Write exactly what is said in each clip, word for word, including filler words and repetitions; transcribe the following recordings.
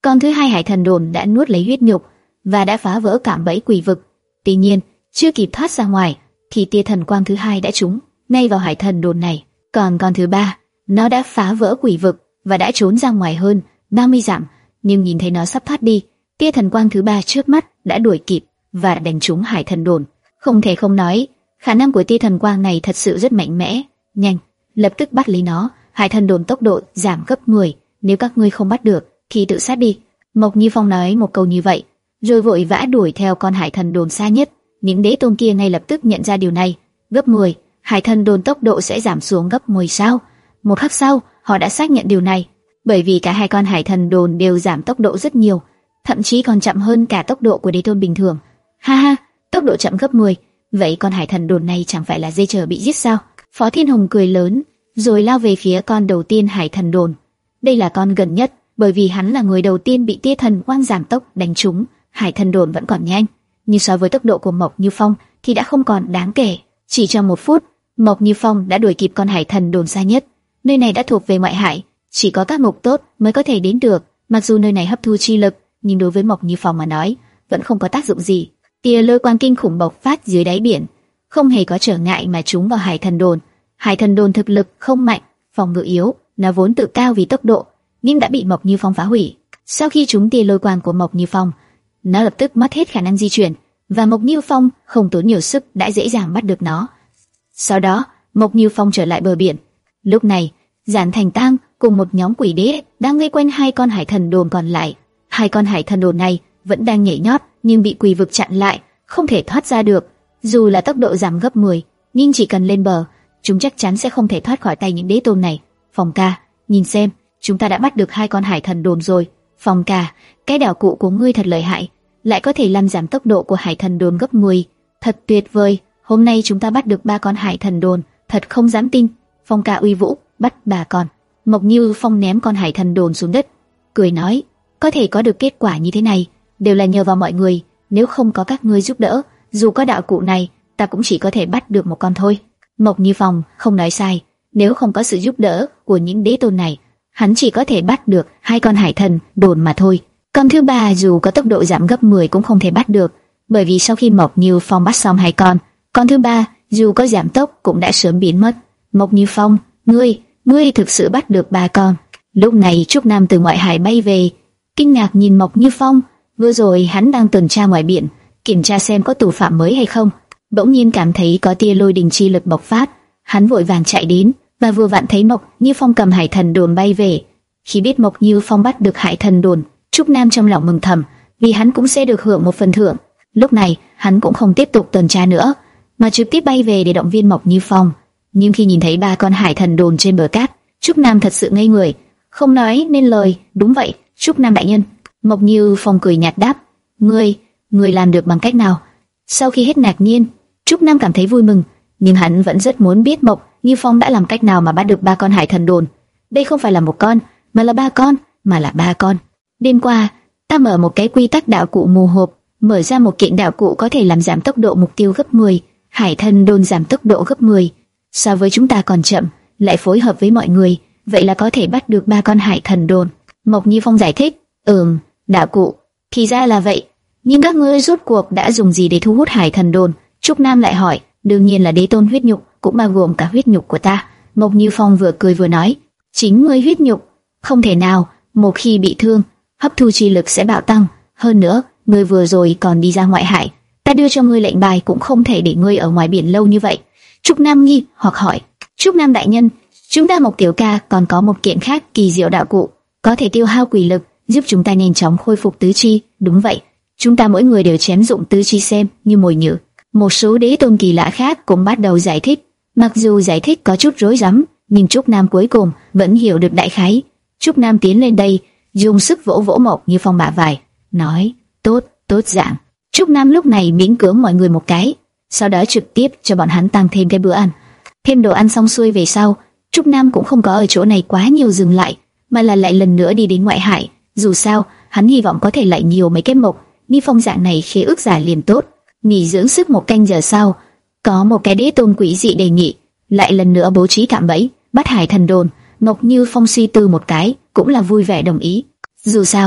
Con thứ hai hải thần đồn đã nuốt lấy huyết nhục và đã phá vỡ cạm bẫy quỷ vực. Tuy nhiên, chưa kịp thoát ra ngoài thì tia thần quang thứ hai đã trúng ngay vào hải thần đồn này. Còn con thứ ba, nó đã phá vỡ quỷ vực và đã trốn ra ngoài hơn ba mươi dặm, nhưng nhìn thấy nó sắp thoát đi, tia thần quang thứ ba trước mắt đã đuổi kịp và đánh trúng hải thần đồn. Không thể không nói, khả năng của tia thần quang này thật sự rất mạnh mẽ. Nhanh, lập tức bắt lấy nó. Hải thần đồn tốc độ giảm gấp mười, nếu các ngươi không bắt được thì tự sát đi. Mộc Như Phong nói một câu như vậy, rồi vội vã đuổi theo con hải thần đồn xa nhất. Những đế tôn kia ngay lập tức nhận ra điều này. Gấp mười, hải thần đồn tốc độ sẽ giảm xuống gấp mười sao? Một khắc sau, họ đã xác nhận điều này, bởi vì cả hai con hải thần đồn đều giảm tốc độ rất nhiều, thậm chí còn chậm hơn cả tốc độ của đế tôn bình thường. Ha ha, tốc độ chậm gấp mười, vậy con hải thần đồn này chẳng phải là dê chờ bị giết sao? Phó Thiên Hùng cười lớn, rồi lao về phía con đầu tiên hải thần đồn. Đây là con gần nhất, bởi vì hắn là người đầu tiên bị tia thần quang giảm tốc đánh trúng. Hải thần đồn vẫn còn nhanh, nhưng so với tốc độ của Mộc Như Phong thì đã không còn đáng kể. Chỉ trong một phút, Mộc Như Phong đã đuổi kịp con hải thần đồn xa nhất. Nơi này đã thuộc về ngoại hải, chỉ có các mục tốt mới có thể đến được. Mặc dù nơi này hấp thu chi lực, nhưng đối với Mộc Như Phong mà nói, vẫn không có tác dụng gì. Tia lôi quang kinh khủng bộc phát dưới đáy biển, không hề có trở ngại mà trúng vào hải thần đồn. Hải thần đồn thực lực không mạnh, phòng ngự yếu, nó vốn tự cao vì tốc độ, nhưng đã bị Mộc Như Phong phá hủy. Sau khi trúng tia lôi quang của Mộc Như Phong, nó lập tức mất hết khả năng di chuyển, và Mộc Như Phong không tốn nhiều sức đã dễ dàng bắt được nó. Sau đó, Mộc Như Phong trở lại bờ biển. Lúc này, Giản Thành Tang cùng một nhóm quỷ đế đang vây quanh hai con hải thần đồn còn lại. Hai con hải thần đồn này vẫn đang nhảy nhót, nhưng bị quỷ vực chặn lại, không thể thoát ra được. Dù là tốc độ giảm gấp mười, nhưng chỉ cần lên bờ, chúng chắc chắn sẽ không thể thoát khỏi tay những đế tôn này. Phong ca, nhìn xem, chúng ta đã bắt được hai con hải thần đồn rồi. Phong ca, cái đạo cụ của ngươi thật lợi hại, lại có thể làm giảm tốc độ của hải thần đồn gấp mười. Thật tuyệt vời, hôm nay chúng ta bắt được ba con hải thần đồn, thật không dám tin. Phong ca uy vũ, bắt ba con. Mộc Như Phong ném con hải thần đồn xuống đất, cười nói, có thể có được kết quả như thế này, đều là nhờ vào mọi người, nếu không có các ngươi giúp đỡ, dù có đạo cụ này, ta cũng chỉ có thể bắt được một con thôi. Mộc Như Phong không nói sai, nếu không có sự giúp đỡ của những đế tôn này, hắn chỉ có thể bắt được hai con hải thần đồn mà thôi. Con thứ ba dù có tốc độ giảm gấp mười cũng không thể bắt được, bởi vì sau khi Mộc Như Phong bắt xong hai con, con thứ ba dù có giảm tốc cũng đã sớm biến mất. Mộc Như Phong, ngươi, ngươi thực sự bắt được ba con. Lúc này Trúc Nam từ ngoại hải bay về, kinh ngạc nhìn Mộc Như Phong. Vừa rồi hắn đang tuần tra ngoài biển, kiểm tra xem có tù phạm mới hay không, bỗng nhiên cảm thấy có tia lôi đình chi lực bộc phát, hắn vội vàng chạy đến và vừa vặn thấy Mộc Như Phong cầm hải thần đồn bay về. Khi biết Mộc Như Phong bắt được hải thần đồn, Trúc Nam trong lòng mừng thầm, vì hắn cũng sẽ được hưởng một phần thưởng. Lúc này hắn cũng không tiếp tục tuần tra nữa, mà trực tiếp bay về để động viên Mộc Như Phong. Nhưng khi nhìn thấy ba con hải thần đồn trên bờ cát, Trúc Nam thật sự ngây người, không nói nên lời. Đúng vậy, Trúc Nam đại nhân. Mộc Như Phong cười nhạt đáp, ngươi, ngươi làm được bằng cách nào? Sau khi hết ngạc nhiên, Trúc Nam cảm thấy vui mừng, nhưng hắn vẫn rất muốn biết Mộc Như Phong đã làm cách nào mà bắt được ba con hải thần đồn. Đây không phải là một con, mà là ba con, mà là ba con. Đêm qua, ta mở một cái quy tắc đạo cụ mù hộp, mở ra một kiện đạo cụ có thể làm giảm tốc độ mục tiêu gấp mười, hải thần đồn giảm tốc độ gấp mười. So với chúng ta còn chậm, lại phối hợp với mọi người, vậy là có thể bắt được ba con hải thần đồn. Mộc Như Phong giải thích, ừm, đạo cụ, thì ra là vậy. Nhưng các ngươi rốt cuộc đã dùng gì để thu hút hải thần đồn? Trúc Nam lại hỏi. Đương nhiên là đế tôn huyết nhục, cũng bao gồm cả huyết nhục của ta. Mộc Như Phong vừa cười vừa nói, chính ngươi huyết nhục, không thể nào, một khi bị thương, hấp thu chi lực sẽ bạo tăng. Hơn nữa, ngươi vừa rồi còn đi ra ngoại hải, ta đưa cho ngươi lệnh bài cũng không thể để ngươi ở ngoài biển lâu như vậy. Trúc Nam nghi hoặc hỏi, Trúc Nam đại nhân, chúng ta Mộc tiểu ca còn có một kiện khác kỳ diệu đạo cụ, có thể tiêu hao quỷ lực, giúp chúng ta nhanh chóng khôi phục tứ chi. Đúng vậy, chúng ta mỗi người đều chém dụng tứ chi xem như mồi nhử. Một số đế tôn kỳ lạ khác cũng bắt đầu giải thích, mặc dù giải thích có chút rối rắm, nhưng Trúc Nam cuối cùng vẫn hiểu được đại khái. Trúc Nam tiến lên đây, dùng sức vỗ vỗ Mộc Như Phong bả vai, nói, tốt, tốt dạng. Trúc Nam lúc này miễn cưỡng mọi người một cái, sau đó trực tiếp cho bọn hắn tăng thêm cái bữa ăn. Thêm đồ ăn xong xuôi về sau, Trúc Nam cũng không có ở chỗ này quá nhiều dừng lại, mà là lại lần nữa đi đến ngoại hải. Dù sao, hắn hy vọng có thể lại nhiều mấy cái Mộc Như Phong dạng này khế ước giả liền tốt. Nghỉ dưỡng sức một canh giờ sau, có một cái đế tôn quỷ dị đề nghị lại lần nữa bố trí cạm bẫy bắt hải thần đồn. Mộc Như Phong suy tư một cái, cũng là vui vẻ đồng ý. Dù sao,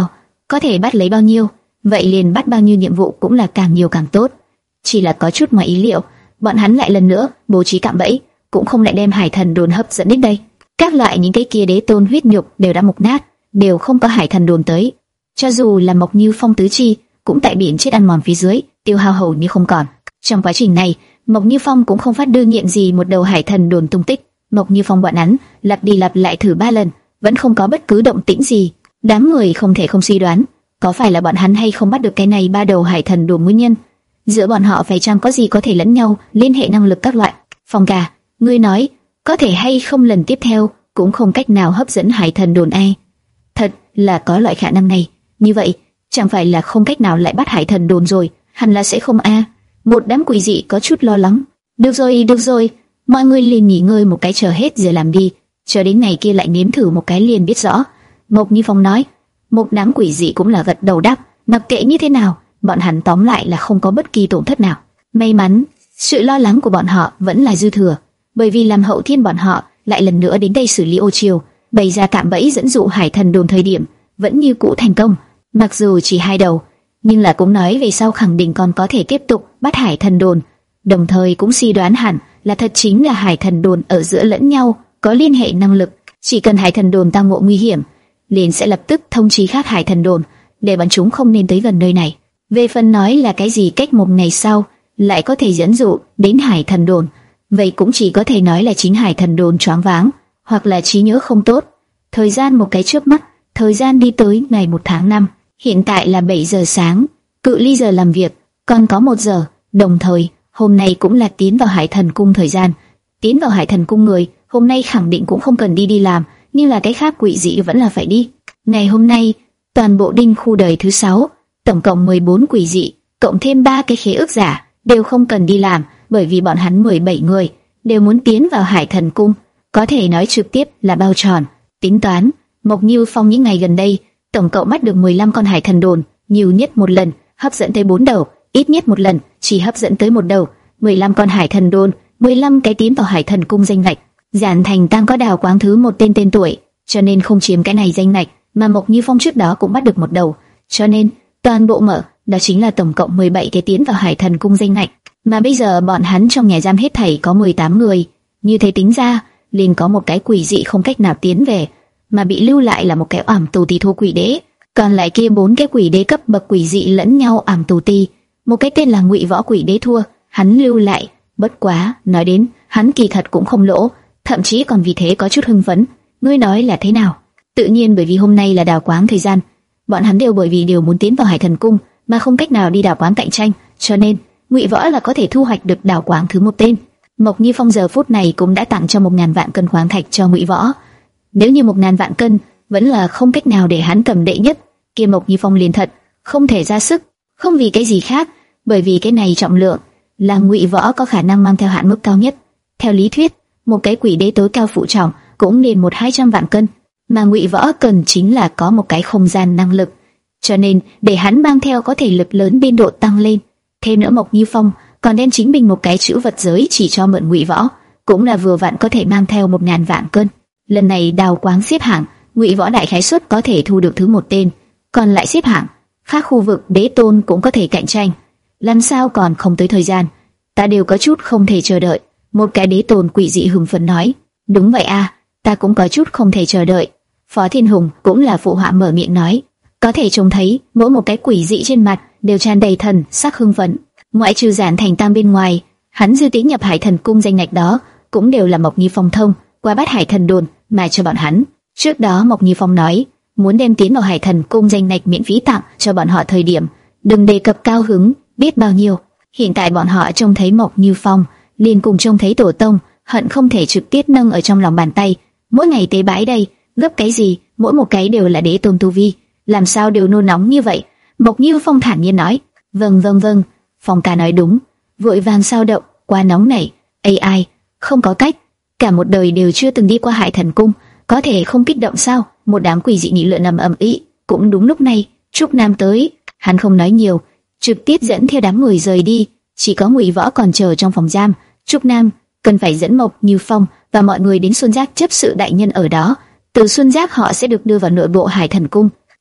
có thể bắt lấy bao nhiêu, vậy liền bắt bao nhiêu, nhiệm vụ cũng là càng nhiều càng tốt. Chỉ là có chút ngoài ý liệu, bọn hắn lại lần nữa bố trí cạm bẫy, cũng không lại đem hải thần đồn hấp dẫn đến đây. Các loại những cái kia đế tôn huyết nhục đều đã mục nát, đều không có hải thần đồn tới. Cho dù là Mộc Như Phong tứ chi, cũng tại biển chết ăn mòn phía dưới, tiêu hao hầu như không còn. Trong quá trình này, Mộc Như Phong cũng không phát đương nhiệm gì một đầu hải thần đồn tung tích. Mộc Như Phong bọn hắn lặp đi lặp lại thử ba lần, vẫn không có bất cứ động tĩnh gì. Đám người không thể không suy đoán, có phải là bọn hắn hay không bắt được cái này ba đầu hải thần đồn nguyên nhân? Giữa bọn họ phải chăng có gì có thể lẫn nhau liên hệ năng lực các loại? Phong ca, ngươi nói, có thể hay không lần tiếp theo cũng không cách nào hấp dẫn hải thần đồn ai? Thật là có loại khả năng này. Như vậy, chẳng phải là không cách nào lại bắt hải thần đồn rồi? Hẳn là sẽ không a. Một đám quỷ dị có chút lo lắng. Được rồi, được rồi, mọi người liền nghỉ ngơi một cái, chờ hết giờ làm đi, chờ đến ngày kia lại nếm thử một cái liền biết rõ. Mộc Như Phong nói. Một đám quỷ dị cũng là gật đầu đáp, mặc kệ như thế nào, bọn hắn tóm lại là không có bất kỳ tổn thất nào. May mắn, sự lo lắng của bọn họ vẫn là dư thừa, bởi vì làm hậu thiên bọn họ lại lần nữa đến đây xử lý ô triều, bày ra cạm bẫy dẫn dụ hải thần đồn thời điểm vẫn như cũ thành công. Mặc dù chỉ hai đầu, nhưng là cũng nói về sau khẳng định còn có thể tiếp tục bắt hải thần đồn, đồng thời cũng suy đoán hẳn là thật chính là hải thần đồn ở giữa lẫn nhau có liên hệ năng lực. Chỉ cần hải thần đồn tao ngộ nguy hiểm, liền sẽ lập tức thông chí khác hải thần đồn để bọn chúng không nên tới gần nơi này. Về phần nói là cái gì cách một ngày sau lại có thể dẫn dụ đến hải thần đồn, vậy cũng chỉ có thể nói là chính hải thần đồn choáng váng, hoặc là trí nhớ không tốt. Thời gian một cái chớp mắt, thời gian đi tới ngày một tháng năm. Hiện tại là bảy giờ sáng, cự ly giờ làm việc còn có một giờ. Đồng thời, hôm nay cũng là tiến vào hải thần cung thời gian. Tiến vào hải thần cung người hôm nay khẳng định cũng không cần đi đi làm, nhưng là cái khác quỷ dị vẫn là phải đi. Ngày hôm nay, toàn bộ đinh khu đời thứ sáu, tổng cộng mười bốn quỷ dị, cộng thêm ba cái khế ước giả, đều không cần đi làm, bởi vì bọn hắn mười bảy người đều muốn tiến vào hải thần cung, có thể nói trực tiếp là bao tròn. Tính toán, Mộc Như Phong những ngày gần đây, tổng cộng bắt được mười lăm con hải thần đồn, nhiều nhất một lần hấp dẫn tới bốn đầu, ít nhất một lần chỉ hấp dẫn tới một đầu. mười lăm con hải thần đồn, mười lăm cái tiến vào hải thần cung danh lệch. Giản Thành Tam có đào quáng thứ một tên tên tuổi, cho nên không chiếm cái này danh lệch, mà Mộc Như Phong trước đó cũng bắt được một đầu, cho nên toàn bộ mở, đó chính là tổng cộng mười bảy cái tiến vào hải thần cung danh lệch. Mà bây giờ bọn hắn trong nhà giam hết thảy có mười tám người, như thế tính ra, liền có một cái quỷ dị không cách nào tiến về, mà bị lưu lại là một cái ảm tù tì thua quỷ đế, còn lại kia bốn cái quỷ đế cấp bậc quỷ dị lẫn nhau ảm tù tì. Một cái tên là Ngụy Võ quỷ đế thua, hắn lưu lại, bất quá nói đến hắn kỳ thật cũng không lỗ, thậm chí còn vì thế có chút hưng phấn. Ngươi nói là thế nào? Tự nhiên bởi vì hôm nay là đào quáng thời gian, bọn hắn đều bởi vì đều muốn tiến vào hải thần cung mà không cách nào đi đào quáng cạnh tranh, cho nên Ngụy Võ là có thể thu hoạch được đào quáng thứ một tên. Mộc Như Phong giờ phút này cũng đã tặng cho một ngàn vạn cân khoáng thạch cho Ngụy Võ. Nếu như một ngàn vạn cân vẫn là không cách nào để hắn cầm đệ nhất, kia Mộc Như Phong liền thật không thể ra sức, không vì cái gì khác, bởi vì cái này trọng lượng là Ngụy Võ có khả năng mang theo hạn mức cao nhất. Theo lý thuyết, một cái quỷ đế tối cao phụ trọng cũng nên một hai trăm vạn cân, mà Ngụy Võ cần chính là có một cái không gian năng lực, cho nên để hắn mang theo có thể lực lớn biên độ tăng lên. Thêm nữa Mộc Như Phong còn đem chính mình một cái chữ vật giới chỉ cho mượn Ngụy Võ, cũng là vừa vặn có thể mang theo một ngàn vạn cân. Lần này đào quáng xếp hạng, Ngụy Võ đại khái suất có thể thu được thứ một tên, còn lại xếp hạng khác khu vực đế tôn cũng có thể cạnh tranh. Làm sao còn không tới thời gian? Ta đều có chút không thể chờ đợi. Một cái đế tôn quỷ dị hưng phấn nói. Đúng vậy a, ta cũng có chút không thể chờ đợi. Phó Thiên Hùng cũng là phụ họa mở miệng nói. Có thể trông thấy mỗi một cái quỷ dị trên mặt đều tràn đầy thần sắc hưng phấn. Ngoại trừ Giản Thành Tam bên ngoài, hắn dư tiến nhập hải thần cung danh ngạch đó cũng đều là Mộc Như Phong thông qua bắt hải thần đồn mà cho bọn hắn. Trước đó Mộc Như Phong nói muốn đem tiến vào hải thần cung danh ngạch miễn phí tặng cho bọn họ thời điểm, đừng đề cập cao hứng biết bao nhiêu. Hiện tại bọn họ trông thấy Mộc Như Phong, liền cùng trông thấy tổ tông, hận không thể trực tiếp nâng ở trong lòng bàn tay. Mỗi ngày tế bái đây, gấp cái gì, mỗi một cái đều là đế tôn tu vi, làm sao đều nôn nóng như vậy? Mộc Như Phong thản nhiên nói. Vâng vâng vâng, Phong ca nói đúng. Vội vàng sao động, quá nóng nảy. a i không có cách, cả một đời đều chưa từng đi qua hải thần cung, có thể không kích động sao? Một đám quỷ dị nghị luận ầm ầm ĩ. Cũng đúng lúc này, Trúc Nam tới, hắn không nói nhiều, trực tiếp dẫn theo đám người rời đi. Chỉ có Ngụy Võ còn chờ trong phòng giam. Trúc Nam cần phải dẫn Mộc Như Phong và mọi người đến Xuân Giác chấp sự đại nhân ở đó. Từ Xuân Giác họ sẽ được đưa vào nội bộ hải thần cung.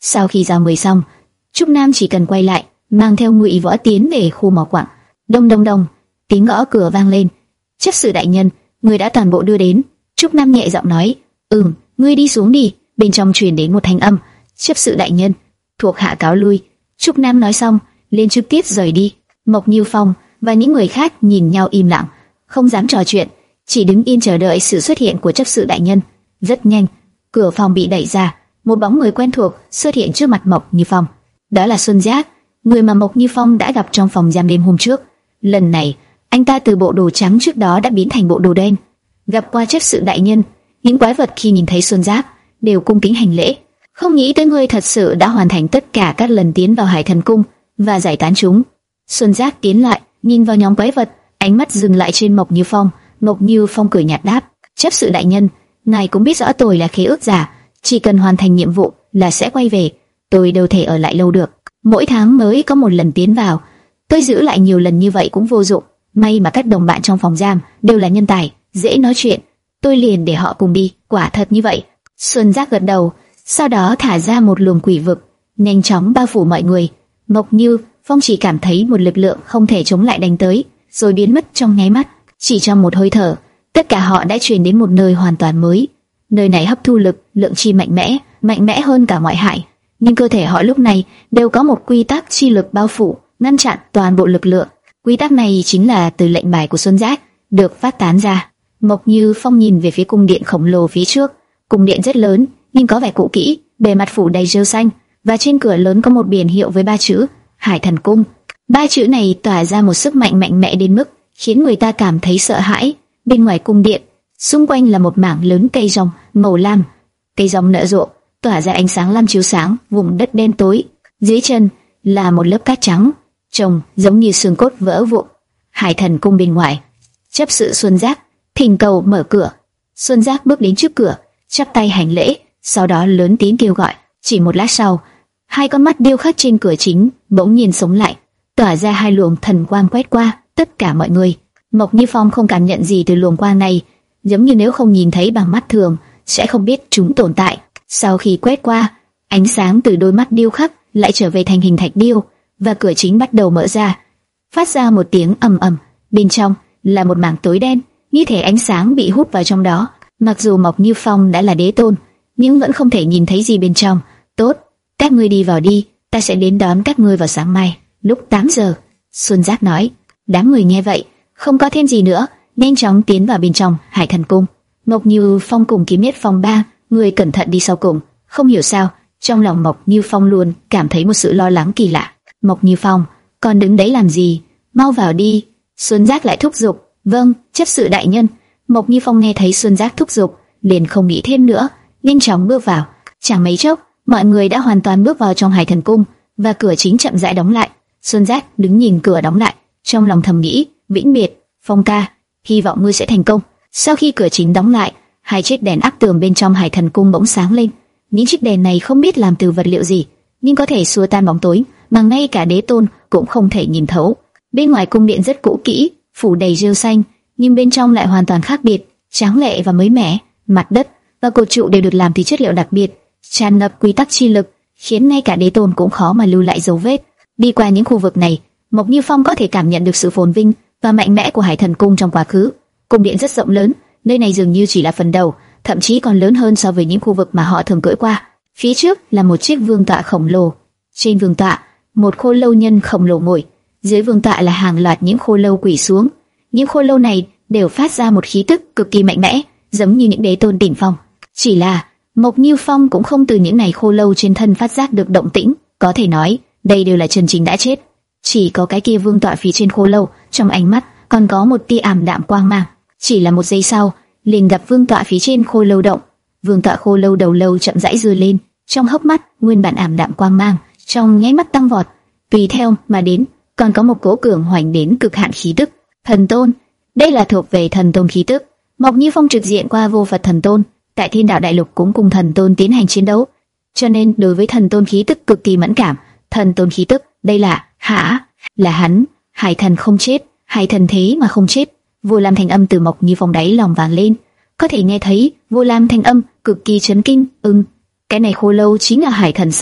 Sau khi giao mời xong, Trúc Nam chỉ cần quay lại, mang theo Ngụy Võ tiến về khu mỏ quặng. Đông đông đông, tiếng gõ cửa vang lên. Chấp sự đại nhân, người đã toàn bộ đưa đến. Trúc Nam nhẹ giọng nói, ừm, ngươi đi xuống đi. Bên trong truyền đến một thanh âm, chấp sự đại nhân, thuộc hạ cáo lui. Trúc Nam nói xong, liền trực tiếp rời đi. Mộc Như Phong và những người khác nhìn nhau im lặng, không dám trò chuyện, chỉ đứng yên chờ đợi sự xuất hiện của chấp sự đại nhân. Rất nhanh, cửa phòng bị đẩy ra, một bóng người quen thuộc xuất hiện trước mặt Mộc Như Phong. Đó là Xuân Giác, người mà Mộc Như Phong đã gặp trong phòng giam đêm hôm trước. Lần này, anh ta từ bộ đồ trắng trước đó đã biến thành bộ đồ đen. Gặp qua chấp sự đại nhân, những quái vật khi nhìn thấy Xuân Giác đều cung kính hành lễ. Không nghĩ tới ngươi thật sự đã hoàn thành tất cả các lần tiến vào Hải Thần Cung và giải tán chúng. Xuân Giác tiến lại, nhìn vào nhóm quái vật, ánh mắt dừng lại trên Mộc Như Phong. Mộc Như Phong cười nhạt đáp, chấp sự đại nhân, ngài cũng biết rõ tôi là khế ước giả, chỉ cần hoàn thành nhiệm vụ là sẽ quay về. Tôi đâu thể ở lại lâu được. Mỗi tháng mới có một lần tiến vào, tôi giữ lại nhiều lần như vậy cũng vô dụng. May mà các đồng bạn trong phòng giam đều là nhân tài, dễ nói chuyện, tôi liền để họ cùng đi. Quả thật như vậy. Xuân Giác gật đầu, sau đó thả ra một luồng quỷ vực, nhanh chóng bao phủ mọi người. Mộc Như Phong chỉ cảm thấy một lực lượng không thể chống lại đánh tới, rồi biến mất trong nháy mắt. Chỉ trong một hơi thở, tất cả họ đã chuyển đến một nơi hoàn toàn mới. Nơi này hấp thu lực lượng chi mạnh mẽ, mạnh mẽ hơn cả ngoại hải. Nhưng cơ thể họ lúc này đều có một quy tắc chi lực bao phủ, ngăn chặn toàn bộ lực lượng. Quy tắc này chính là từ lệnh bài của Xuân Giác được phát tán ra. Mộc Như Phong nhìn về phía cung điện khổng lồ phía trước. Cung điện rất lớn, nhưng có vẻ cũ kỹ, bề mặt phủ đầy rêu xanh, và trên cửa lớn có một biển hiệu với ba chữ Hải Thần Cung. Ba chữ này tỏa ra một sức mạnh mạnh mẽ đến mức khiến người ta cảm thấy sợ hãi. Bên ngoài cung điện, xung quanh là một mảng lớn cây rong màu lam. Cây rong nở rộ, tỏa ra ánh sáng lam chiếu sáng vùng đất đen tối. Dưới chân là một lớp cát trắng, trông giống như xương cốt vỡ vụn. Hải Thần Cung bên ngoài, chấp sự Xuân Giác thỉnh cầu mở cửa. Xuân Giác bước đến trước cửa, chắp tay hành lễ, sau đó lớn tiếng kêu gọi. Chỉ một lát sau, hai con mắt điêu khắc trên cửa chính bỗng nhiên sống lại, tỏa ra hai luồng thần quang quét qua tất cả mọi người. Mộc Như Phong không cảm nhận gì từ luồng quang này, giống như nếu không nhìn thấy bằng mắt thường sẽ không biết chúng tồn tại. Sau khi quét qua, ánh sáng từ đôi mắt điêu khắc lại trở về thành hình thạch điêu, và cửa chính bắt đầu mở ra, phát ra một tiếng ầm ầm. Bên trong là một mảng tối đen, như thể ánh sáng bị hút vào trong đó. Mặc dù Mộc Như Phong đã là đế tôn, nhưng vẫn không thể nhìn thấy gì bên trong. Tốt, các ngươi đi vào đi, ta sẽ đến đón các ngươi vào sáng mai lúc tám giờ. Xuân Giác nói. Đám người nghe vậy, không có thêm gì nữa, nhanh chóng tiến vào bên trong Hải Thần Cung. Mộc Như Phong cùng Kiếm Nhất Phong ba người cẩn thận đi sau cùng. Không hiểu sao, trong lòng Mộc Như Phong luôn cảm thấy một sự lo lắng kỳ lạ. Mộc Như Phong, còn đứng đấy làm gì? Mau vào đi. Xuân Giác lại thúc giục. Vâng, chấp sự đại nhân. Mộc Như Phong nghe thấy Xuân Giác thúc giục, liền không nghĩ thêm nữa, nhanh chóng bước vào. Chẳng mấy chốc, mọi người đã hoàn toàn bước vào trong Hải Thần Cung, và cửa chính chậm rãi đóng lại. Xuân Giác đứng nhìn cửa đóng lại, trong lòng thầm nghĩ, vĩnh biệt, Phong ca, hy vọng ngươi sẽ thành công. Sau khi cửa chính đóng lại, hai chiếc đèn áp tường bên trong Hải Thần Cung bỗng sáng lên. Những chiếc đèn này không biết làm từ vật liệu gì, nhưng có thể xua tan bóng tối mà ngay cả đế tôn cũng không thể nhìn thấu. Bên ngoài cung điện rất cũ kỹ, phủ đầy rêu xanh, nhưng bên trong lại hoàn toàn khác biệt, tráng lệ và mới mẻ. Mặt đất và cột trụ đều được làm từ chất liệu đặc biệt, tràn ngập quy tắc chi lực, khiến ngay cả đế tôn cũng khó mà lưu lại dấu vết. Đi qua những khu vực này, Mộc Như Phong có thể cảm nhận được sự phồn vinh và mạnh mẽ của Hải Thần Cung trong quá khứ. Cung điện rất rộng lớn, nơi này dường như chỉ là phần đầu, thậm chí còn lớn hơn so với những khu vực mà họ thường cưỡi qua. Phía trước là một chiếc vương tọa khổng lồ, trên vương tọa một khô lâu nhân khổng lồ ngồi, dưới vương tọa là hàng loạt những khô lâu quỳ xuống. Những khô lâu này đều phát ra một khí tức cực kỳ mạnh mẽ, giống như những đế tôn đỉnh phong. Chỉ là Mộc Như Phong cũng không từ những này khô lâu trên thân phát giác được động tĩnh, có thể nói đây đều là chân chính đã chết. Chỉ có cái kia vương tọa phía trên khô lâu, trong ánh mắt còn có một tia ảm đạm quang mang. Chỉ là một giây sau, liền gặp vương tọa phía trên khô lâu động. Vương tọa khô lâu đầu lâu chậm rãi dưa lên, trong hốc mắt nguyên bản ảm đạm quang mang trong nháy mắt tăng vọt. Tùy theo mà đến, còn có một cỗ cường hoành đến cực hạn khí tức thần tôn. Đây là thuộc về thần tôn khí tức. Mộc Như Phong trực diện qua vô Phật thần tôn, tại Thiên Đạo Đại Lục cũng cùng thần tôn tiến hành chiến đấu, cho nên đối với thần tôn khí tức cực kỳ mẫn cảm. Thần tôn khí tức, đây là hả? Là hắn, Hải Thần không chết, Hải Thần thế mà không chết. Vô Lam thanh âm từ Mộc Như Phong đáy lòng vang lên, có thể nghe thấy Vô Lam thanh âm cực kỳ chấn kinh. Ừm, cái này khô lâu chính là Hải Thần sao?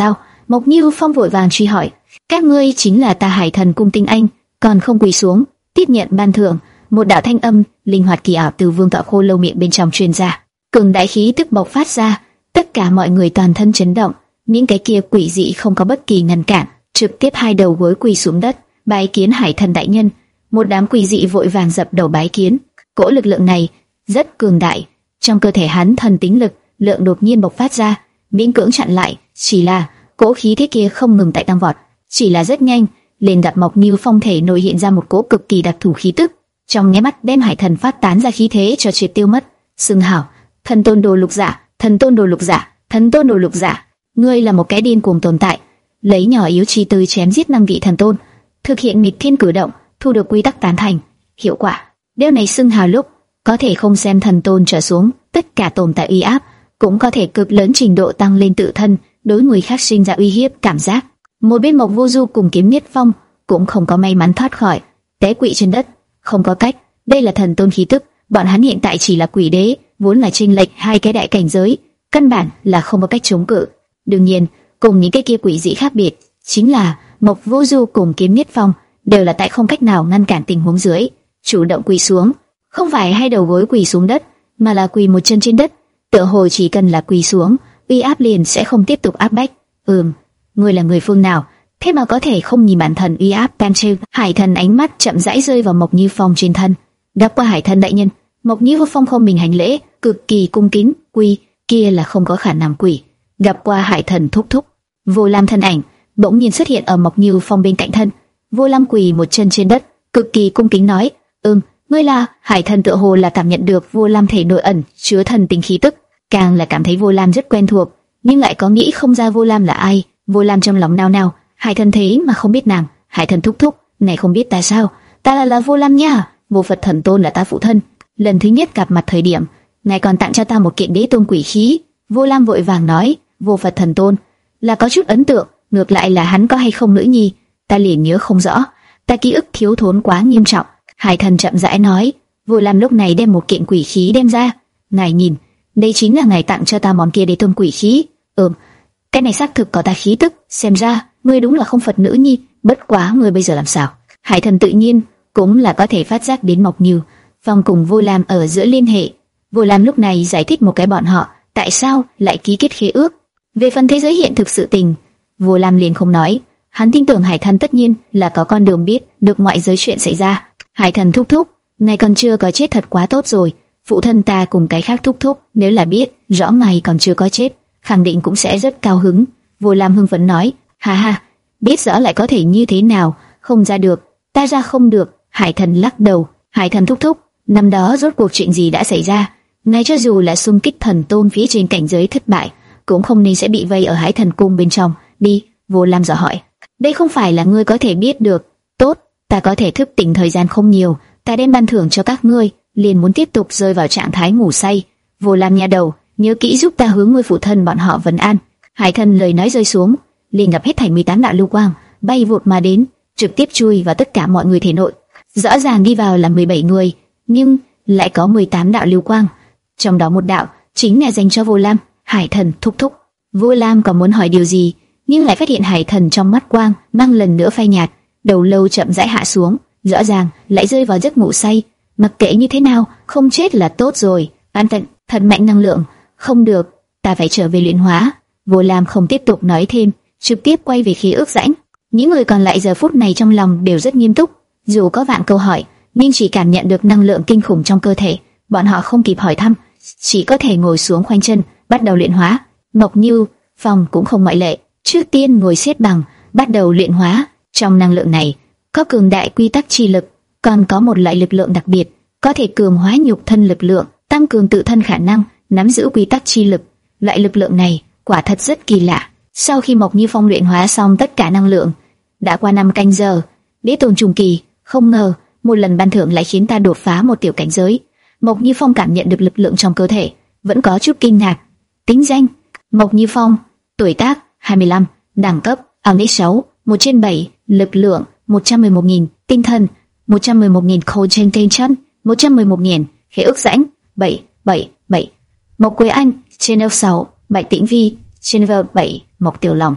Mộc Như Phong vội vàng truy hỏi, các ngươi chính là Ta Hải Thần cung tinh anh, còn không quỳ xuống tiếp nhận ban thưởng? Một đạo thanh âm linh hoạt kỳ ảo từ Vương Tọa Khô Lâu miệng bên trong truyền ra, cường đại khí tức bộc phát ra, tất cả mọi người toàn thân chấn động. Những cái kia quỷ dị không có bất kỳ ngăn cản, trực tiếp hai đầu gối quỳ xuống đất, bái kiến Hải Thần đại nhân. Một đám quỷ dị vội vàng dập đầu bái kiến. Cỗ lực lượng này rất cường đại, trong cơ thể hắn thần tính lực lượng đột nhiên bộc phát ra, miễn cưỡng chặn lại. Chỉ là cỗ khí thế kia không ngừng tại tăng vọt, chỉ là rất nhanh, liền gặp Mộc Như Phong thể nội hiện ra một cỗ cực kỳ đặc thù khí tức, trong nháy mắt đem Hải Thần phát tán ra khí thế cho triệt tiêu mất. Xưng hảo Thần Tôn Đồ Lục Giả, Thần Tôn Đồ Lục Giả, Thần Tôn Đồ Lục Giả. Ngươi là một cái điên cuồng tồn tại, lấy nhỏ yếu chi tư chém giết năm vị thần tôn, thực hiện nghịch thiên cử động, thu được quy tắc tán thành. Hiệu quả, điều này xưng hào lúc có thể không xem thần tôn trở xuống, tất cả tồn tại uy áp cũng có thể cực lớn trình độ tăng lên tự thân, đối người khác sinh ra uy hiếp cảm giác. Một bên Mộc Vô Du cùng Kiếm Niết Phong cũng không có may mắn thoát khỏi, té quỵ trên đất. Không có cách, đây là thần tôn khí tức, bọn hắn hiện tại chỉ là quỷ đế, vốn là chênh lệch hai cái đại cảnh giới, căn bản là không có cách chống cự. Đương nhiên, cùng những cái kia quỷ dị khác biệt, chính là Mộc Vô Du cùng Kiếm Niết Phong đều là tại không cách nào ngăn cản tình huống dưới, chủ động quỳ xuống, không phải hai đầu gối quỳ xuống đất, mà là quỳ một chân trên đất, tựa hồ chỉ cần là quỳ xuống, uy áp liền sẽ không tiếp tục áp bách. Ừm, ngươi là người phương nào, thế mà có thể không nhìn bản thần uy áp tam trêu? Hải Thần ánh mắt chậm rãi rơi vào Mộc Như Phong trên thân, đáp qua Hải Thần đại nhân. Mộc Như Phong không mình hành lễ, cực kỳ cung kính, quỳ, kia là không có khả năng quỳ. Gặp qua Hải Thần thúc thúc. Vô Lam thân ảnh bỗng nhiên xuất hiện ở Mộc Như Phong bên cạnh thân. Vô Lam quỳ một chân trên đất, cực kỳ cung kính nói, ừm, ngươi là? Hải Thần tựa hồ là cảm nhận được Vô Lam thể nội ẩn chứa thần tính khí tức, càng là cảm thấy Vô Lam rất quen thuộc, nhưng lại có nghĩ không ra Vô Lam là ai. Vô Lam trong lòng nao nao, Hải Thần thế mà không biết nàng. Hải Thần thúc thúc, này không biết ta sao? Ta là là Vô Lam nha, Vô Phật thần tôn là ta phụ thân. Lần thứ nhất gặp mặt thời điểm, ngài còn tặng cho ta một kiện đế tôn quỷ khí. Vô Lam vội vàng nói, Vô Phật thần tôn là có chút ấn tượng, ngược lại là hắn có hay không nữ nhi, ta liền nhớ không rõ, ta ký ức thiếu thốn quá nghiêm trọng. Hải Thần chậm rãi nói. Vô Lam lúc này đem một kiện quỷ khí đem ra, ngài nhìn, đây chính là ngài tặng cho ta món kia đế tôn quỷ khí. Ừm, cái này xác thực có ta khí tức, xem ra ngươi đúng là không Phật nữ nhi, bất quá ngươi bây giờ làm sao? Hải Thần tự nhiên cũng là có thể phát giác đến Mộc Như Phong cùng Vô Lam ở giữa liên hệ. Vô Lam lúc này giải thích một cái bọn họ tại sao lại ký kết khế ước. Về phần thế giới hiện thực sự tình, Vô Lam liền không nói, hắn tin tưởng Hải Thần tất nhiên là có con đường biết được ngoại giới chuyện xảy ra. Hải Thần thúc thúc, ngài còn chưa có chết thật quá tốt rồi, phụ thân ta cùng cái khác thúc thúc nếu là biết rõ ngài còn chưa có chết, khẳng định cũng sẽ rất cao hứng. Vô Lam hưng phấn nói, ha ha, biết rõ lại có thể như thế nào, không ra được, ta ra không được. Hải Thần lắc đầu, Hải Thần thúc thúc, năm đó rốt cuộc chuyện gì đã xảy ra? Ngài cho dù là xung kích thần tôn phía trên cảnh giới thất bại, cũng không nên sẽ bị vây ở Hải Thần cung bên trong đi. Vô Lam dò hỏi, đây không phải là ngươi có thể biết được. Tốt, ta có thể thức tỉnh thời gian không nhiều, ta đem ban thưởng cho các ngươi, liền muốn tiếp tục rơi vào trạng thái ngủ say. Vô Lam nha đầu, nhớ kỹ giúp ta hướng ngươi phụ thân bọn họ vấn an. Hải Thần lời nói rơi xuống, liền gặp hết thảy mười tám đạo lưu quang bay vụt mà đến, trực tiếp chui vào tất cả mọi người thể nội. Rõ ràng đi vào là mười bảy người, nhưng lại có mười tám đạo lưu quang, trong đó một đạo chính là dành cho Vô Lam. Hải Thần thúc thúc. Vô Lam còn muốn hỏi điều gì, nhưng lại phát hiện Hải Thần trong mắt quang mang lần nữa phai nhạt, đầu lâu chậm rãi hạ xuống, rõ ràng lại rơi vào giấc ngủ say. Mặc kệ như thế nào, không chết là tốt rồi. An tận, thật mạnh năng lượng. Không được, ta phải trở về luyện hóa. Vô Lam không tiếp tục nói thêm, trực tiếp quay về khí ước rãnh. Những người còn lại giờ phút này trong lòng đều rất nghiêm túc, dù có vạn câu hỏi, nhưng chỉ cảm nhận được năng lượng kinh khủng trong cơ thể, bọn họ không kịp hỏi thăm, chỉ có thể ngồi xuống khoanh chân, bắt đầu luyện hóa. Mộc Như Phong cũng không ngoại lệ, trước tiên ngồi xếp bằng, bắt đầu luyện hóa. Trong năng lượng này có cường đại quy tắc chi lực, còn có một loại lực lượng đặc biệt, có thể cường hóa nhục thân lực lượng, tăng cường tự thân khả năng nắm giữ quy tắc chi lực. Loại lực lượng này quả thật rất kỳ lạ. Sau khi Mộc Như Phong luyện hóa xong tất cả năng lượng, đã qua năm canh giờ, đế tôn trùng kỳ, không ngờ một lần ban thưởng lại khiến ta đột phá một tiểu cảnh giới. Mộc Như Phong cảm nhận được lực lượng trong cơ thể, vẫn có chút kinh ngạc. Tính danh: Mộc Như Phong, tuổi tác hai mươi lăm, đẳng cấp Onyx sáu, một trên bảy, lực lượng một trăm mười một nghìn, tinh thần một trăm mười một nghìn, concentration một trăm mười một nghìn, khế ước rãnh bảy bảy bảy. Mộc Quế Anh, channel sáu, Bạch Tĩnh Vi, channel bảy, Mộc Tiểu Long,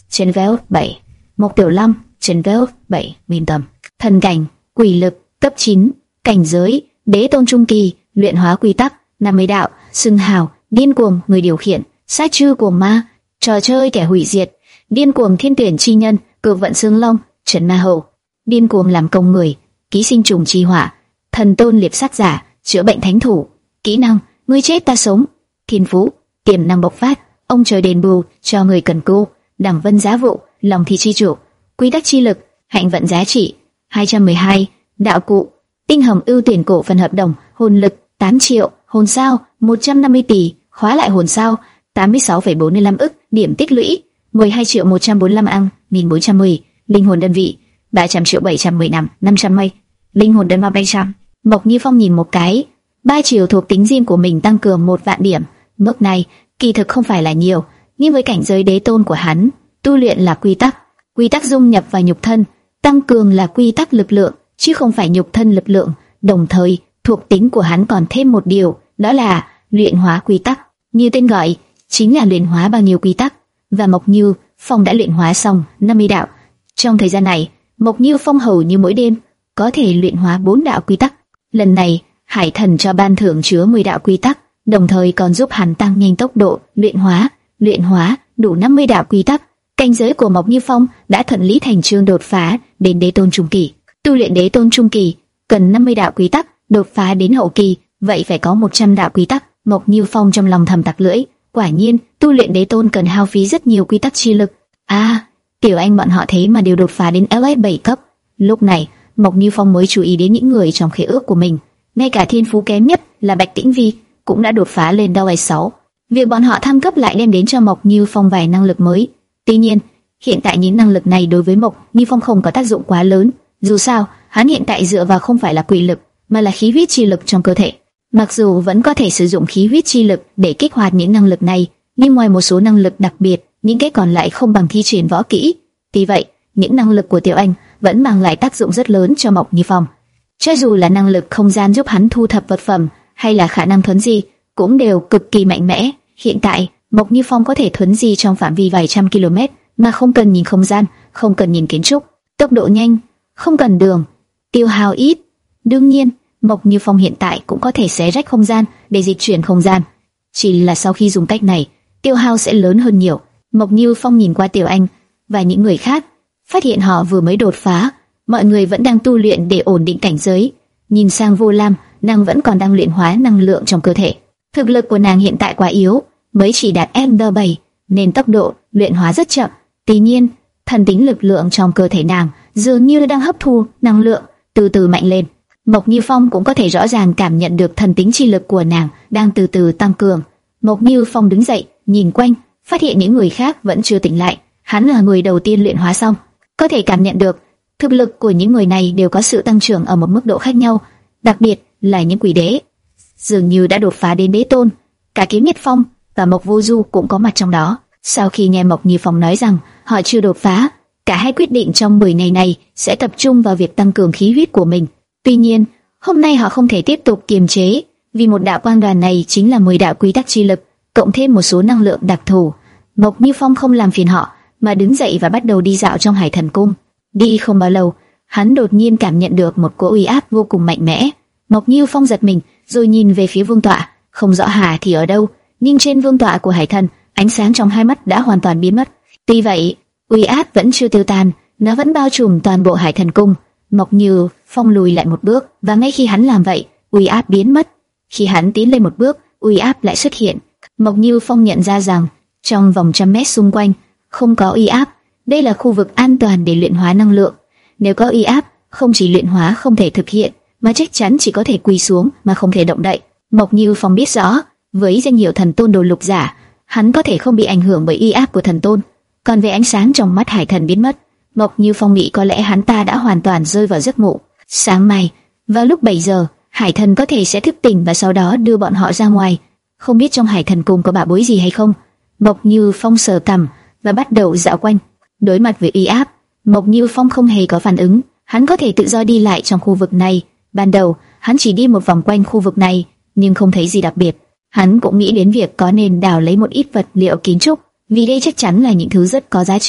trên vé bảy. Mộc Tiểu Long trên vé bảy. Minh Tâm, thần cảnh, quỷ lực, cấp chín, cảnh giới, đế tôn trung kỳ, luyện hóa quy tắc, năm mươi đạo, xưng hào, điên cuồng người điều khiển, sát chư cuồng ma, trò chơi kẻ hủy diệt, điên cuồng thiên tuyển chi nhân, cực vận xương long, trấn ma hầu, điên cuồng làm công người, ký sinh trùng chi hỏa, thần tôn liệp sát giả, chữa bệnh thánh thủ, kỹ năng, ngươi chết ta sống, thiên phú, tiềm năng bộc phát, ông trời đền bù cho người cần cù, đẳng vân giá vụ, lòng thi chi chủ, quy tắc chi lực, hạnh vận giá trị, hai trăm mười hai, đạo cụ, tinh hồng ưu tuyển cổ phần hợp đồng, hồn lực, tám triệu, hồn sao, một trăm năm mươi tỷ, khóa lại hồn sao, tám mươi sáu phẩy bốn mươi lăm ức, điểm tích lũy, mười hai triệu một trăm bốn mươi lăm ăn, nghìn bốn trăm mười, linh hồn đơn vị, ba trăm triệu bảy trăm mười lăm, năm trăm mây, linh hồn đơn vị bảy trăm. Mộc Như Phong nhìn một cái, ba chiều thuộc tính riêng của mình tăng cường một vạn điểm, mức này kỳ thực không phải là nhiều, nhưng với cảnh giới đế tôn của hắn, tu luyện là quy tắc, quy tắc dung nhập vào nhục thân, tăng cường là quy tắc lực lượng, chứ không phải nhục thân lực lượng. Đồng thời, thuộc tính của hắn còn thêm một điều, đó là luyện hóa quy tắc. Như tên gọi, chính là luyện hóa bao nhiêu quy tắc, và Mộc Như Phong đã luyện hóa xong năm mươi đạo. Trong thời gian này, Mộc Như Phong hầu như mỗi đêm có thể luyện hóa bốn đạo quy tắc. Lần này, Hải Thần cho ban thưởng chứa mười đạo quy tắc, đồng thời còn giúp hắn tăng nhanh tốc độ luyện hóa. Luyện hóa đủ năm mươi đạo quy tắc, cảnh giới của Mộc Như Phong đã thuận lý thành chương đột phá đến đế tôn trung kỳ. Tu luyện đế tôn trung kỳ cần năm mươi đạo quy tắc, đột phá đến hậu kỳ vậy phải có một trăm đạo quy tắc. Mộc Như Phong trong lòng thầm tặc lưỡi, quả nhiên tu luyện đế tôn cần hao phí rất nhiều quy tắc chi lực. À, Tiểu Anh bọn họ thế mà đều đột phá đến L S bảy cấp. Lúc này, Mộc Như Phong mới chú ý đến những người trong khế ước của mình, ngay cả thiên phú kém nhất là Bạch Tĩnh Vi cũng đã đột phá lên L S sáu. Việc bọn họ thăng cấp lại đem đến cho Mộc Như Phong vài năng lực mới. Tuy nhiên, hiện tại những năng lực này đối với Mộc Như Phong không có tác dụng quá lớn. Dù sao, hắn hiện tại dựa vào không phải là quỷ lực, mà là khí huyết chi lực trong cơ thể. Mặc dù vẫn có thể sử dụng khí huyết chi lực để kích hoạt những năng lực này, nhưng ngoài một số năng lực đặc biệt, những cái còn lại không bằng thi triển võ kỹ. Tuy vậy, những năng lực của Tiểu Anh vẫn mang lại tác dụng rất lớn cho Mộc Như Phong. Cho dù là năng lực không gian giúp hắn thu thập vật phẩm, hay là khả năng thuấn di, cũng đều cực kỳ mạnh mẽ. Hiện tại, Mộc Như Phong có thể thuấn di trong phạm vi vài trăm km, mà không cần nhìn không gian, không cần nhìn kiến trúc, tốc độ nhanh, không cần đường, tiêu hao ít. Đương nhiên, Mộc Như Phong hiện tại cũng có thể xé rách không gian để dịch chuyển không gian. Chỉ là sau khi dùng cách này, tiêu hao sẽ lớn hơn nhiều. Mộc Như Phong nhìn qua Tiểu Anh và những người khác, phát hiện họ vừa mới đột phá, mọi người vẫn đang tu luyện để ổn định cảnh giới. Nhìn sang Vô Lam, nàng vẫn còn đang luyện hóa năng lượng trong cơ thể. Thực lực của nàng hiện tại quá yếu, mới chỉ đạt S bảy, nên tốc độ luyện hóa rất chậm. Tuy nhiên, thần tính lực lượng trong cơ thể nàng dường như đang hấp thu năng lượng, từ từ mạnh lên. Mộc Như Phong cũng có thể rõ ràng cảm nhận được thần tính chi lực của nàng đang từ từ tăng cường. Mộc Như Phong đứng dậy, nhìn quanh, phát hiện những người khác vẫn chưa tỉnh lại. Hắn là người đầu tiên luyện hóa xong, có thể cảm nhận được thực lực của những người này đều có sự tăng trưởng ở một mức độ khác nhau, đặc biệt là những quỷ đế, dường như đã đột phá đến đế tôn. Cả Kiếm Nhiệt Phong và Mộc Vô Du cũng có mặt trong đó. Sau khi nghe Mộc Như Phong nói rằng họ chưa đột phá, cả hai quyết định trong mười ngày này sẽ tập trung vào việc tăng cường khí huyết của mình. Tuy nhiên, hôm nay họ không thể tiếp tục kiềm chế, vì một đạo quang đoàn này chính là mười đạo quy tắc chi lực, cộng thêm một số năng lượng đặc thù. Mộc Như Phong không làm phiền họ, mà đứng dậy và bắt đầu đi dạo trong Hải Thần Cung. Đi không bao lâu, hắn đột nhiên cảm nhận được một cỗ uy áp vô cùng mạnh mẽ. Mộc Như Phong giật mình, rồi nhìn về phía vương tọa, không rõ Hà thì ở đâu, nhưng trên vương tọa của Hải Thần, ánh sáng trong hai mắt đã hoàn toàn biến mất. Tuy vậy, uy áp vẫn chưa tiêu tan, nó vẫn bao trùm toàn bộ Hải Thần Cung. Mộc Như Phong lùi lại một bước, và ngay khi hắn làm vậy, uy áp biến mất. Khi hắn tiến lên một bước, uy áp lại xuất hiện. Mộc Như Phong nhận ra rằng trong vòng trăm mét xung quanh không có uy áp. Đây là khu vực an toàn để luyện hóa năng lượng. Nếu có uy áp, không chỉ luyện hóa không thể thực hiện, mà chắc chắn chỉ có thể quỳ xuống mà không thể động đậy. Mộc Như Phong biết rõ, với danh hiệu thần tôn đồ lục giả, hắn có thể không bị ảnh hưởng bởi uy áp của thần tôn. Còn về ánh sáng trong mắt Hải Thần biến mất, Mộc Như Phong nghĩ có lẽ hắn ta đã hoàn toàn rơi vào giấc ngủ. Sáng mai, vào lúc bảy giờ, Hải Thần có thể sẽ thức tỉnh và sau đó đưa bọn họ ra ngoài. Không biết trong Hải Thần Cung có bảo bối gì hay không? Mộc Như Phong sờ cằm và bắt đầu dạo quanh. Đối mặt với uy áp, Mộc Như Phong không hề có phản ứng. Hắn có thể tự do đi lại trong khu vực này. Ban đầu, hắn chỉ đi một vòng quanh khu vực này, nhưng không thấy gì đặc biệt. Hắn cũng nghĩ đến việc có nên đào lấy một ít vật liệu kiến trúc, vì đây chắc chắn là những thứ rất có giá trị.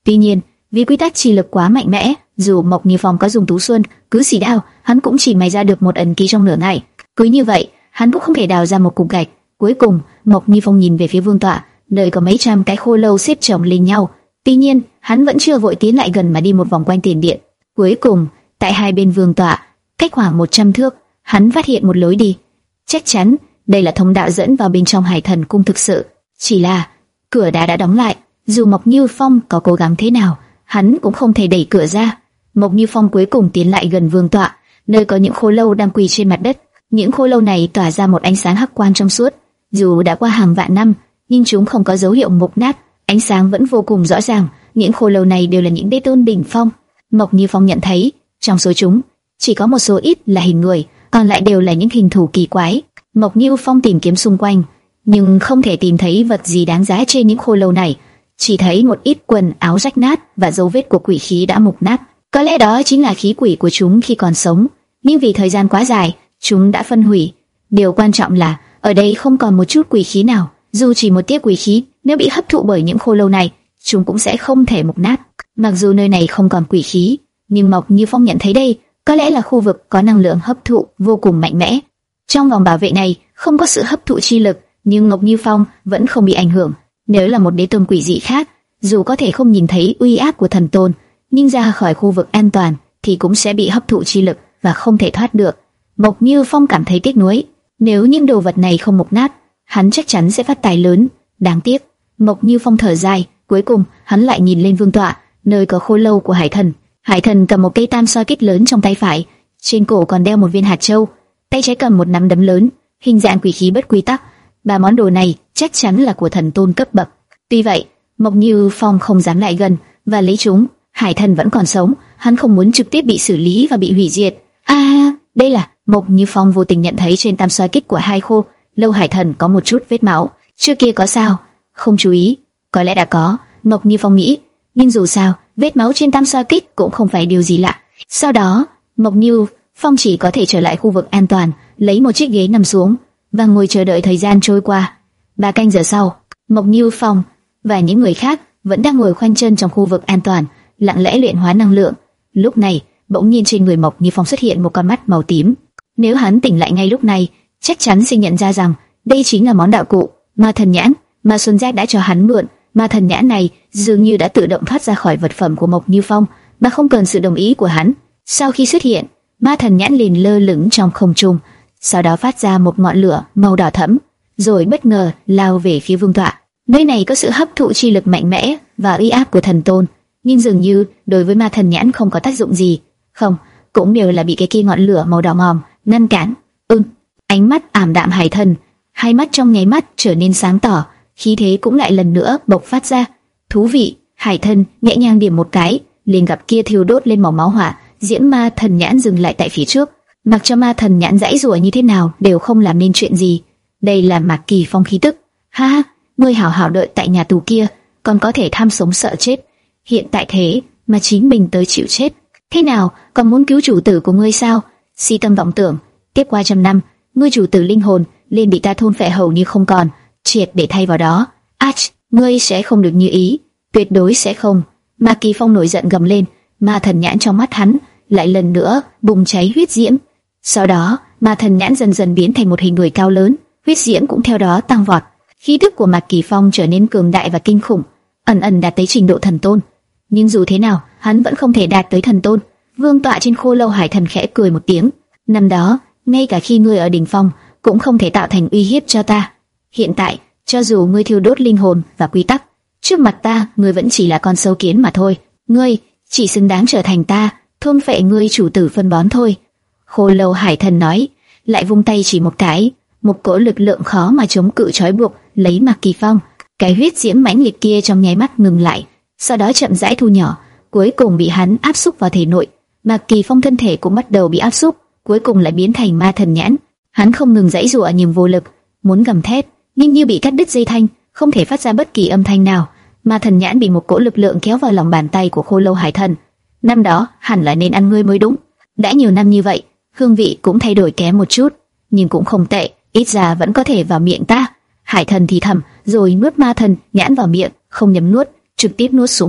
Tuy nhiên, vì quy tắc chi lực quá mạnh mẽ, dù Mộc Như Phong có dùng tú xuân, cứ xì đao, hắn cũng chỉ may ra được một ẩn ký trong nửa ngày. Cứ như vậy, hắn cũng không thể đào ra một cục gạch. Cuối cùng, Mộc Như Phong nhìn về phía vương tọa, nơi có mấy trăm cái khô lâu xếp chồng lên nhau. Tuy nhiên, hắn vẫn chưa vội tiến lại gần mà đi một vòng quanh tiền điện. Cuối cùng, tại hai bên vương tọa, cách khoảng một trăm thước, hắn phát hiện một lối đi. Chắc chắn, đây là thông đạo dẫn vào bên trong Hải Thần cung thực sự. Chỉ là, cửa đá đã đóng lại, dù Mộc Như Phong có cố gắng thế nào, hắn cũng không thể đẩy cửa ra. Mộc Như Phong cuối cùng tiến lại gần vương tọa, nơi có những khô lâu đang quỳ trên mặt đất. Những khô lâu này tỏa ra một ánh sáng hắc quang trong suốt, dù đã qua hàng vạn năm, nhưng chúng không có dấu hiệu mục nát, ánh sáng vẫn vô cùng rõ ràng. Những khô lâu này đều là những đế tôn đỉnh phong. Mộc Như Phong nhận thấy, trong số chúng, chỉ có một số ít là hình người, còn lại đều là những hình thù kỳ quái. Mộc Như Phong tìm kiếm xung quanh, nhưng không thể tìm thấy vật gì đáng giá trên những khô lâu này, chỉ thấy một ít quần áo rách nát và dấu vết của quỷ khí đã mục nát. Có lẽ đó chính là khí quỷ của chúng khi còn sống, nhưng vì thời gian quá dài, chúng đã phân hủy. Điều quan trọng là ở đây không còn một chút quỷ khí nào, dù chỉ một tia quỷ khí, nếu bị hấp thụ bởi những khô lâu này, chúng cũng sẽ không thể mục nát. Mặc dù nơi này không còn quỷ khí, nhưng Mộc Như Phong nhận thấy đây có lẽ là khu vực có năng lượng hấp thụ vô cùng mạnh mẽ. Trong vòng bảo vệ này không có sự hấp thụ chi lực, nhưng Mộc Như Phong vẫn không bị ảnh hưởng. Nếu là một đế tôn quỷ dị khác, dù có thể không nhìn thấy uy áp của thần tôn, nhưng ra khỏi khu vực an toàn thì cũng sẽ bị hấp thụ chi lực và không thể thoát được. Mộc Như Phong cảm thấy tiếc nuối, nếu những đồ vật này không mục nát, hắn chắc chắn sẽ phát tài lớn. Đáng tiếc. Mộc Như Phong thở dài, cuối cùng hắn lại nhìn lên vương tọa, nơi có khô lâu của Hải Thần. Hải Thần cầm một cây tam xoa kích lớn trong tay phải, trên cổ còn đeo một viên hạt châu, tay trái cầm một nắm đấm lớn, hình dạng quỷ khí bất quy tắc. Ba món đồ này chắc chắn là của thần tôn cấp bậc. Tuy vậy, Mộc Như Phong không dám lại gần và lấy chúng. Hải Thần vẫn còn sống, hắn không muốn trực tiếp bị xử lý và bị hủy diệt. À, đây là Mộc Như Phong vô tình nhận thấy trên tam xoa kích của hai khô lâu Hải Thần có một chút vết máu. Trước kia có sao? Không chú ý, có lẽ đã có. Mộc Như Phong nghĩ, nhưng dù sao, vết máu trên tam xoa kích cũng không phải điều gì lạ. Sau đó, Mộc Như Phong chỉ có thể trở lại khu vực an toàn, lấy một chiếc ghế nằm xuống và ngồi chờ đợi thời gian trôi qua. Ba canh giờ sau, Mộc Như Phong và những người khác vẫn đang ngồi khoanh chân trong khu vực an toàn, lặng lẽ luyện hóa năng lượng. Lúc này, bỗng nhiên trên người Mộc Như Phong xuất hiện một con mắt màu tím. Nếu hắn tỉnh lại ngay lúc này, chắc chắn sẽ nhận ra rằng đây chính là món đạo cụ Ma Thần Nhãn mà Xuân Giác đã cho hắn mượn. Ma Thần Nhãn này dường như đã tự động thoát ra khỏi vật phẩm của Mộc Như Phong mà không cần sự đồng ý của hắn. Sau khi xuất hiện, Ma Thần Nhãn liền lơ lửng trong không trung, sau đó phát ra một ngọn lửa màu đỏ thẫm, rồi bất ngờ lao về phía vương tọa. Nơi này có sự hấp thụ chi lực mạnh mẽ và uy áp của thần tôn, nhưng dường như đối với Ma Thần Nhãn không có tác dụng gì. Không, cũng đều là bị cái kia ngọn lửa màu đỏ mòm ngăn cản. Ừm, ánh mắt ảm đạm Hải Thần, hai mắt trong nháy mắt trở nên sáng tỏ, khí thế cũng lại lần nữa bộc phát ra. Thú vị. Hải Thần nhẹ nhàng điểm một cái, liền gặp kia thiêu đốt lên màu máu hỏa, diễm Ma Thần Nhãn dừng lại tại phía trước. Mặc cho Ma Thần Nhãn giãy giụa như thế nào đều không làm nên chuyện gì. Đây là Mạc Kỳ Phong khí tức. Ha ha, ngươi hảo hảo đợi tại nhà tù kia, còn có thể tham sống sợ chết. Hiện tại thế mà chính mình tới chịu chết. Thế nào, còn muốn cứu chủ tử của ngươi sao? Si tâm vọng tưởng. Tiếp qua trăm năm, ngươi chủ tử linh hồn liền bị ta thôn phệ hầu như không còn, triệt để thay vào đó. Ach, ngươi sẽ không được như ý, tuyệt đối sẽ không. Mạc Kỳ Phong nổi giận gầm lên, Ma Thần Nhãn trong mắt hắn lại lần nữa bùng cháy huyết diễm. Sau đó, Ma Thần Nhãn dần dần biến thành một hình người cao lớn, huyết diễm cũng theo đó tăng vọt. Khí tức của Mạc Kỳ Phong trở nên cường đại và kinh khủng, ẩn ẩn đạt tới trình độ thần tôn. Nhưng dù thế nào, hắn vẫn không thể đạt tới thần tôn. Vương tọa trên khô lâu Hải Thần khẽ cười một tiếng. Năm đó, ngay cả khi ngươi ở đỉnh phong, cũng không thể tạo thành uy hiếp cho ta. Hiện tại, cho dù ngươi thiêu đốt linh hồn và quy tắc, trước mặt ta, ngươi vẫn chỉ là con sâu kiến mà thôi. Ngươi chỉ xứng đáng trở thành ta, thôn phệ ngươi chủ tử phân bón thôi. Khô lâu Hải Thần nói, lại vung tay chỉ một cái, một cỗ lực lượng khó mà chống cự trói buộc lấy Mạc Kỳ Phong. Cái huyết diễm mãnh liệt kia trong nháy mắt ngừng lại, sau đó chậm rãi thu nhỏ, cuối cùng bị hắn áp xúc vào thể nội. Mạc Kỳ Phong thân thể cũng bắt đầu bị áp xúc, cuối cùng lại biến thành Ma Thần Nhãn. Hắn không ngừng giãy giụa nhưng vô lực, muốn gầm thét, nhưng như bị cắt đứt dây thanh, không thể phát ra bất kỳ âm thanh nào. Ma Thần Nhãn bị một cỗ lực lượng kéo vào lòng bàn tay của khô lâu Hải Thần. Năm đó hẳn là nên ăn ngươi mới đúng. Đã nhiều năm như vậy, hương vị cũng thay đổi kém một chút, nhưng cũng không tệ, ít ra vẫn có thể vào miệng ta. Hải Thần thì thầm, rồi nuốt Ma Thần Nhãn vào miệng, không nhấm nuốt, trực tiếp nuốt xuống bụng.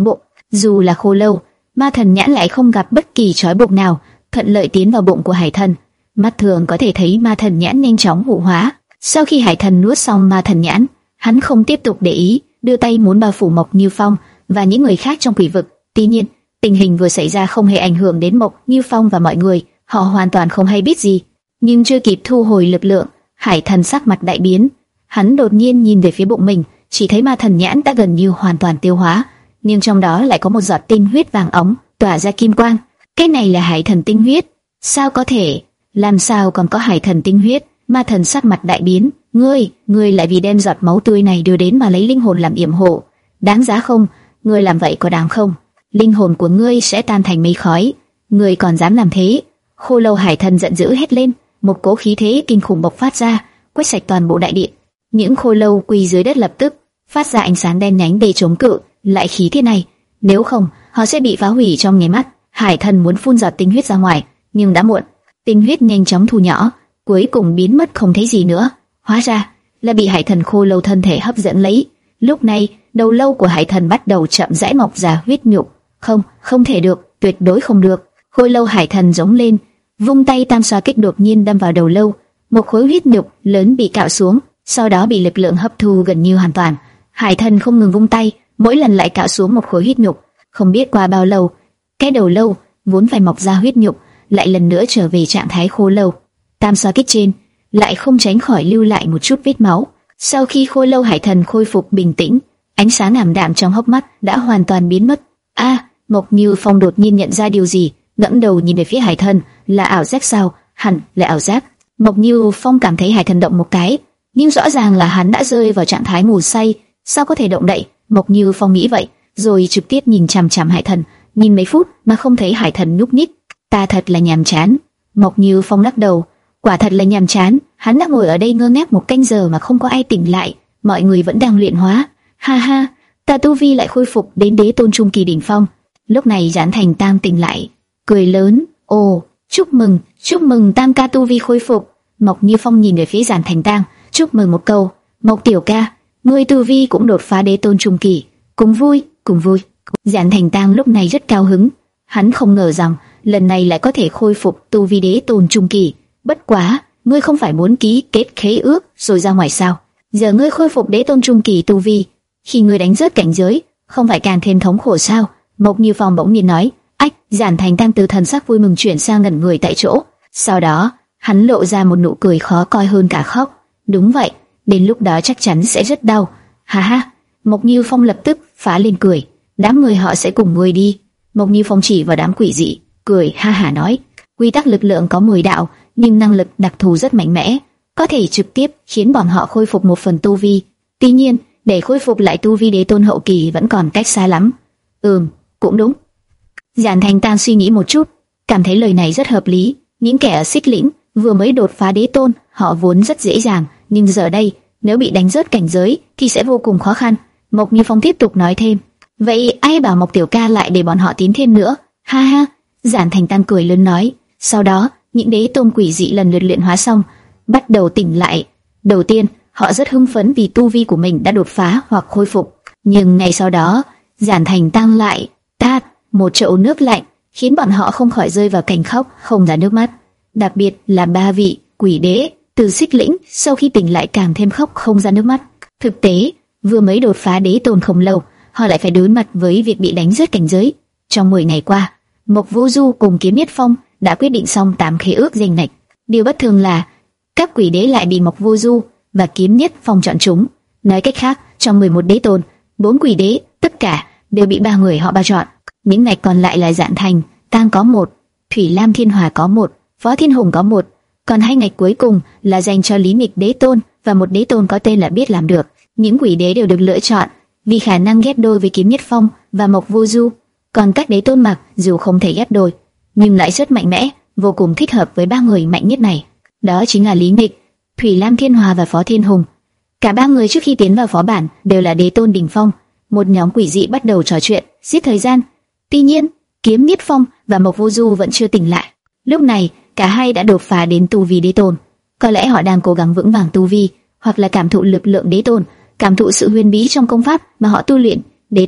Dù là khô lâu, ma thần nhãn lại không gặp bất kỳ trói buộc nào, thuận lợi tiến vào bụng của hải thần. Mắt thường có thể thấy ma thần nhãn nhanh chóng vụ hóa. Sau khi hải thần nuốt xong ma thần nhãn, hắn không tiếp tục để ý, đưa tay muốn bao phủ Mộc Như Phong và những người khác trong quỷ vực. Tuy nhiên, tình hình vừa xảy ra không hề ảnh hưởng đến Mộc Như Phong và mọi người, họ hoàn toàn không hay biết gì. Nhưng chưa kịp thu hồi lực lượng, hải thần sắc mặt đại biến. Hắn đột nhiên nhìn về phía bụng mình, chỉ thấy ma thần nhãn đã gần như hoàn toàn tiêu hóa, nhưng trong đó lại có một giọt tinh huyết vàng óng tỏa ra kim quang. Cái này là hải thần tinh huyết? Sao có thể? Làm sao còn có hải thần tinh huyết? Ma thần sắc mặt đại biến. Ngươi, ngươi lại vì đem giọt máu tươi này đưa đến mà lấy linh hồn làm yểm hộ, đáng giá không? Ngươi làm vậy có đáng không? Linh hồn của ngươi sẽ tan thành mây khói. Ngươi còn dám làm thế? Khô lâu hải thần giận dữ hét lên, một cỗ khí thế kinh khủng bộc phát ra, quét sạch toàn bộ đại địa. Những khô lâu quỳ dưới đất lập tức phát ra ánh sáng đen nhánh để chống cự lại khí thế này, nếu không họ sẽ bị phá hủy trong nháy mắt. Hải thần muốn phun giọt tinh huyết ra ngoài, nhưng đã muộn. Tinh huyết nhanh chóng thu nhỏ, cuối cùng biến mất không thấy gì nữa. Hóa ra là bị hải thần khô lâu thân thể hấp dẫn lấy. Lúc này, đầu lâu của hải thần bắt đầu chậm rãi mọc ra huyết nhục. Không, không thể được, tuyệt đối không được. Khô lâu hải thần giống lên, vung tay tam xoa kích đột nhiên đâm vào đầu lâu. Một khối huyết nhục lớn bị cạo xuống, sau đó bị lực lượng hấp thu gần như hoàn toàn. Hải thần không ngừng vung tay, mỗi lần lại cạo xuống một khối huyết nhục. Không biết qua bao lâu, cái đầu lâu vốn phải mọc ra huyết nhục lại lần nữa trở về trạng thái khô lâu. Tam xoa kích trên lại không tránh khỏi lưu lại một chút vết máu. Sau khi khô lâu hải thần khôi phục bình tĩnh, ánh sáng ảm đạm trong hốc mắt đã hoàn toàn biến mất. A, à, Mộc Như Phong đột nhiên nhận ra điều gì, ngẩng đầu nhìn về phía hải thần. Là ảo giác sao? Hẳn là ảo giác. Mộc Như Phong cảm thấy hải thần động một cái, nhưng rõ ràng là hắn đã rơi vào trạng thái ngủ say, sao có thể động đậy? Mộc Như Phong nghĩ vậy, rồi trực tiếp nhìn chằm chằm hải thần, nhìn mấy phút mà không thấy hải thần nhúc nhích. Ta thật là nhàm chán. Mộc Như Phong lắc đầu, quả thật là nhàm chán. Hắn đã ngồi ở đây ngơ ngác một canh giờ mà không có ai tỉnh lại, mọi người vẫn đang luyện hóa. Ha ha, ta tu vi lại khôi phục đến đế tôn trung kỳ đỉnh phong. Lúc này Giản Thành Tam tỉnh lại, cười lớn, ồ, chúc mừng, chúc mừng Tam ca tu vi khôi phục. Mộc Như Phong nhìn về phía Giản Thành Tam, chúc mừng một câu. Mộc tiểu ca, ngươi tu vi cũng đột phá đế tôn trung kỳ, cùng vui, cùng vui. Giản Thành Tam lúc này rất cao hứng, hắn không ngờ rằng lần này lại có thể khôi phục tu vi đế tôn trung kỳ. Bất quá, ngươi không phải muốn ký kết khế ước rồi ra ngoài sao? Giờ ngươi khôi phục đế tôn trung kỳ tu vi, khi ngươi đánh rớt cảnh giới, không phải càng thêm thống khổ sao? Mộc Như Phong bỗng nhiên nói. Ách, Giản Thành Tam từ thần sắc vui mừng chuyển sang ngẩn người tại chỗ. Sau đó, hắn lộ ra một nụ cười khó coi hơn cả khóc. Đúng vậy, đến lúc đó chắc chắn sẽ rất đau. Ha ha. Mộc Như Phong lập tức phá lên cười. Đám người họ sẽ cùng ngươi đi. Mộc Như Phong chỉ vào đám quỷ dị, cười ha hả nói. Quy tắc lực lượng có mười đạo, nhưng năng lực đặc thù rất mạnh mẽ, có thể trực tiếp khiến bọn họ khôi phục một phần tu vi. Tuy nhiên, để khôi phục lại tu vi đế tôn hậu kỳ vẫn còn cách xa lắm. Ừm, cũng đúng. Giản Thành Tam suy nghĩ một chút, cảm thấy lời này rất hợp lý. Những kẻ ở Xích Lĩnh vừa mới đột phá đế tôn, họ vốn rất dễ dàng, nhưng giờ đây, nếu bị đánh rớt cảnh giới thì sẽ vô cùng khó khăn. Mộc Như Phong tiếp tục nói thêm, vậy ai bảo Mộc tiểu ca lại để bọn họ tiến thêm nữa? Ha ha. Giản Thành Tam cười lớn nói. Sau đó, những đế tôn quỷ dị lần lượt luyện hóa xong, bắt đầu tỉnh lại. Đầu tiên, họ rất hưng phấn vì tu vi của mình đã đột phá hoặc khôi phục, nhưng ngay sau đó, Giản Thành Tam lại tát một chậu nước lạnh, khiến bọn họ không khỏi rơi vào cảnh khóc không ra nước mắt. Đặc biệt là ba vị quỷ đế từ Xích Lĩnh sau khi tỉnh lại càng thêm khóc không ra nước mắt. Thực tế, vừa mới đột phá đế tôn không lâu, họ lại phải đối mặt với việc bị đánh rớt cảnh giới. Trong mười ngày qua, Mộc Vô Du cùng Kiếm Nhất Phong đã quyết định xong tám khế ước danh lệch. Điều bất thường là các quỷ đế lại bị Mộc Vô Du và Kiếm Nhất Phong chọn chúng. Nói cách khác, trong mười một đế tôn, bốn quỷ đế tất cả đều bị ba người họ bao chọn. Những ngạch còn lại là Giản Thành Tam có một, Thủy Lam Thiên Hòa có một, Phó Thiên Hùng có một, còn hai ngạch cuối cùng là dành cho Lý Mịch đế tôn và một đế tôn có tên là Biết Làm Được. Những quỷ đế đều được lựa chọn vì khả năng ghép đôi với Kiếm Nhất Phong và Mộc Vô Du. Còn các đế tôn mặc dù không thể ghép đôi, nhưng lại rất mạnh mẽ, vô cùng thích hợp với ba người mạnh nhất này. Đó chính là Lý Mịch, Thủy Lam Thiên Hòa và Phó Thiên Hùng. Cả ba người trước khi tiến vào phó bản đều là đế tôn đỉnh phong. Một nhóm quỷ dị bắt đầu trò chuyện, giết thời gian. Tuy nhiên, Kiếm Nhất Phong và Mộc Vô Du vẫn chưa tỉnh lại. Lúc này, cả hai đã đột phá đến tu vi đế tôn. Có lẽ họ đang cố gắng vững vàng tu vi, hoặc là cảm thụ lực lượng đế tôn, cảm thụ sự huyền bí trong công pháp mà họ tu luyện. Đế tôn,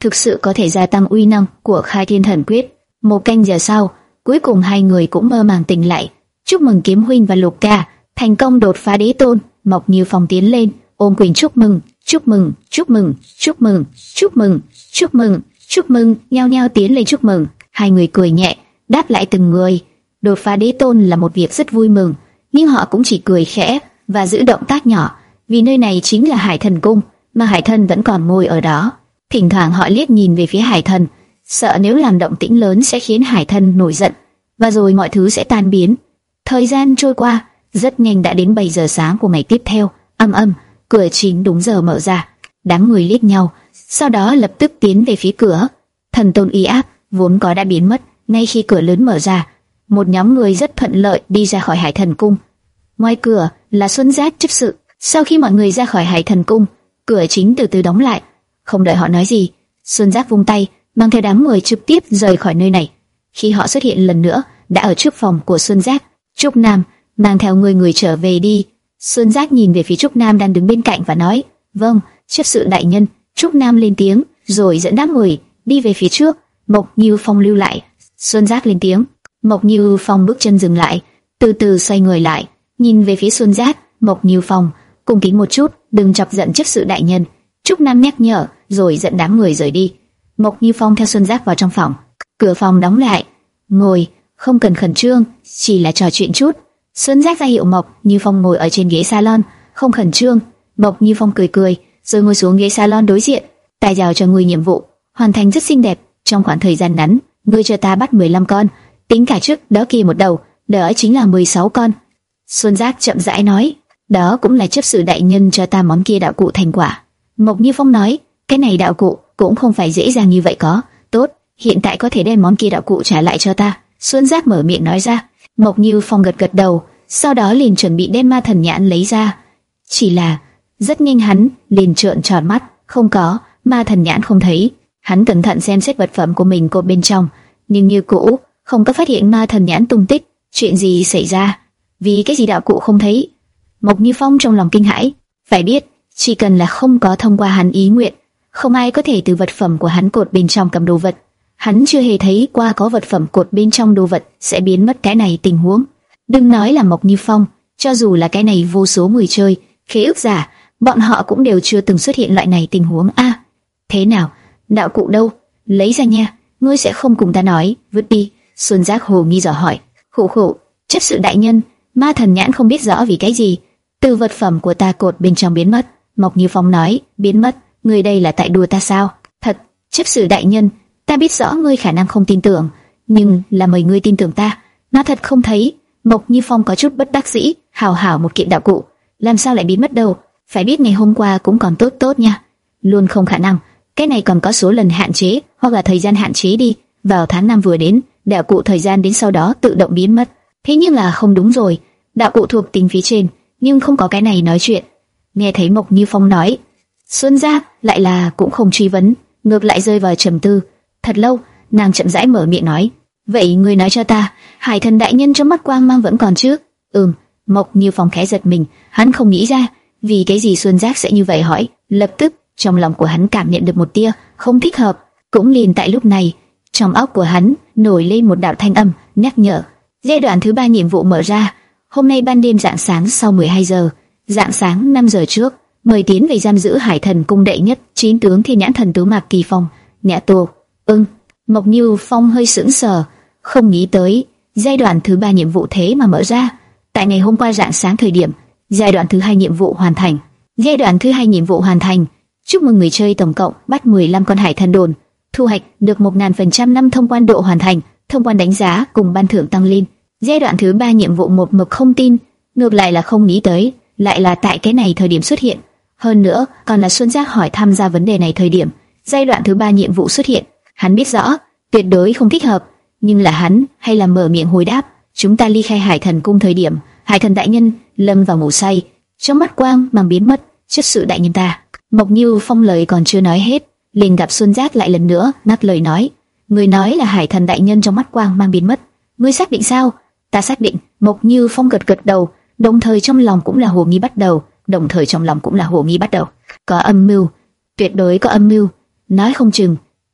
thực sự có thể gia tăng uy năng của Khai Thiên Thần Quyết. Một canh giờ sau, cuối cùng hai người cũng mơ màng tỉnh lại. Chúc mừng Kiếm huynh và Lục ca thành công đột phá đế tôn. Mộc Như Phong tiến lên ôm quyền chúc mừng, chúc mừng, chúc mừng, chúc mừng, chúc mừng, chúc mừng, chúc mừng, nhao nhao tiến lên chúc mừng. Hai người cười nhẹ, đáp lại từng người. Đột phá đế tôn là một việc rất vui mừng, nhưng họ cũng chỉ cười khẽ và giữ động tác nhỏ, vì nơi này chính là Hải Thần Cung, mà Hải Thần vẫn còn ngồi ở đó. Thỉnh thoảng họ liếc nhìn về phía Hải Thần, sợ nếu làm động tĩnh lớn sẽ khiến Hải Thần nổi giận, và rồi mọi thứ sẽ tan biến. Thời gian trôi qua, rất nhanh đã đến bảy giờ sáng của ngày tiếp theo. Âm âm, cửa chính đúng giờ mở ra. Đám người liếc nhau, sau đó lập tức tiến về phía cửa. Thần tôn uy áp vốn có đã biến mất ngay khi cửa lớn mở ra. Một nhóm người rất thuận lợi đi ra khỏi Hải Thần Cung. Ngoài cửa là Xuân Giác chấp sự. Sau khi mọi người ra khỏi Hải Thần Cung, cửa chính từ từ đóng lại. Không đợi họ nói gì, Xuân Giác vung tay, mang theo đám người trực tiếp rời khỏi nơi này. Khi họ xuất hiện lần nữa, đã ở trước phòng của Xuân Giác. Trúc Nam, mang theo người người trở về đi. Xuân Giác nhìn về phía Trúc Nam đang đứng bên cạnh và nói, vâng, chấp sự đại nhân. Trúc Nam lên tiếng, rồi dẫn đám người đi về phía trước. Mộc Như Phong lưu lại. Xuân Giác lên tiếng. Mộc Như Phong bước chân dừng lại, từ từ xoay người lại, nhìn về phía Xuân Giác. Mộc Như Phong, cung kính một chút, đừng chọc giận chấp sự đại nhân. Trúc Nam nhắc nhở, rồi dẫn đám người rời đi. Mộc Như Phong theo Xuân Giác vào trong phòng. Cửa phòng đóng lại. Ngồi, không cần khẩn trương, chỉ là trò chuyện chút. Xuân Giác ra hiệu Mộc Như Phong ngồi ở trên ghế salon, không khẩn trương. Mộc Như Phong cười cười, rồi ngồi xuống ghế salon đối diện. Ta giao cho ngươi nhiệm vụ, hoàn thành rất xinh đẹp. Trong khoảng thời gian ngắn, ngươi cho ta bắt mười lăm con, tính cả trước đó kia một đầu, đó chính là mười sáu con. Xuân Giác chậm rãi nói, đó cũng là chấp sự đại nhân cho ta món kia đạo cụ thành quả. Mộc Như Phong nói, cái này đạo cụ cũng không phải dễ dàng như vậy có. Tốt, hiện tại có thể đem món kia đạo cụ trả lại cho ta. Xuân Giác mở miệng nói ra. Mộc Như Phong gật gật đầu, sau đó liền chuẩn bị đem ma thần nhãn lấy ra. Chỉ là rất nhanh hắn liền trợn tròn mắt, không có, ma thần nhãn không thấy. Hắn cẩn thận xem xét vật phẩm của mình cột bên trong, nhưng như cũ không có phát hiện ma thần nhãn tung tích. Chuyện gì xảy ra? Vì cái gì đạo cụ không thấy? Mộc Như Phong trong lòng kinh hãi. Phải biết, chỉ cần là không có thông qua hắn ý nguyện, không ai có thể từ vật phẩm của hắn cột bên trong cầm đồ vật. Hắn chưa hề thấy qua có vật phẩm cột bên trong đồ vật sẽ biến mất cái này tình huống. Đừng nói là Mộc Như Phong, cho dù là cái này vô số người chơi, khế ước giả, bọn họ cũng đều chưa từng xuất hiện loại này tình huống. A, à, thế nào? Đạo cụ đâu? Lấy ra nha, ngươi sẽ không cùng ta nói, vứt đi. Xuân Giác hồ nghi dò hỏi. Khổ khổ, chấp sự đại nhân, ma thần nhãn không biết rõ vì cái gì, từ vật phẩm của ta cột bên trong biến mất. Mộc Như Phong nói, biến mất? Ngươi đây là tại đùa ta sao? Thật, chấp sự đại nhân, ta biết rõ ngươi khả năng không tin tưởng, nhưng là mời ngươi tin tưởng ta, nó thật không thấy. Mộc Như Phong có chút bất đắc dĩ, hào hảo một kiện đạo cụ, làm sao lại biến mất đâu? Phải biết ngày hôm qua cũng còn tốt tốt nha, luôn không khả năng. Cái này còn có số lần hạn chế, hoặc là thời gian hạn chế đi. Vào tháng năm vừa đến, đạo cụ thời gian đến sau đó tự động biến mất. Thế nhưng là không đúng rồi, đạo cụ thuộc tính phía trên, nhưng không có cái này nói chuyện. Nghe thấy Mộc Như Phong nói, Xuân Giác lại là cũng không truy vấn, ngược lại rơi vào trầm tư. Thật lâu, nàng chậm rãi mở miệng nói, vậy ngươi nói cho ta, Hải Thần đại nhân trong mắt quang mang vẫn còn chứ? Ừm. Mộc Như Phong khẽ giật mình, hắn không nghĩ ra vì cái gì Xuân Giác sẽ như vậy hỏi. Lập tức trong lòng của hắn cảm nhận được một tia không thích hợp. Cũng liền tại lúc này, trong óc của hắn nổi lên một đạo thanh âm nhắc nhở. Giai đoạn thứ ba nhiệm vụ mở ra. Hôm nay ban đêm rạng sáng sau mười hai giờ, rạng sáng năm giờ trước, mời tiến về giam giữ Hải Thần cung đệ nhất chín tướng Thiên Nhãn Thần Tứ Mạc Kỳ Phong. Nhã Tô. Ưng. Mộc Như Phong hơi sững sờ, không nghĩ tới giai đoạn thứ ba nhiệm vụ thế mà mở ra. Tại ngày hôm qua rạng sáng thời điểm, giai đoạn thứ hai nhiệm vụ hoàn thành. Giai đoạn thứ hai nhiệm vụ hoàn thành. Chúc mừng người chơi tổng cộng bắt mười lăm con hải thần đồn, thu hoạch được một nghìn phần trăm năm thông quan độ hoàn thành, thông quan đánh giá cùng ban thưởng tăng lên. Giai đoạn thứ ba nhiệm vụ một mực không tin, ngược lại là không nghĩ tới, lại là tại cái này thời điểm xuất hiện. Hơn nữa, còn là Xuân Giác hỏi tham gia vấn đề này thời điểm giai đoạn thứ ba nhiệm vụ xuất hiện. Hắn biết rõ, tuyệt đối không thích hợp, nhưng là hắn hay là mở miệng hồi đáp. Chúng ta ly khai Hải Thần cung thời điểm, Hải Thần đại nhân lâm vào ngủ say, trong mắt quang mang biến mất. Chấp sự đại nhân ta. Mộc Như Phong lời còn chưa nói hết, liền gặp Xuân Giác lại lần nữa ngắt lời nói, người nói là Hải Thần đại nhân trong mắt quang mang biến mất, ngươi xác định sao? Ta xác định. Mộc Như Phong gật gật đầu, đồng thời trong lòng cũng là hồ nghi bắt đầu, đồng thời trong lòng cũng là hồ nghi bắt đầu. Có âm mưu, tuyệt đối có âm mưu, nói không chừng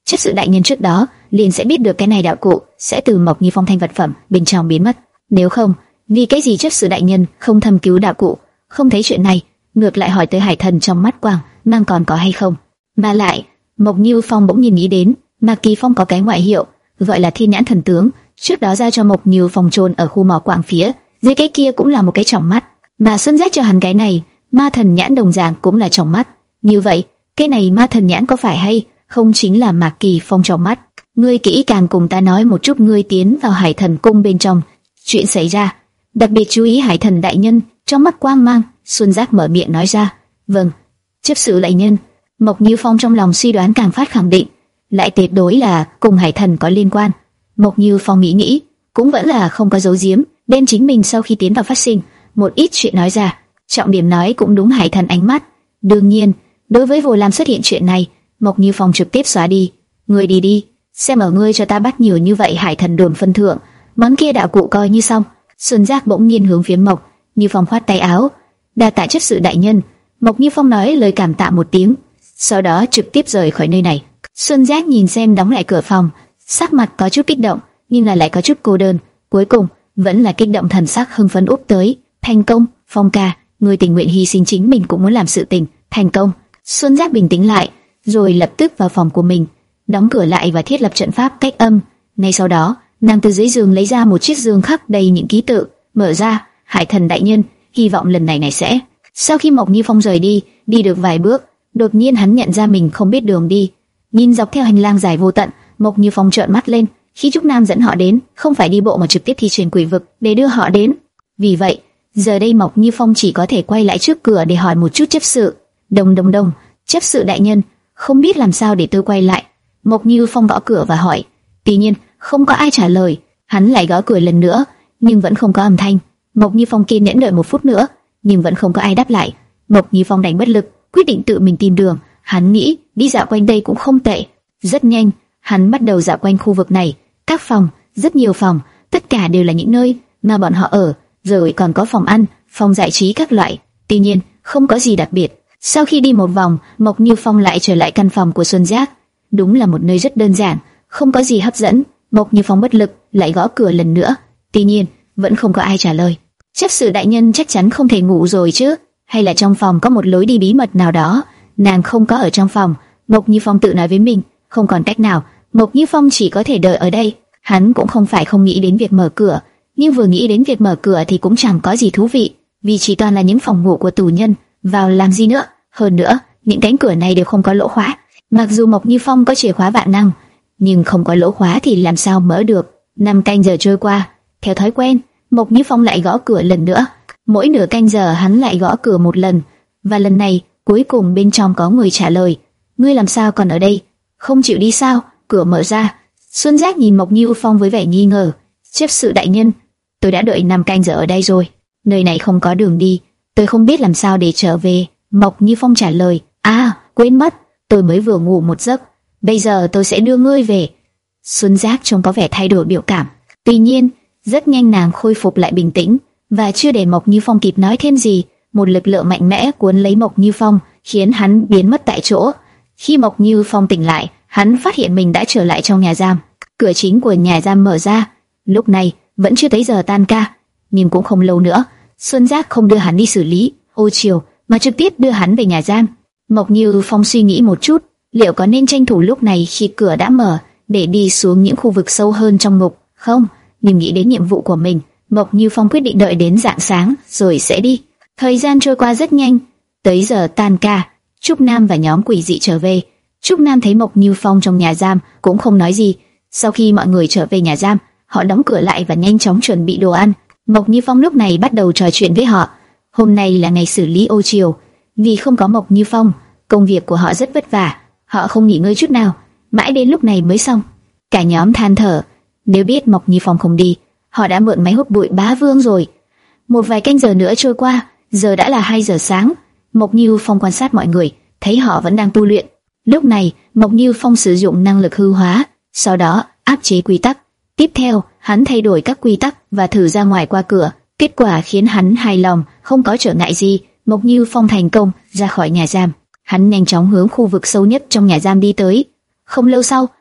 chấp sự đại nhân trước đó liền sẽ biết được cái này đạo cụ sẽ từ Mộc Như Phong thanh vật phẩm bên trong biến mất. Nếu không, vì cái gì chấp sự đại nhân không thăm cứu đạo cụ, không thấy chuyện này, ngược lại hỏi tới hải thần trong mắt quang mang còn có hay không? Mà lại, Mộc Như Phong bỗng nhìn nghĩ đến, Mạc Kỳ Phong có cái ngoại hiệu gọi là Thiên Nhãn Thần Tướng, trước đó ra cho Mộc Như Phong chôn ở khu mỏ quạng phía dưới, cái kia cũng là một cái tròng mắt, mà Xuân Giác cho hắn cái này Ma Thần Nhãn đồng dạng cũng là tròng mắt. Như vậy, cái này Ma Thần Nhãn có phải hay không chính là Mạc Kỳ Phong tròng mắt? Ngươi kỹ càng cùng ta nói một chút ngươi tiến vào Hải Thần Cung bên trong chuyện xảy ra, đặc biệt chú ý Hải Thần đại nhân trong mắt quang mang. Xuân Giác mở miệng nói ra. Vâng, chấp sự đại nhân. Mộc Như Phong trong lòng suy đoán càng phát khẳng định, lại tuyệt đối là cùng Hải Thần có liên quan. Mộc Như Phong nghĩ nghĩ, cũng vẫn là không có giấu giếm, đem chính mình sau khi tiến vào phát sinh một ít chuyện nói ra. Trọng điểm nói cũng đúng Hải Thần ánh mắt. Đương nhiên, đối với Vô Lam xuất hiện chuyện này, Mộc Như Phong trực tiếp xóa đi. Ngươi đi đi, xem ở ngươi cho ta bắt nhiều như vậy Hải Thần đồn phân thượng, món kia đạo cụ coi như xong. Xuân Giác bỗng nhiên hướng phía Mộc Như Phong khoát tay áo. Đa tạ chấp sự đại nhân. Mộc Như Phong nói lời cảm tạ một tiếng, sau đó trực tiếp rời khỏi nơi này. Xuân Giác nhìn xem đóng lại cửa phòng, sắc mặt có chút kích động, nhưng là lại có chút cô đơn. Cuối cùng vẫn là kích động thần sắc hưng phấn úp tới. Thành công, Phong ca, người tình nguyện hy sinh chính mình cũng muốn làm sự tình. Thành công. Xuân Giác bình tĩnh lại, rồi lập tức vào phòng của mình, đóng cửa lại và thiết lập trận pháp cách âm. Ngay sau đó, nàng từ dưới giường lấy ra một chiếc giường khắc đầy những ký tự, mở ra. Hải Thần đại nhân, hy vọng lần này này sẽ. Sau khi Mộc Như Phong rời đi, đi được vài bước, đột nhiên hắn nhận ra mình không biết đường đi. Nhìn dọc theo hành lang dài vô tận, Mộc Như Phong trợn mắt lên. Khi Trúc Nam dẫn họ đến, không phải đi bộ mà trực tiếp thi triển quỷ vực để đưa họ đến. Vì vậy, giờ đây Mộc Như Phong chỉ có thể quay lại trước cửa để hỏi một chút chấp sự. Đông đông đông, chấp sự đại nhân, không biết làm sao để tôi quay lại. Mộc Như Phong gõ cửa và hỏi. Tuy nhiên, không có ai trả lời. Hắn lại gõ cửa lần nữa, nhưng vẫn không có âm thanh. Mộc Như Phong kiên nhẫn đợi một phút nữa, nhưng vẫn không có ai đáp lại. Mộc Như Phong đành bất lực, quyết định tự mình tìm đường. Hắn nghĩ đi dạo quanh đây cũng không tệ. Rất nhanh, hắn bắt đầu dạo quanh khu vực này. Các phòng, rất nhiều phòng, tất cả đều là những nơi mà bọn họ ở, rồi còn có phòng ăn, phòng giải trí các loại. Tuy nhiên, không có gì đặc biệt. Sau khi đi một vòng, Mộc Như Phong lại trở lại căn phòng của Xuân Giác. Đúng là một nơi rất đơn giản, không có gì hấp dẫn. Mộc Như Phong bất lực, lại gõ cửa lần nữa. Tuy nhiên, vẫn không có ai trả lời. Chấp sự đại nhân chắc chắn không thể ngủ rồi chứ? Hay là trong phòng có một lối đi bí mật nào đó? Nàng không có ở trong phòng. Mộc Như Phong tự nói với mình, không còn cách nào. Mộc Như Phong chỉ có thể đợi ở đây. Hắn cũng không phải không nghĩ đến việc mở cửa, nhưng vừa nghĩ đến việc mở cửa thì cũng chẳng có gì thú vị, vì chỉ toàn là những phòng ngủ của tù nhân, vào làm gì nữa? Hơn nữa, những cánh cửa này đều không có lỗ khóa. Mặc dù Mộc Như Phong có chìa khóa vạn năng, nhưng không có lỗ khóa thì làm sao mở được? Năm canh giờ trôi qua, theo thói quen, Mộc Như Phong lại gõ cửa lần nữa. Mỗi nửa canh giờ hắn lại gõ cửa một lần, và lần này cuối cùng bên trong có người trả lời. Ngươi làm sao còn ở đây? Không chịu đi sao? Cửa mở ra. Xuân Giác nhìn Mộc Như Phong với vẻ nghi ngờ. Chấp sự đại nhân, tôi đã đợi năm canh giờ ở đây rồi. Nơi này không có đường đi, tôi không biết làm sao để trở về. Mộc Như Phong trả lời. À, quên mất, tôi mới vừa ngủ một giấc. Bây giờ tôi sẽ đưa ngươi về. Xuân Giác trông có vẻ thay đổi biểu cảm. Tuy nhiên, rất nhanh nàng khôi phục lại bình tĩnh, và chưa để Mộc Như Phong kịp nói thêm gì, một lực lượng mạnh mẽ cuốn lấy Mộc Như Phong, khiến hắn biến mất tại chỗ. Khi Mộc Như Phong tỉnh lại, hắn phát hiện mình đã trở lại trong nhà giam. Cửa chính của nhà giam mở ra. Lúc này vẫn chưa tới giờ tan ca, nhưng cũng không lâu nữa. Xuân Giác không đưa hắn đi xử lý ô chiều, mà trực tiếp đưa hắn về nhà giam. Mộc Như Phong suy nghĩ một chút, liệu có nên tranh thủ lúc này khi cửa đã mở để đi xuống những khu vực sâu hơn trong ngục không? Nhưng nghĩ đến nhiệm vụ của mình, Mộc Như Phong quyết định đợi đến rạng sáng rồi sẽ đi. Thời gian trôi qua rất nhanh, tới giờ tan ca, Trúc Nam và nhóm quỷ dị trở về. Trúc Nam thấy Mộc Như Phong trong nhà giam cũng không nói gì. Sau khi mọi người trở về nhà giam, họ đóng cửa lại và nhanh chóng chuẩn bị đồ ăn. Mộc Như Phong lúc này bắt đầu trò chuyện với họ. Hôm nay là ngày xử lý ô chiều, vì không có Mộc Như Phong, công việc của họ rất vất vả. Họ không nghỉ ngơi chút nào, mãi đến lúc này mới xong. Cả nhóm than thở, nếu biết Mộc Như Phong không đi, họ đã mượn máy hút bụi bá vương rồi. Một vài canh giờ nữa trôi qua, giờ đã là hai giờ sáng. Mộc Như Phong quan sát mọi người, thấy họ vẫn đang tu luyện. Lúc này, Mộc Như Phong sử dụng năng lực hư hóa, sau đó áp chế quy tắc. Tiếp theo, hắn thay đổi các quy tắc và thử ra ngoài qua cửa. Kết quả khiến hắn hài lòng, không có trở ngại gì. Mộc Như Phong thành công ra khỏi nhà giam. Hắn nhanh chóng hướng khu vực sâu nhất trong nhà giam đi tới. Không lâu sau,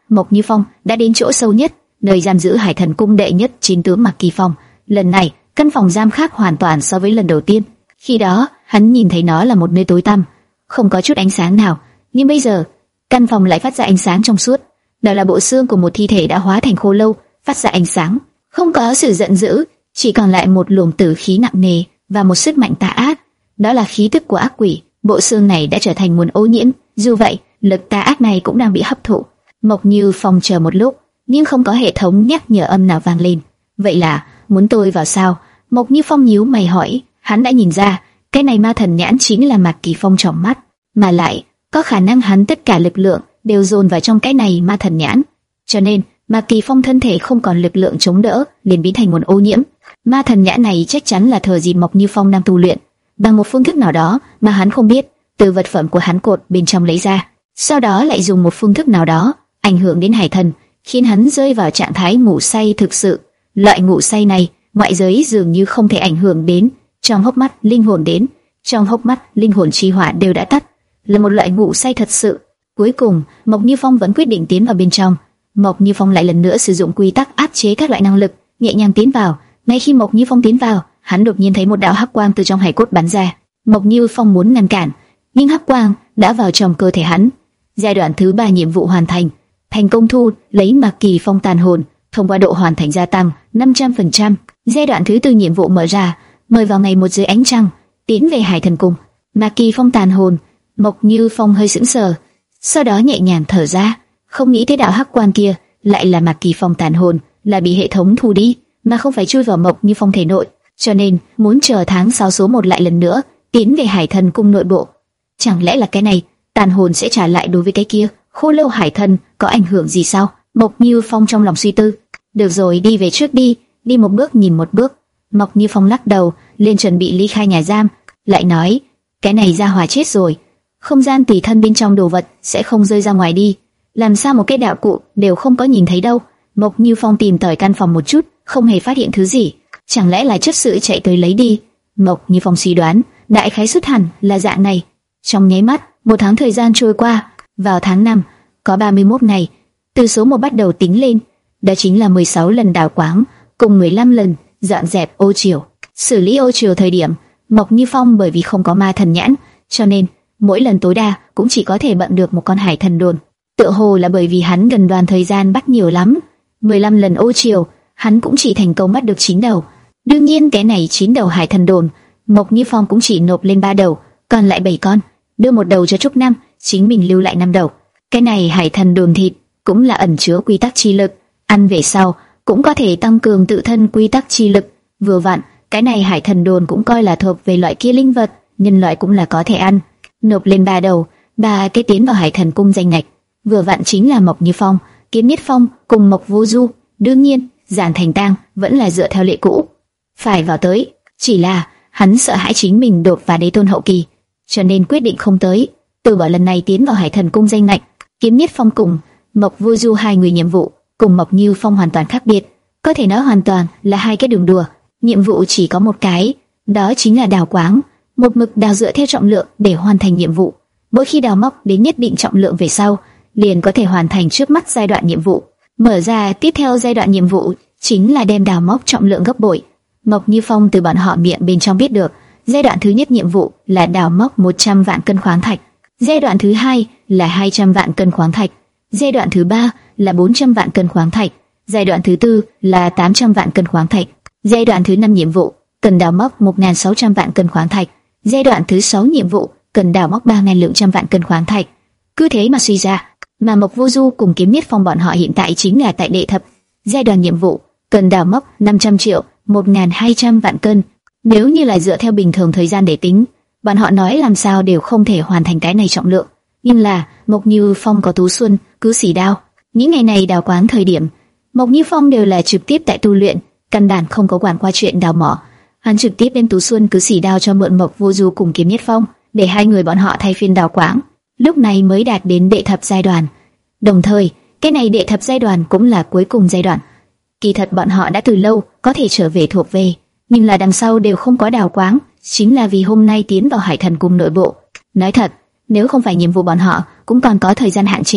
Mộc Như Phong đã đến chỗ sâu nhất, nơi giam giữ Hải Thần Cung đệ nhất chín tướng Mạc Kỳ Phong. Lần này, căn phòng giam khác hoàn toàn so với lần đầu tiên. Khi đó, hắn nhìn thấy nó là một nơi tối tăm, không có chút ánh sáng nào, nhưng bây giờ, căn phòng lại phát ra ánh sáng trong suốt. Đó là bộ xương của một thi thể đã hóa thành khô lâu, phát ra ánh sáng. Không có sự giận dữ, chỉ còn lại một luồng tử khí nặng nề và một sức mạnh tà ác. Đó là khí tức của ác quỷ. Bộ xương này đã trở thành nguồn ô nhiễm. Dù vậy, lực tà ác này cũng đang bị hấp thụ. Mộc Như Phong chờ một lúc, nhưng không có hệ thống nhắc nhở âm nào vang lên. Vậy là muốn tôi vào sao? Mộc Như Phong nhíu mày hỏi. Hắn đã nhìn ra, cái này ma thần nhãn chính là Mạc Kỳ Phong trong mắt, mà lại có khả năng hắn tất cả lực lượng đều dồn vào trong cái này ma thần nhãn, cho nên Mạc Kỳ Phong thân thể không còn lực lượng chống đỡ, liền biến thành nguồn ô nhiễm. Ma thần nhãn này chắc chắn là thừa dịp Mộc Như Phong đang tu luyện, bằng một phương thức nào đó mà hắn không biết, từ vật phẩm của hắn cột bên trong lấy ra, sau đó lại dùng một phương thức nào đó ảnh hưởng đến Hải Thần, khiến hắn rơi vào trạng thái ngủ say thực sự. Loại ngủ say này, ngoại giới dường như không thể ảnh hưởng đến. Trong hốc mắt linh hồn đến, trong hốc mắt linh hồn chi hỏa đều đã tắt, là một loại ngủ say thật sự. Cuối cùng, Mộc Như Phong vẫn quyết định tiến vào bên trong. Mộc Như Phong lại lần nữa sử dụng quy tắc áp chế các loại năng lực, nhẹ nhàng tiến vào. Ngay khi Mộc Như Phong tiến vào, hắn đột nhiên thấy một đạo hắc quang từ trong hải cốt bắn ra. Mộc Như Phong muốn ngăn cản, nhưng hắc quang đã vào trong cơ thể hắn. Giai đoạn thứ ba nhiệm vụ hoàn thành, thành công thu lấy Mạc Kỳ Phong tàn hồn, thông qua độ hoàn thành gia tăng năm trăm phần trăm. Giai đoạn thứ tư nhiệm vụ mở ra, mời vào ngày một dưới ánh trăng, tiến về Hải Thần Cung. Mạc Kỳ Phong tàn hồn. Mộc Như Phong hơi sững sờ, sau đó nhẹ nhàng thở ra, không nghĩ tới đạo hắc quan kia lại là Mạc Kỳ Phong tàn hồn, là bị hệ thống thu đi, mà không phải chui vào Mộc Như Phong thể nội, cho nên muốn chờ tháng sáu số một lại lần nữa tiến về Hải Thần Cung nội bộ. Chẳng lẽ là cái này tàn hồn sẽ trả lại đối với cái kia khô lâu Hải Thần có ảnh hưởng gì sao? Mộc Như Phong trong lòng suy tư. Được rồi, đi về trước đi, đi một bước nhìn một bước. Mộc Như Phong lắc đầu, lên chuẩn bị ly khai nhà giam, lại nói, cái này ra hỏa chết rồi, không gian tùy thân bên trong đồ vật sẽ không rơi ra ngoài đi, làm sao một cái đạo cụ đều không có nhìn thấy đâu. Mộc Như Phong tìm tỏi căn phòng một chút, không hề phát hiện thứ gì, chẳng lẽ là chất sự chạy tới lấy đi? Mộc Như Phong suy đoán, đại khái xuất hẳn là dạng này. Trong nháy mắt, một tháng thời gian trôi qua, vào tháng năm, có ba mươi mốt ngày, từ số một bắt đầu tính lên, đó chính là mười sáu lần đào quáng, cùng mười lăm lần dọn dẹp ô triều. Xử lý ô triều thời điểm, Mộc Như Phong bởi vì không có ma thần nhãn, cho nên mỗi lần tối đa cũng chỉ có thể bận được một con hải thần đồn. Tựa hồ là bởi vì hắn gần đoàn thời gian bắt nhiều lắm, mười lăm lần ô triều, hắn cũng chỉ thành công bắt được chín đầu. Đương nhiên cái này chín đầu hải thần đồn, Mộc Như Phong cũng chỉ nộp lên ba đầu, còn lại bảy con, đưa một đầu cho Trúc Nam, chính mình lưu lại năm đầu. Cái này hải thần đồn thịt cũng là ẩn chứa quy tắc chi lực, ăn về sau cũng có thể tăng cường tự thân quy tắc chi lực. Vừa vặn, cái này hải thần đồn cũng coi là thuộc về loại kia linh vật, nhân loại cũng là có thể ăn. Nộp lên ba đầu, ba cái tiến vào Hải Thần Cung danh ngạch, vừa vặn chính là Mộc Như Phong, Kiếm Nhất Phong cùng Mộc Vô Du. Đương nhiên, Giản Thành Tang vẫn là dựa theo lệ cũ, phải vào tới, chỉ là hắn sợ hãi chính mình đột phá đế tôn hậu kỳ, cho nên quyết định không tới, từ bỏ lần này tiến vào Hải Thần Cung danh ngạch. Kiếm Nhất Phong cùng Mộc Vô Du hai người nhiệm vụ cùng Mộc Như Phong hoàn toàn khác biệt, có thể nói hoàn toàn là hai cái đường đùa. Nhiệm vụ chỉ có một cái, đó chính là đào quáng, một mực đào dựa theo trọng lượng để hoàn thành nhiệm vụ. Mỗi khi đào móc đến nhất định trọng lượng về sau, liền có thể hoàn thành trước mắt giai đoạn nhiệm vụ. Mở ra tiếp theo giai đoạn nhiệm vụ chính là đem đào móc trọng lượng gấp bội. Mộc Như Phong từ bọn họ miệng bên trong biết được, giai đoạn thứ nhất nhiệm vụ là đào móc một trăm vạn cân khoáng thạch, giai đoạn thứ hai là hai trăm vạn cân khoáng thạch, giai đoạn thứ ba là bốn trăm vạn cân khoáng thạch, giai đoạn thứ tư là tám trăm vạn cân khoáng thạch. Giai đoạn thứ năm nhiệm vụ cần đào móc một nghìn sáu trăm vạn cân khoáng thạch. Giai đoạn thứ sáu nhiệm vụ cần đào móc ba nghìn lượng trăm vạn cân khoáng thạch. Cứ thế mà suy ra, mà Mộc Vô Du cùng Kiếm Nhất Phong bọn họ hiện tại chính là tại đệ thập. Giai đoạn nhiệm vụ cần đào móc năm trăm triệu, một nghìn hai trăm vạn cân. Nếu như là dựa theo bình thường thời gian để tính, bọn họ nói làm sao đều không thể hoàn thành cái này trọng lượng. Nhưng là Mộc Như Phong có Tú Xuân, Cứ Xỉ Đao. Những ngày này đào quáng thời điểm, Mộc Như Phong đều là trực tiếp tại tu luyện, căn bản không có quản qua chuyện đào mỏ. Hắn trực tiếp đem Tú Xuân Cứ Xỉ Đao cho mượn Mộc Vô Du cùng Kiếm Nhất Phong, để hai người bọn họ thay phiên đào quáng. Lúc này mới đạt đến đệ thập giai đoạn. Đồng thời, cái này đệ thập giai đoạn cũng là cuối cùng giai đoạn. Kỳ thật bọn họ đã từ lâu có thể trở về thuộc về, nhưng là đằng sau đều không có đào quáng, chính là vì hôm nay tiến vào Hải Thần Cung nội bộ. Nói thật, nếu không phải nhiệm vụ bọn họ cũng còn có thời gian hạn chế,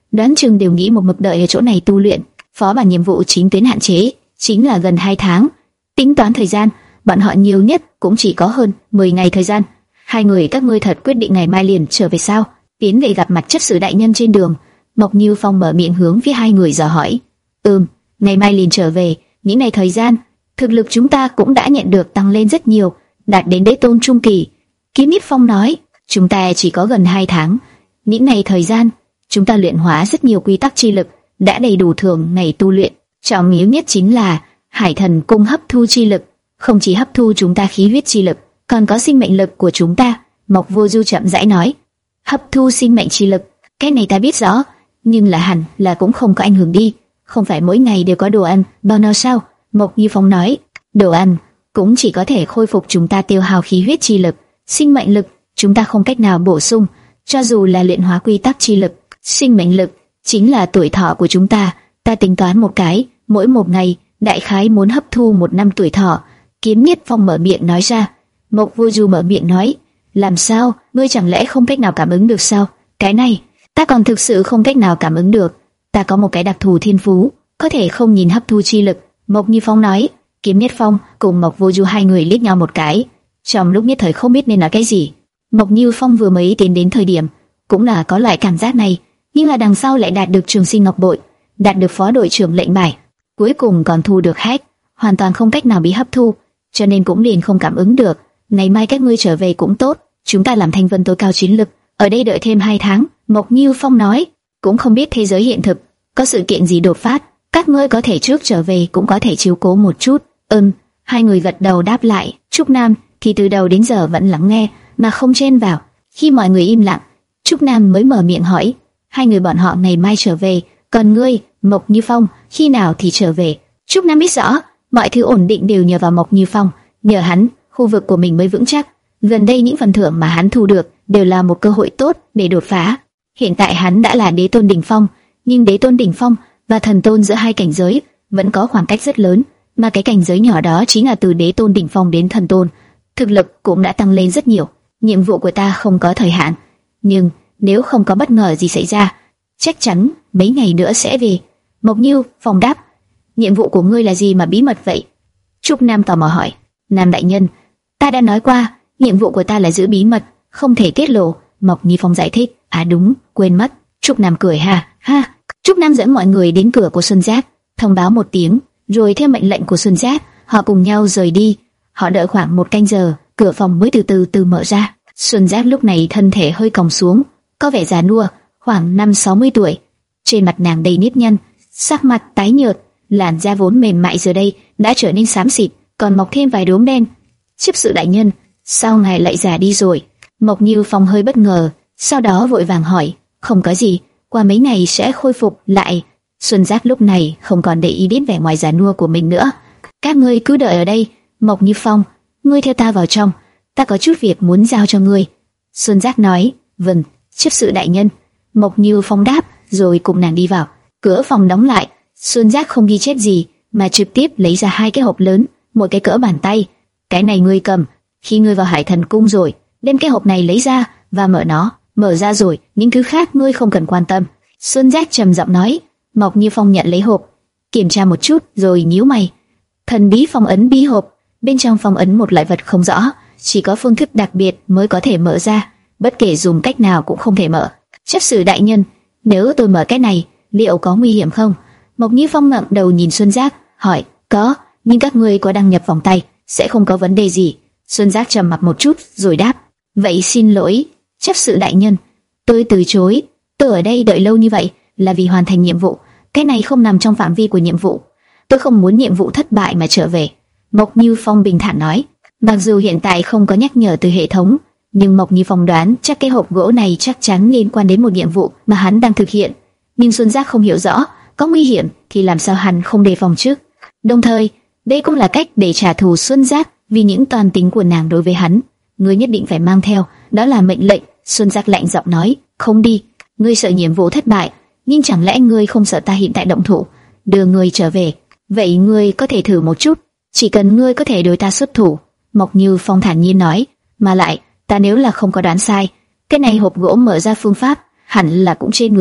đoán chừng đều nghĩ một mực đợi ở chỗ này tu luyện. Phó bản nhiệm vụ chính tuyến hạn chế chính là gần hai tháng. Tính toán thời gian, bọn họ nhiều nhất cũng chỉ có hơn mười ngày thời gian. Hai người các ngươi thật quyết định ngày mai liền trở về sao? Tiến về gặp mặt chấp sự đại nhân trên đường, Mộc Như Phong mở miệng hướng phía hai người dò hỏi. Ừm, ngày mai liền trở về. Những ngày thời gian, thực lực chúng ta cũng đã nhận được tăng lên rất nhiều, đạt đến đế tôn trung kỳ. Kiếm Nhất Phong nói, chúng ta chỉ có gần hai tháng. Những ngày thời gian, chúng ta luyện hóa rất nhiều quy tắc chi lực, đã đầy đủ thường ngày tu luyện. Trọng yếu nhất chính là Hải Thần Cung hấp thu chi lực, không chỉ hấp thu chúng ta khí huyết chi lực, còn có sinh mệnh lực của chúng ta. Mộc Vô Du chậm rãi nói, hấp thu sinh mệnh chi lực, cái này ta biết rõ, nhưng là hẳn là cũng không có ảnh hưởng đi. Không phải mỗi ngày đều có đồ ăn bao no sao? Mộc Như Phong nói, đồ ăn cũng chỉ có thể khôi phục chúng ta tiêu hao khí huyết chi lực, sinh mệnh lực chúng ta không cách nào bổ sung, cho dù là luyện hóa quy tắc chi lực. Sinh mệnh lực chính là tuổi thọ của chúng ta. Ta tính toán một cái, mỗi một ngày đại khái muốn hấp thu một năm tuổi thọ. Kiếm Nhất Phong mở miệng nói ra. Mộc Vô Du mở miệng nói, làm sao, ngươi chẳng lẽ không cách nào cảm ứng được sao? Cái này, ta còn thực sự không cách nào cảm ứng được. Ta có một cái đặc thù thiên phú, có thể không nhìn hấp thu chi lực. Mộc Như Phong nói. Kiếm Nhất Phong cùng Mộc Vô Du hai người liếc nhau một cái, trong lúc nhất thời không biết nên nói cái gì. Mộc Như Phong vừa mới tiến đến thời điểm cũng là có loại cảm giác này, nhưng là đằng sau lại đạt được Trường Sinh Ngọc Bội, đạt được phó đội trưởng lệnh bài, cuối cùng còn thu được hack, hoàn toàn không cách nào bị hấp thu, cho nên cũng liền không cảm ứng được. Ngày mai các ngươi trở về cũng tốt, chúng ta làm Thanh Vân tối cao chiến lực, ở đây đợi thêm hai tháng. Mộc Như Phong nói, cũng không biết thế giới hiện thực có sự kiện gì đột phát, các ngươi có thể trước trở về cũng có thể chiếu cố một chút. Ừm, hai người gật đầu đáp lại. Trúc Nam thì từ đầu đến giờ vẫn lắng nghe mà không chen vào. Khi mọi người im lặng, Trúc Nam mới mở miệng hỏi, hai người bọn họ ngày mai trở về, còn ngươi, Mộc Như Phong, khi nào thì trở về? Trúc Nam biết rõ, mọi thứ ổn định đều nhờ vào Mộc Như Phong, nhờ hắn, khu vực của mình mới vững chắc. Gần đây những phần thưởng mà hắn thu được đều là một cơ hội tốt để đột phá. Hiện tại hắn đã là đế tôn đỉnh phong, nhưng đế tôn đỉnh phong và thần tôn giữa hai cảnh giới vẫn có khoảng cách rất lớn, mà cái cảnh giới nhỏ đó chính là từ đế tôn đỉnh phong đến thần tôn. Thực lực cũng đã tăng lên rất nhiều. Nhiệm vụ của ta không có thời hạn, nhưng nếu không có bất ngờ gì xảy ra, chắc chắn mấy ngày nữa sẽ về. Mộc Như Phong đáp. Nhiệm vụ của ngươi là gì mà bí mật vậy? Trúc Nam tò mò hỏi. Nam đại nhân, ta đã nói qua, nhiệm vụ của ta là giữ bí mật, không thể tiết lộ. Mộc Như Phong giải thích. À đúng, quên mất. Trúc Nam cười ha ha. Trúc Nam dẫn mọi người đến cửa của Xuân Giác, thông báo một tiếng, rồi theo mệnh lệnh của Xuân Giác, họ cùng nhau rời đi. Họ đợi khoảng một canh giờ, cửa phòng mới từ từ từ mở ra. Xuân Giác lúc này thân thể hơi còng xuống, có vẻ già nua, khoảng năm sáu mươi tuổi. Trên mặt nàng đầy nếp nhăn, sắc mặt tái nhợt, làn da vốn mềm mại giờ đây đã trở nên xám xịt, còn mọc thêm vài đốm đen. Chấp sự đại nhân, sao ngài lại già đi rồi? Mộc Như Phong hơi bất ngờ, sau đó vội vàng hỏi. Không có gì, qua mấy ngày sẽ khôi phục lại. Xuân Giác lúc này không còn để ý đến vẻ ngoài già nua của mình nữa. Các ngươi cứ đợi ở đây. Mộc Như Phong, ngươi theo ta vào trong, ta có chút việc muốn giao cho ngươi. Xuân Giác nói. Vâng, chấp sự đại nhân. Mộc Như Phong đáp, rồi cùng nàng đi vào. Cửa phòng đóng lại. Xuân Giác không ghi chép gì, mà trực tiếp lấy ra hai cái hộp lớn, một cái cỡ bàn tay. Cái này ngươi cầm, khi ngươi vào Hải Thần Cung rồi, đem cái hộp này lấy ra và mở nó. Mở ra rồi, những thứ khác ngươi không cần quan tâm. Xuân Giác trầm giọng nói. Mộc Như Phong nhận lấy hộp, kiểm tra một chút rồi nhíu mày. Thần bí phong ấn bí hộp, bên trong phong ấn một loại vật không rõ, chỉ có phương thức đặc biệt mới có thể mở ra, bất kể dùng cách nào cũng không thể mở. Chấp sự đại nhân, nếu tôi mở cái này, liệu có nguy hiểm không? Mộc Như Phong ngẩng đầu nhìn Xuân Giác, hỏi. Có, nhưng các ngươi có đăng nhập vòng tay, sẽ không có vấn đề gì. Xuân Giác trầm mặc một chút rồi đáp. Vậy xin lỗi, chấp sự đại nhân, tôi từ chối. Tôi ở đây đợi lâu như vậy là vì hoàn thành nhiệm vụ, cái này không nằm trong phạm vi của nhiệm vụ. Tôi không muốn nhiệm vụ thất bại mà trở về. Mộc Như Phong bình thản nói. Mặc dù hiện tại không có nhắc nhở từ hệ thống, nhưng Mộc Như Phong đoán chắc cái hộp gỗ này chắc chắn liên quan đến một nhiệm vụ mà hắn đang thực hiện. Nhưng Xuân Giác không hiểu rõ, có nguy hiểm thì làm sao hắn không đề phòng trước. Đồng thời, đây cũng là cách để trả thù Xuân Giác vì những toan tính của nàng đối với hắn. Ngươi nhất định phải mang theo, đó là mệnh lệnh. Xuân Giác lạnh giọng nói. Không đi, ngươi sợ nhiệm vụ thất bại, nhưng chẳng lẽ ngươi không sợ ta hiện tại động thủ đưa ngươi trở về? Vậy ngươi có thể thử một chút, chỉ cần ngươi có thể đối ta xuất thủ. Mộc Như Phong thản nhiên nói. Mà lại, ta nếu là không có đoán sai, cái này hộp gỗ mở ra phương pháp hẳn là cũng trên người ta.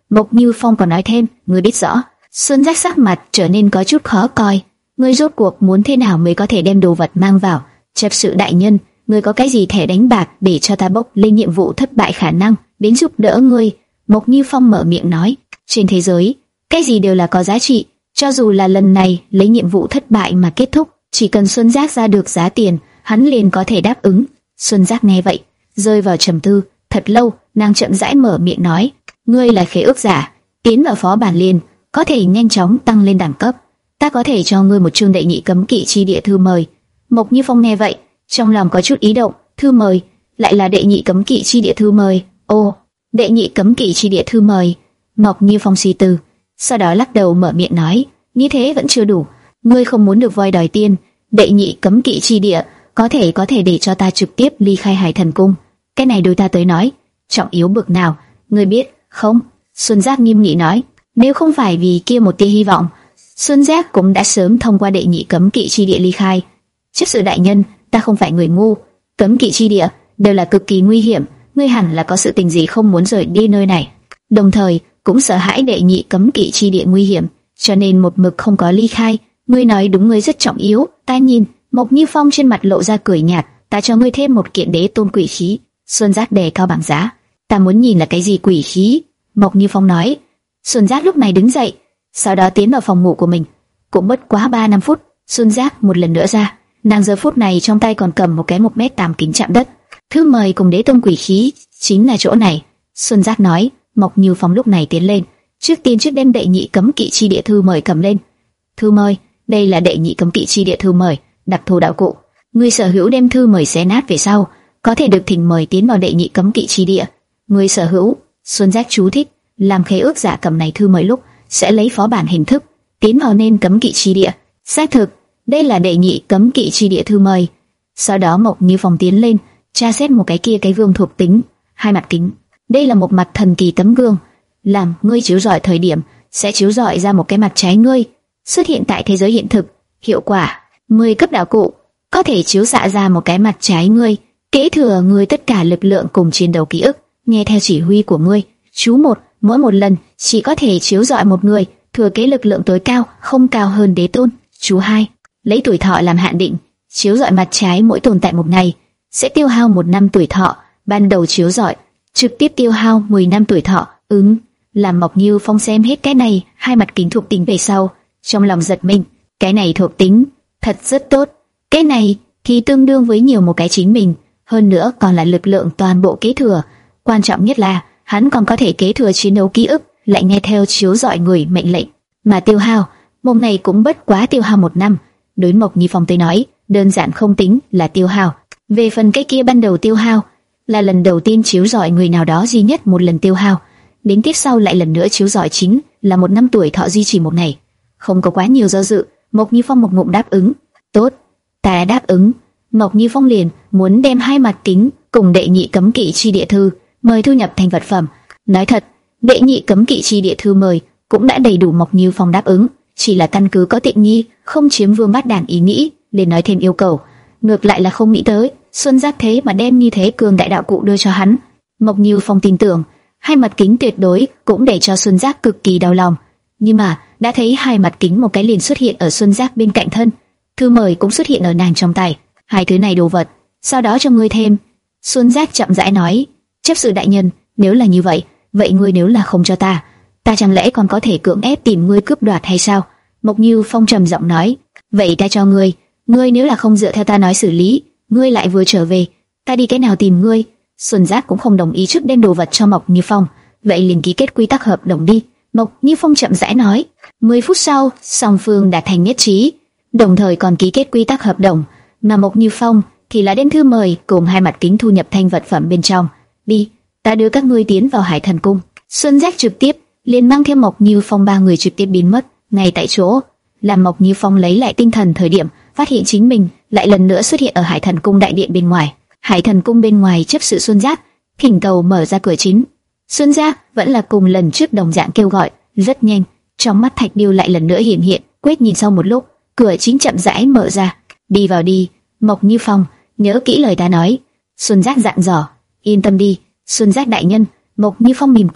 Mộc Như Phong còn nói thêm, ngươi biết rõ. Xuân Giác sắc mặt trở nên có chút khó coi. Ngươi rốt cuộc muốn thế nào mới có thể đem đồ vật mang vào? Chấp sự đại nhân, ngươi có cái gì thẻ đánh bạc để cho ta bốc lên nhiệm vụ thất bại khả năng đến giúp đỡ ngươi? Mộc Như Phong mở miệng nói, trên thế giới, cái gì đều là có giá trị, cho dù là lần này lấy nhiệm vụ thất bại mà kết thúc, chỉ cần Xuân Giác ra được giá tiền, hắn liền có thể đáp ứng. Xuân Giác nghe vậy, rơi vào trầm tư, thật lâu, nàng chậm rãi mở miệng nói, ngươi là khế ước giả, tiến vào phó bản liền có thể nhanh chóng tăng lên đẳng cấp. Ta có thể cho ngươi một chương đệ nhị cấm kỵ chi địa thư mời. Mộc Như Phong nghe vậy, trong lòng có chút ý động, thư mời, lại là đệ nhị cấm kỵ chi địa thư mời. Ô, đệ nhị cấm kỵ chi địa thư mời. Mộc Như Phong suy tư, sau đó lắc đầu mở miệng nói, như thế vẫn chưa đủ, ngươi không muốn được voi đòi tiên, đệ nhị cấm kỵ chi địa có thể có thể để cho ta trực tiếp ly khai Hải Thần Cung. Cái này đối ta tới nói, trọng yếu bực nào, ngươi biết không? Xuân Giác nghiêm nghị nói, nếu không phải vì kia một tia hy vọng, Xuân Giác cũng đã sớm thông qua đệ nhị cấm kỵ chi địa ly khai. Chấp sự đại nhân, ta không phải người ngu, cấm kỵ chi địa đều là cực kỳ nguy hiểm, ngươi hẳn là có sự tình gì không muốn rời đi nơi này, đồng thời cũng sợ hãi đệ nhị cấm kỵ chi địa nguy hiểm, cho nên một mực không có ly khai. Ngươi nói đúng, ngươi rất trọng yếu. Ta nhìn, Mộc Như Phong trên mặt lộ ra cười nhạt, ta cho ngươi thêm một kiện đế tôn quỷ khí. Xuân Giác đề cao bảng giá, ta muốn nhìn là cái gì quỷ khí? Mộc Như Phong nói. Xuân Giác lúc này đứng dậy, sau đó tiến vào phòng ngủ của mình. Cũng bất quá ba năm phút, Xuân Giác một lần nữa ra, nàng giờ phút này trong tay còn cầm một cái một mét tám kính chạm đất. Thư mời cùng đế tôn quỷ khí chính là chỗ này. Xuân Giác nói. Mộc Như Phong lúc này tiến lên, trước tiên trước đem đệ nhị cấm kỵ chi địa thư mời cầm lên. Thư mời, đây là đệ nhị cấm kỵ chi địa thư mời, đặc thù đạo cụ. Người sở hữu đem thư mời xé nát về sau, có thể được thỉnh mời tiến vào đệ nhị cấm kỵ chi địa. Người sở hữu, Xuân Giác chú thích, làm khế ước giả cầm này thư mời lúc sẽ lấy phó bản hình thức tiến vào nên cấm kỵ chi địa. Xác thực, đây là đệ nhị cấm kỵ chi địa thư mời. Sau đó Mộc Như Phong tiến lên, tra xét một cái kia cái gương thuộc tính, hai mặt kính. Đây là một mặt thần kỳ tấm gương, làm ngươi chiếu rọi thời điểm sẽ chiếu rọi ra một cái mặt trái ngươi xuất hiện tại thế giới hiện thực. Hiệu quả mười cấp đạo cụ, có thể chiếu xạ ra một cái mặt trái ngươi, kế thừa ngươi tất cả lực lượng cùng chiến đấu ký ức, nghe theo chỉ huy của ngươi. Chú một, mỗi một lần chỉ có thể chiếu rọi một người, thừa kế lực lượng tối cao không cao hơn đế tôn. Chú hai, lấy tuổi thọ làm hạn định, chiếu rọi mặt trái mỗi tồn tại một ngày sẽ tiêu hao một năm tuổi thọ. Ban đầu chiếu rọi trực tiếp tiêu hao mười năm tuổi thọ. Ứng, làm Mộc Như Phong xem hết cái này hai mặt kính thuộc tính về sau, trong lòng giật mình, cái này thuộc tính thật rất tốt. Cái này thì tương đương với nhiều một cái chính mình, hơn nữa còn là lực lượng toàn bộ kế thừa. Quan trọng nhất là hắn còn có thể kế thừa chiến đấu ký ức, lại nghe theo chiếu rọi người mệnh lệnh mà tiêu hao. Một ngày cũng bất quá tiêu hao một năm. Đối Mộc Như Phong tới nói, đơn giản không tính là tiêu hao. Về phần cái kia ban đầu tiêu hao, là lần đầu tiên chiếu rọi người nào đó duy nhất một lần tiêu hao, đến tiếp sau lại lần nữa chiếu rọi chính là một năm tuổi thọ duy trì một ngày. Không có quá nhiều do dự, Mộc Như Phong một ngụm đáp ứng. Tốt, ta đã đáp ứng. Mộc Như Phong liền muốn đem hai mặt kính cùng đệ nhị cấm kỵ chi địa thư mời thu nhập thành vật phẩm. Nói thật, đệ nhị cấm kỵ chi địa thư mời cũng đã đầy đủ Mộc Như Phong đáp ứng, chỉ là căn cứ có tiện nghi, không chiếm vương bát đàn ý nghĩ, liền nói thêm yêu cầu. Ngược lại là không nghĩ tới Xuân Giác thế mà đem như thế cường đại đạo cụ đưa cho hắn. Mộc Như Phong tin tưởng hai mặt kính tuyệt đối cũng để cho Xuân Giác cực kỳ đau lòng, nhưng mà đã thấy hai mặt kính một cái liền xuất hiện ở Xuân Giác bên cạnh thân, thư mời cũng xuất hiện ở nàng trong tay. Hai thứ này đồ vật, sau đó cho ngươi thêm. Xuân Giác chậm rãi nói, chấp sự đại nhân, nếu là như vậy, vậy ngươi nếu là không cho ta, ta chẳng lẽ còn có thể cưỡng ép tìm ngươi cướp đoạt hay sao? Mộc Như Phong trầm giọng nói, vậy ta cho ngươi, ngươi nếu là không dựa theo ta nói xử lý, ngươi lại vừa trở về, ta đi cái nào tìm ngươi? Xuân Giác cũng không đồng ý trước đem đồ vật cho Mộc Như Phong, vậy liền ký kết quy tắc hợp đồng đi. Mộc Như Phong chậm rãi nói. Mười phút sau, song phương đạt thành nhất trí, đồng thời còn ký kết quy tắc hợp đồng, mà Mộc Như Phong thì là đem thư mời cùng hai mặt kính thu nhập thành vật phẩm bên trong. Đi, ta đưa các ngươi tiến vào Hải Thần Cung. Xuân Giác trực tiếp liền mang theo Mộc Như Phong ba người trực tiếp biến mất ngay tại chỗ. Làm Mộc Như Phong lấy lại tinh thần thời điểm, phát hiện chính mình lại lần nữa xuất hiện ở Hải Thần Cung đại điện bên ngoài. Hải Thần Cung bên ngoài chấp sự Xuân Giác thỉnh cầu mở ra cửa chính. Xuân Giác vẫn là cùng lần trước đồng dạng kêu gọi, rất nhanh, trong mắt Thạch Điêu lại lần nữa hiện hiện, quét nhìn sau một lúc, cửa chính chậm rãi mở ra. Đi vào đi, Mộc Như Phong, nhớ kỹ lời ta nói. Xuân Giác dặn dò. Yên tâm đi, Xuân Giác đại nhân. Mộc Như Phong mỉm cười,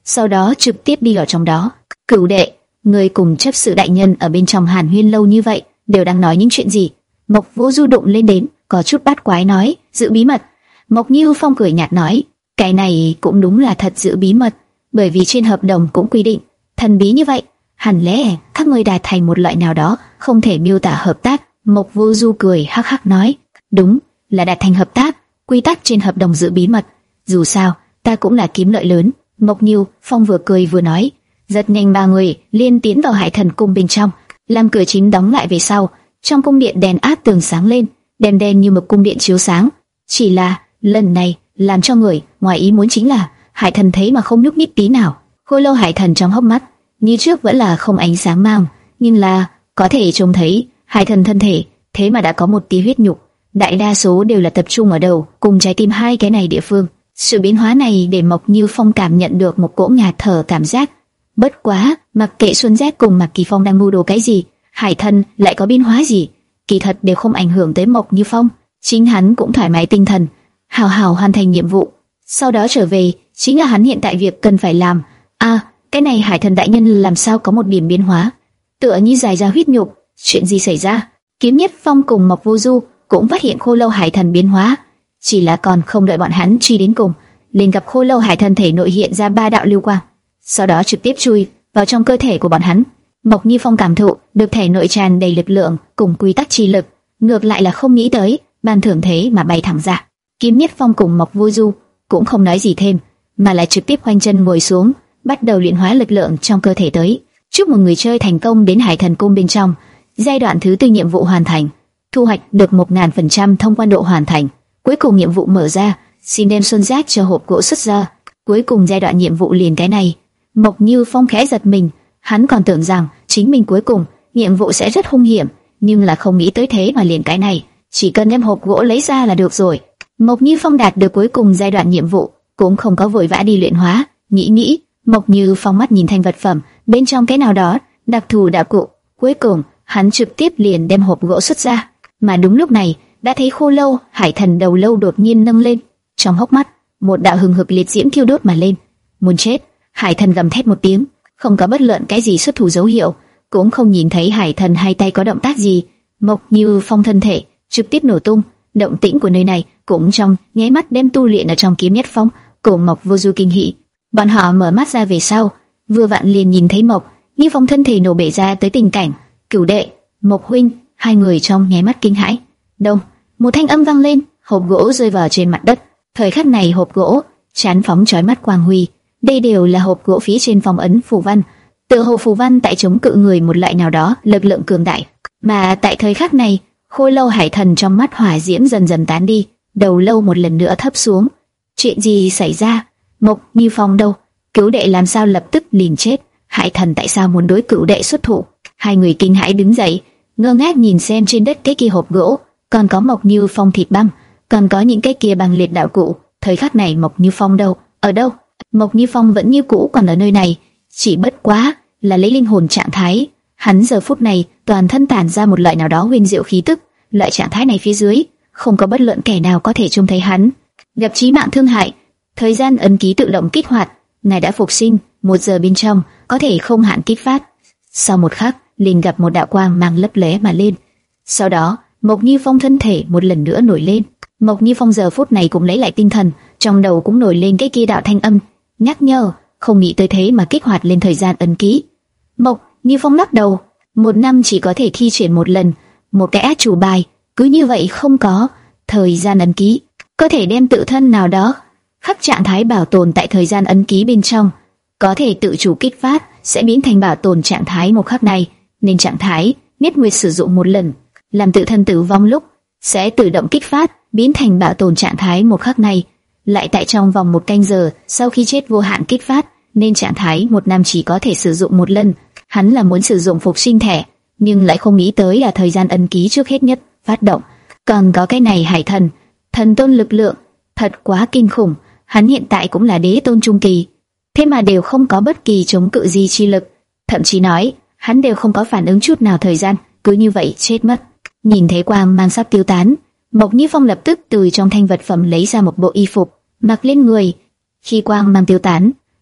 sau đó trực tiếp đi vào trong đó. Cửu đệ, người cùng chấp sự đại nhân ở bên trong hàn huyên lâu như vậy, đều đang nói những chuyện gì? Mộc Vũ Du đụng lên đến, có chút bát quái nói, giữ bí mật. Mộc Như Phong cười nhạt nói, cái này cũng đúng là thật giữ bí mật, bởi vì trên hợp đồng cũng quy định, thần bí như vậy, hẳn lẽ các ngươi đạt thành một loại nào đó, không thể miêu tả hợp tác. Mộc Vũ Du cười hắc hắc nói, đúng, là đạt thành hợp tác, quy tắc trên hợp đồng giữ bí mật, dù sao, ta cũng là kiếm lợi lớn. Mộc Như Phong vừa cười vừa nói, rất nhanh ba người liên tiến vào Hải Thần cung bên trong, làm cửa chính đóng lại về sau, trong cung điện đèn áp tường sáng lên, đèn đen như một cung điện chiếu sáng. Chỉ là lần này làm cho người ngoài ý muốn chính là Hải Thần thấy mà không nhúc nhích tí nào. Khôi Lâu Hải Thần trong hốc mắt như trước vẫn là không ánh sáng mang, nhưng là có thể trông thấy Hải Thần thân thể thế mà đã có một tí huyết nhục, đại đa số đều là tập trung ở đầu cùng trái tim hai cái này địa phương. Sự biến hóa này để Mộc Như Phong cảm nhận được một cỗ ngạt thở cảm giác. Bất quá, mặc kệ Xuân Giác cùng Mạc Kỳ Phong đang mưu đồ cái gì, Hải Thần lại có biến hóa gì, kỳ thật đều không ảnh hưởng tới Mộc Như Phong. Chính hắn cũng thoải mái tinh thần, hào hào hoàn thành nhiệm vụ. Sau đó trở về, chính là hắn hiện tại việc cần phải làm. À, cái này Hải Thần đại nhân làm sao có một điểm biến hóa, tựa như dài ra huyết nhục. Chuyện gì xảy ra? Kiếm Nhất Phong cùng Mộc Vô Du cũng phát hiện Khô Lâu Hải Thần biến hóa, chỉ là còn không đợi bọn hắn truy đến cùng, liền gặp Khô Lâu Hải Thần thể nội hiện ra ba đạo lưu quang, sau đó trực tiếp chui vào trong cơ thể của bọn hắn. Mộc Như Phong cảm thụ được thể nội tràn đầy lực lượng cùng quy tắc chi lực, ngược lại là không nghĩ tới ban thưởng thế mà bay thẳng ra. Kiếm Nhất Phong cùng Mộc Vô Du cũng không nói gì thêm, mà lại trực tiếp khoanh chân ngồi xuống, bắt đầu luyện hóa lực lượng trong cơ thể tới. Chúc mừng người chơi thành công đến Hải Thần cung bên trong. Giai đoạn thứ tư nhiệm vụ hoàn thành, thu hoạch được một nghìn phần trăm thông quan độ hoàn thành. Cuối cùng nhiệm vụ mở ra, xin đem Xuân Giác cho hộp gỗ xuất ra. Cuối cùng giai đoạn nhiệm vụ liền cái này. Mộc Như Phong khẽ giật mình, hắn còn tưởng rằng chính mình cuối cùng nhiệm vụ sẽ rất hung hiểm, nhưng là không nghĩ tới thế mà liền cái này, chỉ cần đem hộp gỗ lấy ra là được rồi. Mộc Như Phong đạt được cuối cùng giai đoạn nhiệm vụ, cũng không có vội vã đi luyện hóa, nghĩ nghĩ, Mộc Như Phong mắt nhìn thành vật phẩm bên trong cái nào đó đặc thù đạo cụ, cuối cùng hắn trực tiếp liền đem hộp gỗ xuất ra. Mà đúng lúc này, đã thấy Khô Lâu Hải Thần đầu lâu đột nhiên nâng lên, trong hốc mắt một đạo hừng hực liệt diễm thiêu đốt mà lên. Muốn chết! Hải Thần gầm thét một tiếng, không có bất luận cái gì xuất thủ dấu hiệu, cũng không nhìn thấy Hải Thần hai tay có động tác gì. Mộc Như Phong thân thể trực tiếp nổ tung, động tĩnh của nơi này cũng trong nháy mắt đem tu luyện ở trong Kiếm Nhất Phong cùng Mộc Vô Du kinh hỉ. Bọn họ mở mắt ra về sau, vừa vặn liền nhìn thấy Mộc Như Phong thân thể nổ bể ra tới tình cảnh. Cửu đệ, Mộc huynh, hai người trong nháy mắt kinh hãi. Đông, một thanh âm vang lên, hộp gỗ rơi vào trên mặt đất. Thời khắc này hộp gỗ chán phóng chói mắt quang huy. Đây đều là hộp gỗ phía trên phong ấn phù văn, tự hồ phù văn tại chống cự người một loại nào đó lực lượng cường đại. Mà tại thời khắc này, Khôi Lâu Hải Thần trong mắt hỏa diễm dần dần tán đi, đầu lâu một lần nữa thấp xuống. Chuyện gì xảy ra? Mộc Như Phong đâu? Cửu đệ làm sao lập tức liền chết? Hải Thần tại sao muốn đối cửu đệ xuất thủ? Hai người kinh hãi đứng dậy, ngơ ngác nhìn xem trên đất cái kia hộp gỗ, còn có Mộc Như Phong thịt băm, còn có những cái kia bằng liệt đạo cụ. Thời khắc này Mộc Như Phong đâu? Ở đâu? Mộc Như Phong vẫn như cũ còn ở nơi này, chỉ bất quá là lấy linh hồn trạng thái. Hắn giờ phút này toàn thân tản ra một loại nào đó huyền diệu khí tức, loại trạng thái này phía dưới không có bất luận kẻ nào có thể trông thấy hắn. Gặp chí mạng thương hại, thời gian ấn ký tự động kích hoạt, ngài đã phục sinh, một giờ bên trong có thể không hạn kích phát. Sau một khắc, liền gặp một đạo quang mang lấp lóe mà lên. Sau đó, Mộc Như Phong thân thể một lần nữa nổi lên. Mộc Như Phong giờ phút này cũng lấy lại tinh thần, trong đầu cũng nổi lên cái kia đạo thanh âm nhắc nhở, không nghĩ tới thế mà kích hoạt lên thời gian ấn ký. Mộc Như Phong lắc đầu, một năm chỉ có thể thi triển một lần, một cái át chủ bài, cứ như vậy không có thời gian ấn ký, có thể đem tự thân nào đó khắc trạng thái bảo tồn tại thời gian ấn ký bên trong, có thể tự chủ kích phát, sẽ biến thành bảo tồn trạng thái một khắc này, nên trạng thái Niết Nguyệt sử dụng một lần, làm tự thân tử vong lúc sẽ tự động kích phát, biến thành bảo tồn trạng thái một khắc này, lại tại trong vòng một canh giờ sau khi chết vô hạn kích phát, nên trạng thái một năm chỉ có thể sử dụng một lần. Hắn là muốn sử dụng phục sinh thẻ, nhưng lại không nghĩ tới là thời gian ấn ký trước hết nhất phát động. Còn có cái này Hải Thần, thần tôn lực lượng, thật quá kinh khủng. Hắn hiện tại cũng là đế tôn trung kỳ, thế mà đều không có bất kỳ chống cự gì chi lực, thậm chí nói hắn đều không có phản ứng chút nào, thời gian cứ như vậy chết mất. Nhìn thấy quang mang sắp tiêu tán, Mộc Như Phong lập tức từ trong thanh vật phẩm lấy ra một bộ y phục mặc lên người. Khi quang mang tiêu tán,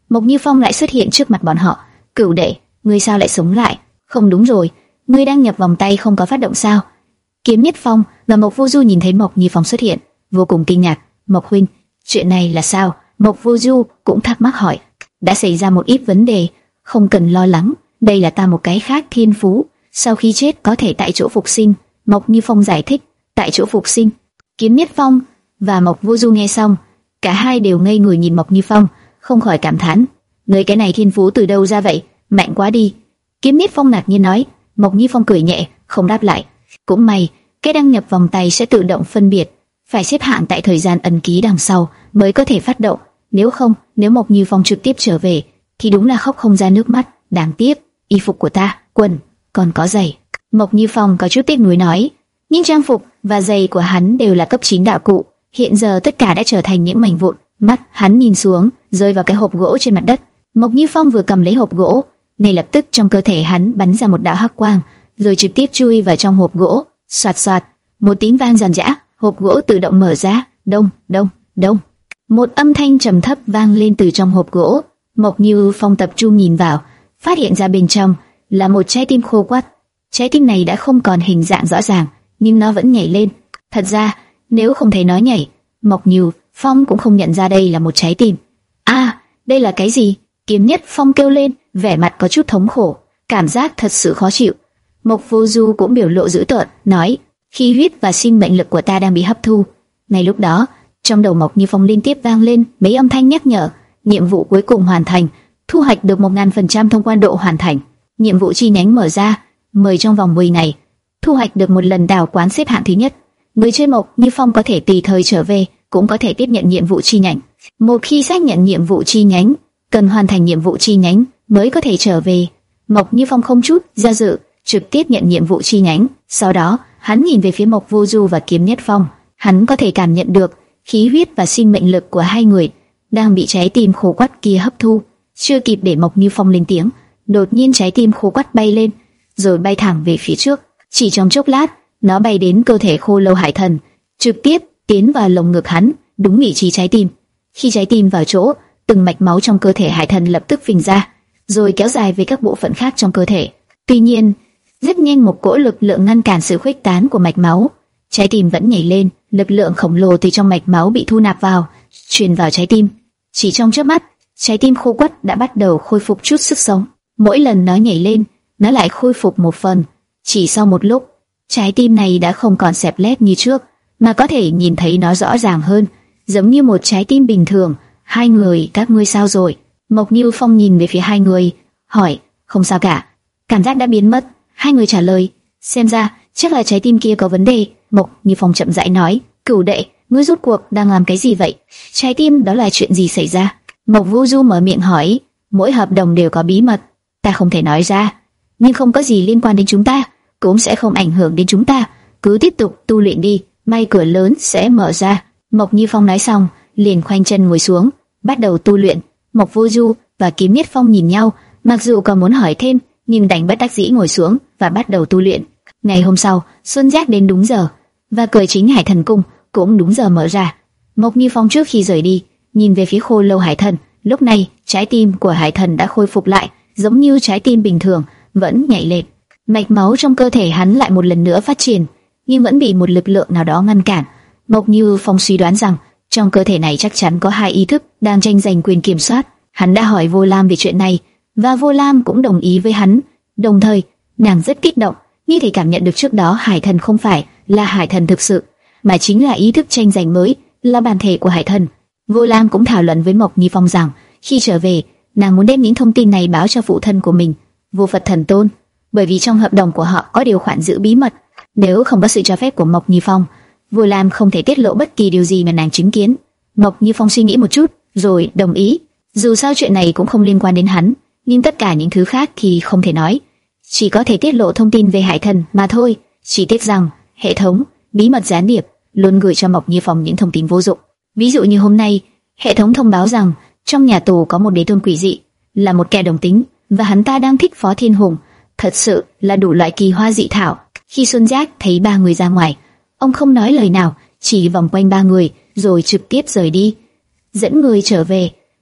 Mộc Như Phong lại xuất hiện trước mặt bọn họ. Cửu đệ, ngươi sao lại sống lại? Không đúng rồi, ngươi đang nhập vòng tay không có phát động sao? Kiếm Nhất Phong và Mộc Vô Du nhìn thấy Mộc Như Phong xuất hiện, vô cùng kinh ngạc. Mộc huynh, chuyện này là sao? Mộc Vô Du cũng thắc mắc hỏi. Đã xảy ra một ít vấn đề, không cần lo lắng. Đây là ta một cái khác thiên phú, sau khi chết có thể tại chỗ phục sinh. Mộc Như Phong giải thích. Tại chỗ phục sinh? Kiếm Nhất Phong và Mộc Vô Du nghe xong, cả hai đều ngây người nhìn Mộc Như Phong, không khỏi cảm thán. Người cái này thiên phú từ đâu ra vậy? Mạnh quá đi. Kiếm Nhất Phong ngạc nhiên nói. Mộc Như Phong cười nhẹ, không đáp lại. Cũng may, cái đăng nhập vòng tay sẽ tự động phân biệt, phải xếp hạng tại thời gian ấn ký đằng sau mới có thể phát động. Nếu không, nếu Mộc Như Phong trực tiếp trở về, thì đúng là khóc không ra nước mắt. Đáng tiếc, y phục của ta, quần, còn có giày. Mộc Như Phong có chút tiếc nuối nói. Nhưng trang phục và giày của hắn đều là cấp chín đạo cụ, hiện giờ tất cả đã trở thành những mảnh vụn. Mắt hắn nhìn xuống, rơi vào cái hộp gỗ trên mặt đất. Mộc Như Phong vừa cầm lấy hộp gỗ, ngay lập tức trong cơ thể hắn bắn ra một đạo hắc quang, rồi trực tiếp chui vào trong hộp gỗ. Soạt soạt, một tiếng vang giòn giã, hộp gỗ tự động mở ra. Đông, đông, đông. Một âm thanh trầm thấp vang lên từ trong hộp gỗ. Mộc Như Phong tập trung nhìn vào, phát hiện ra bên trong là một trái tim khô quắt. Trái tim này đã không còn hình dạng rõ ràng, nhưng nó vẫn nhảy lên. Thật ra, nếu không thấy nó nhảy, Mộc Như Phong cũng không nhận ra đây là một trái tim. À, đây là cái gì? Kiếm Nhất Phong kêu lên, vẻ mặt có chút thống khổ, cảm giác thật sự khó chịu. Mộc Vô Du cũng biểu lộ dữ tợn, nói: khí huyết và sinh mệnh lực của ta đang bị hấp thu. Ngay lúc đó, trong đầu Mộc Như Phong liên tiếp vang lên mấy âm thanh nhắc nhở. Nhiệm vụ cuối cùng hoàn thành, thu hoạch được một nghìn phần trăm thông quan độ hoàn thành. Nhiệm vụ chi nhánh mở ra, mời trong vòng mười ngày thu hoạch được một lần đào quán xếp hạng thứ nhất. Người chơi Mộc Như Phong có thể tùy thời trở về, cũng có thể tiếp nhận nhiệm vụ chi nhánh. Một khi xác nhận nhiệm vụ chi nhánh, cần hoàn thành nhiệm vụ chi nhánh mới có thể trở về. Mộc Như Phong không chút do dự, trực tiếp nhận nhiệm vụ chi nhánh. Sau đó, hắn nhìn về phía Mộc Vô Du và Kiếm Nhất Phong. Hắn có thể cảm nhận được khí huyết và sinh mệnh lực của hai người đang bị trái tim khô quắt kia hấp thu. Chưa kịp để Mộc Như Phong lên tiếng, đột nhiên trái tim khô quắt bay lên, rồi bay thẳng về phía trước. Chỉ trong chốc lát, nó bay đến cơ thể Khô Lâu Hải Thần, trực tiếp tiến vào lồng ngực hắn, đúng vị trí trái tim. Khi trái tim vào chỗ, từng mạch máu trong cơ thể Hải Thần lập tức phình ra, rồi kéo dài về các bộ phận khác trong cơ thể. Tuy nhiên, rất nhanh một cỗ lực lượng ngăn cản sự khuếch tán của mạch máu. Trái tim vẫn nhảy lên, lực lượng khổng lồ từ trong mạch máu bị thu nạp vào, truyền vào trái tim. Chỉ trong chớp mắt, trái tim khô quắt đã bắt đầu khôi phục chút sức sống. Mỗi lần nó nhảy lên, nó lại khôi phục một phần. Chỉ sau một lúc, trái tim này đã không còn xẹp lép như trước, mà có thể nhìn thấy nó rõ ràng hơn, giống như một trái tim bình thường. Hai người, các ngươi sao rồi? Mộc Như Phong nhìn về phía hai người, hỏi. Không sao cả, cảm giác đã biến mất. Hai người trả lời. Xem ra, chắc là trái tim kia có vấn đề. Mộc Như Phong chậm rãi nói. Cửu đệ, ngươi rốt cuộc đang làm cái gì vậy? Trái tim đó là chuyện gì xảy ra? Mộc Vô Du mở miệng hỏi. Mỗi hợp đồng đều có bí mật, ta không thể nói ra, nhưng không có gì liên quan đến chúng ta, cũng sẽ không ảnh hưởng đến chúng ta. Cứ tiếp tục tu luyện đi, may cửa lớn sẽ mở ra. Mộc Như Phong nói xong, liền khoanh chân ngồi xuống, bắt đầu tu luyện. Mộc Vô Du và Kiếm Nhất Phong nhìn nhau, mặc dù còn muốn hỏi thêm, nhưng đành bất đắc dĩ ngồi xuống và bắt đầu tu luyện. Ngày hôm sau, Xuân Giác đến đúng giờ, và cửa chính Hải Thần Cung cũng đúng giờ mở ra. Mộc Như Phong trước khi rời đi, nhìn về phía Khô Lâu Hải Thần. Lúc này, trái tim của Hải Thần đã khôi phục lại, giống như trái tim bình thường, vẫn nhảy lên. Mạch máu trong cơ thể hắn lại một lần nữa phát triển, nhưng vẫn bị một lực lượng nào đó ngăn cản. Mộc Như Phong suy đoán rằng trong cơ thể này chắc chắn có hai ý thức đang tranh giành quyền kiểm soát. Hắn đã hỏi Vô Lam về chuyện này, và Vô Lam cũng đồng ý với hắn. Đồng thời, nàng rất kích động, như thể cảm nhận được trước đó Hải Thần không phải là Hải Thần thực sự, mà chính là ý thức tranh giành mới, là bản thể của Hải Thần. Vô Lam cũng thảo luận với Mộc Như Phong rằng khi trở về, nàng muốn đem những thông tin này báo cho phụ thân của mình, Vô Phật Thần Tôn, bởi vì trong hợp đồng của họ có điều khoản giữ bí mật. Nếu không có sự cho phép của Mộc Như Phong, Vô Lam không thể tiết lộ bất kỳ điều gì mà nàng chứng kiến. Mộc Như Phong suy nghĩ một chút, rồi đồng ý. Dù sao chuyện này cũng không liên quan đến hắn, nhưng tất cả những thứ khác thì không thể nói, chỉ có thể tiết lộ thông tin về Hải Thần mà thôi. Chỉ tiếc rằng hệ thống bí mật gián điệp luôn gửi cho Mộc Như Phong những thông tin vô dụng. Ví dụ như hôm nay, hệ thống thông báo rằng trong nhà tù có một đế tôn quỷ dị, là một kẻ đồng tính, và hắn ta đang thích Phó Thiên Hùng. Thật sự là đủ loại kỳ hoa dị thảo. Khi Xuân Giác thấy ba người ra ngoài, ông không nói lời nào, chỉ vòng quanh ba người rồi trực tiếp rời đi. Dẫn người trở về,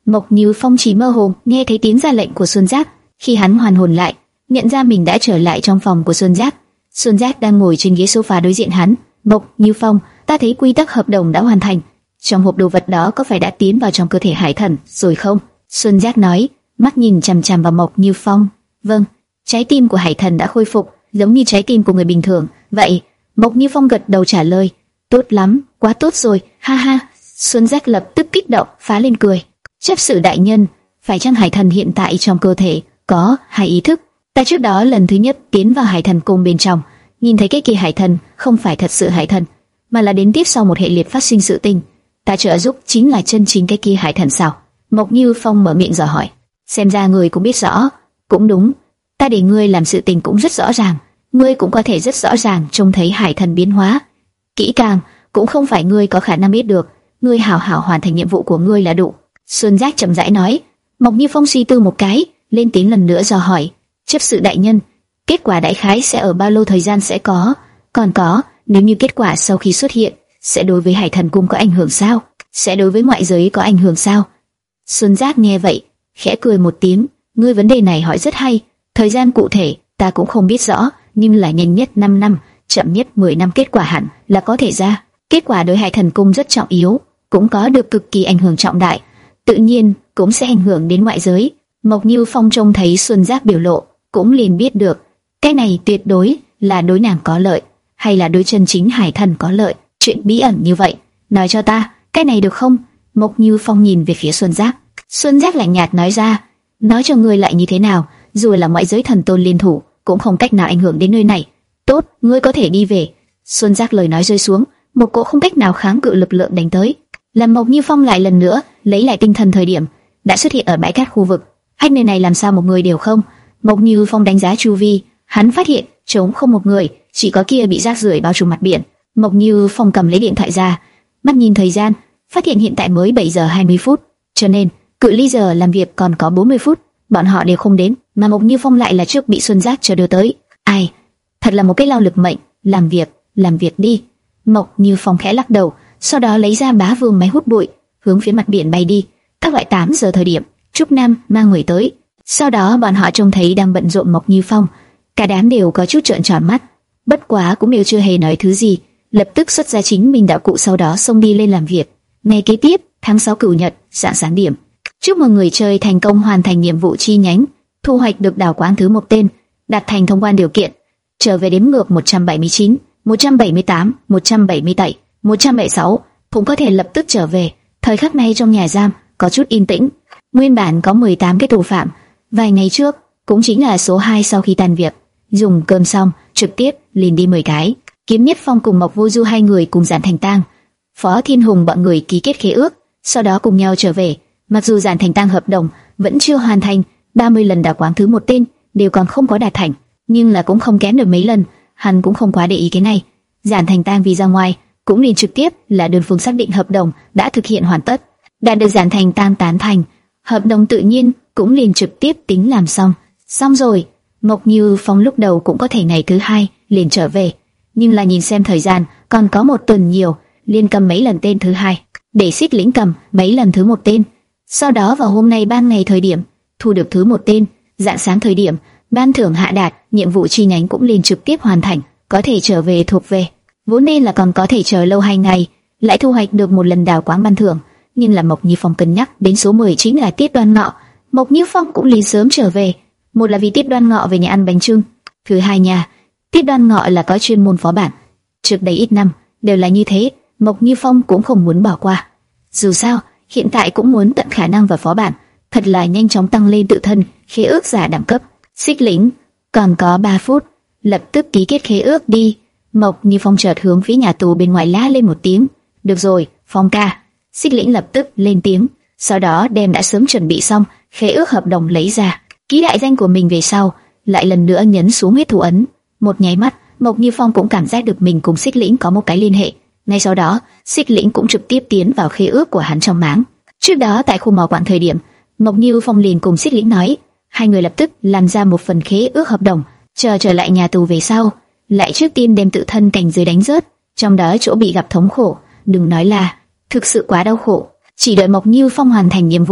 Mộc Như Phong chỉ mơ hồ nghe thấy tiếng ra lệnh của Xuân Giác. Khi hắn hoàn hồn lại, nhận ra mình đã trở lại trong phòng của Xuân Giác. Xuân Giác đang ngồi trên ghế sofa đối diện hắn. Mộc Như Phong, ta thấy quy tắc hợp đồng đã hoàn thành. Trong hộp đồ vật đó có phải đã tiến vào trong cơ thể Hải Thần rồi không? Xuân Giác nói, mắt nhìn chằm chằm vào Mộc Như Phong. Vâng, trái tim của Hải Thần đã khôi phục, giống như trái tim của người bình thường. Vậy, Mộc Như Phong gật đầu trả lời. Tốt lắm, quá tốt rồi, ha ha. Xuân Giác lập tức kích động, phá lên cười. Chấp sự đại nhân, phải chăng Hải Thần hiện tại trong cơ thể có hai ý thức? Ta trước đó lần thứ nhất tiến vào Hải Thần cung bên trong, nhìn thấy cái kia Hải Thần không phải thật sự Hải Thần, mà là đến tiếp sau một hệ liệt phát sinh sự tình. Ta trợ giúp chính là chân chính cái kia Hải Thần sao? Mộc Như Phong mở miệng dò hỏi. Xem ra người cũng biết rõ. Cũng đúng, ta để ngươi làm sự tình cũng rất rõ ràng, ngươi cũng có thể rất rõ ràng trông thấy Hải Thần biến hóa. Kỹ càng cũng không phải ngươi có khả năng biết được, ngươi hảo hảo hoàn thành nhiệm vụ của ngươi là đủ. Xuân Giác chậm rãi nói. Mộc Như Phong suy tư một cái, lên tiếng lần nữa dò hỏi. Chấp sự đại nhân, kết quả đại khái sẽ ở bao lâu thời gian sẽ có? Còn có, nếu như kết quả sau khi xuất hiện sẽ đối với Hải Thần cung có ảnh hưởng sao? Sẽ đối với ngoại giới có ảnh hưởng sao? Xuân Giác nghe vậy, khẽ cười một tiếng. Ngươi vấn đề này hỏi rất hay. Thời gian cụ thể ta cũng không biết rõ, nhưng là nhanh nhất năm năm, chậm nhất mười năm kết quả hẳn là có thể ra. Kết quả đối Hải Thần cung rất trọng yếu, cũng có được cực kỳ ảnh hưởng trọng đại, tự nhiên cũng sẽ ảnh hưởng đến ngoại giới. Mộc Như Phong trông thấy Xuân Giác biểu lộ, cũng liền biết được cái này tuyệt đối là đối nàng có lợi, hay là đối chân chính Hải Thần có lợi. Chuyện bí ẩn như vậy, nói cho ta, cái này được không? Mộc Như Phong nhìn về phía Xuân Giác. Xuân Giác lạnh nhạt nói ra, nói cho ngươi lại như thế nào, dù là ngoại giới thần tôn liên thủ, cũng không cách nào ảnh hưởng đến nơi này. Tốt, ngươi có thể đi về. Xuân Giác lời nói rơi xuống, một cỗ không cách nào kháng cự lực lượng đánh tới, làm Mộc Như Phong lại lần nữa lấy lại tinh thần. Thời điểm đã xuất hiện ở bãi cát khu vực, hai nơi này làm sao một người đều không? Mộc Như Phong đánh giá chu vi, hắn phát hiện trống không một người, chỉ có kia bị rác rưởi bao trùm mặt biển. Mộc Như Phong cầm lấy điện thoại ra, mắt nhìn thời gian, phát hiện hiện tại mới bảy giờ hai mươi phút, cho nên cự ly giờ làm việc còn có bốn mươi phút. Bọn họ đều không đến, mà Mộc Như Phong lại là trước bị Xuân Giác chờ đưa tới. Ai, thật là một cái lao lực mệnh. Làm việc, làm việc đi. Mộc Như Phong khẽ lắc đầu, sau đó lấy ra bá vương máy hút bụi, hướng phía mặt biển bay đi. Các loại tám giờ thời điểm, Trúc Nam mang người tới. Sau đó bọn họ trông thấy đang bận rộn Mộc Như Phong, cả đám đều có chút trợn tròn mắt, bất quá cũng đều chưa hề nói thứ gì, lập tức xuất ra chính mình đạo cụ, sau đó xông đi lên làm việc. Ngày kế tiếp, tháng sáu Cửu Nhật, rạng sáng điểm. Chúc mừng người chơi thành công hoàn thành nhiệm vụ chi nhánh, thu hoạch được đào quáng thứ một tên, đạt thành thông quan điều kiện. Trở về đếm ngược một trăm bảy mươi chín, một trăm bảy mươi tám, một trăm bảy mươi bảy, một trăm bảy mươi sáu, cũng có thể lập tức trở về. Thời khắc này trong nhà giam có chút yên tĩnh. Nguyên bản có mười tám cái tù phạm, vài ngày trước cũng chính là số hai sau khi tan việc, dùng cơm xong trực tiếp liền đi mười cái. Kiếm Nhất Phong cùng Mộc Vô Du hai người cùng Giản Thành Tang, Phó Thiên Hùng bọn người ký kết khế ước, sau đó cùng nhau trở về. Mặc dù Giản Thành Tang hợp đồng vẫn chưa hoàn thành, ba mươi lần đào quáng thứ một tên đều còn không có đạt thành, nhưng là cũng không kém được mấy lần, hắn cũng không quá để ý cái này. Giản Thành Tang vì ra ngoài, cũng liền trực tiếp là đơn phương xác định hợp đồng đã thực hiện hoàn tất, đã được Giản Thành Tang tán thành, hợp đồng tự nhiên cũng liền trực tiếp tính làm xong. Xong rồi, Mộc Như Phong lúc đầu cũng có thể ngày thứ hai liền trở về, nhưng là nhìn xem thời gian còn có một tuần nhiều, liền cầm mấy lần tên thứ hai, để Xích Lĩnh cầm mấy lần thứ một tên. Sau đó vào hôm nay ban ngày thời điểm thu được thứ một tên, rạng sáng thời điểm ban thưởng hạ đạt, nhiệm vụ chi nhánh cũng liền trực tiếp hoàn thành, có thể trở về thuộc về. Vốn nên là còn có thể chờ lâu hai ngày, lại thu hoạch được một lần đào quáng ban thưởng, nhưng là Mộc Như Phong cân nhắc đến số mười chính là Tiết Đoan Ngọ, Mộc Như Phong cũng liền sớm trở về. Một là vì Tiết Đoan Ngọ về nhà ăn bánh chưng, thứ hai nhà Tiết Đoan Ngọ là có chuyên môn phó bản, trước đây ít năm đều là như thế, Mộc Như Phong cũng không muốn bỏ qua. Dù sao hiện tại cũng muốn tận khả năng vào phó bản, thật là nhanh chóng tăng lên tự thân khế ước giả đẳng cấp. Xích Lĩnh, còn có ba phút, lập tức ký kết khế ước đi. Mộc Như Phong chợt hướng phía nhà tù bên ngoài la lên một tiếng. Được rồi, Phong ca. Xích Lĩnh lập tức lên tiếng, sau đó đem đã sớm chuẩn bị xong khế ước hợp đồng lấy ra, ký đại danh của mình về sau, lại lần nữa nhấn xuống huyết thủ ấn. Một nháy mắt, Mộc Như Phong cũng cảm giác được mình cùng Xích Lĩnh có một cái liên hệ. Ngay sau đó, Xích Lĩnh cũng trực tiếp tiến vào khế ước của hắn trong máng. Trước đó tại khu mỏ quặng thời điểm, Mộc Như Phong liền cùng Xích Lĩnh nói, hai người lập tức làm ra một phần khế ước hợp đồng, chờ trở lại nhà tù về sau, lại trước tiên đem tự thân cảnh giới đánh rớt, trong đó chỗ bị gặp thống khổ, đừng nói là thực sự quá đau khổ, chỉ đợi Mộc Như Phong hoàn thành nhiệm vụ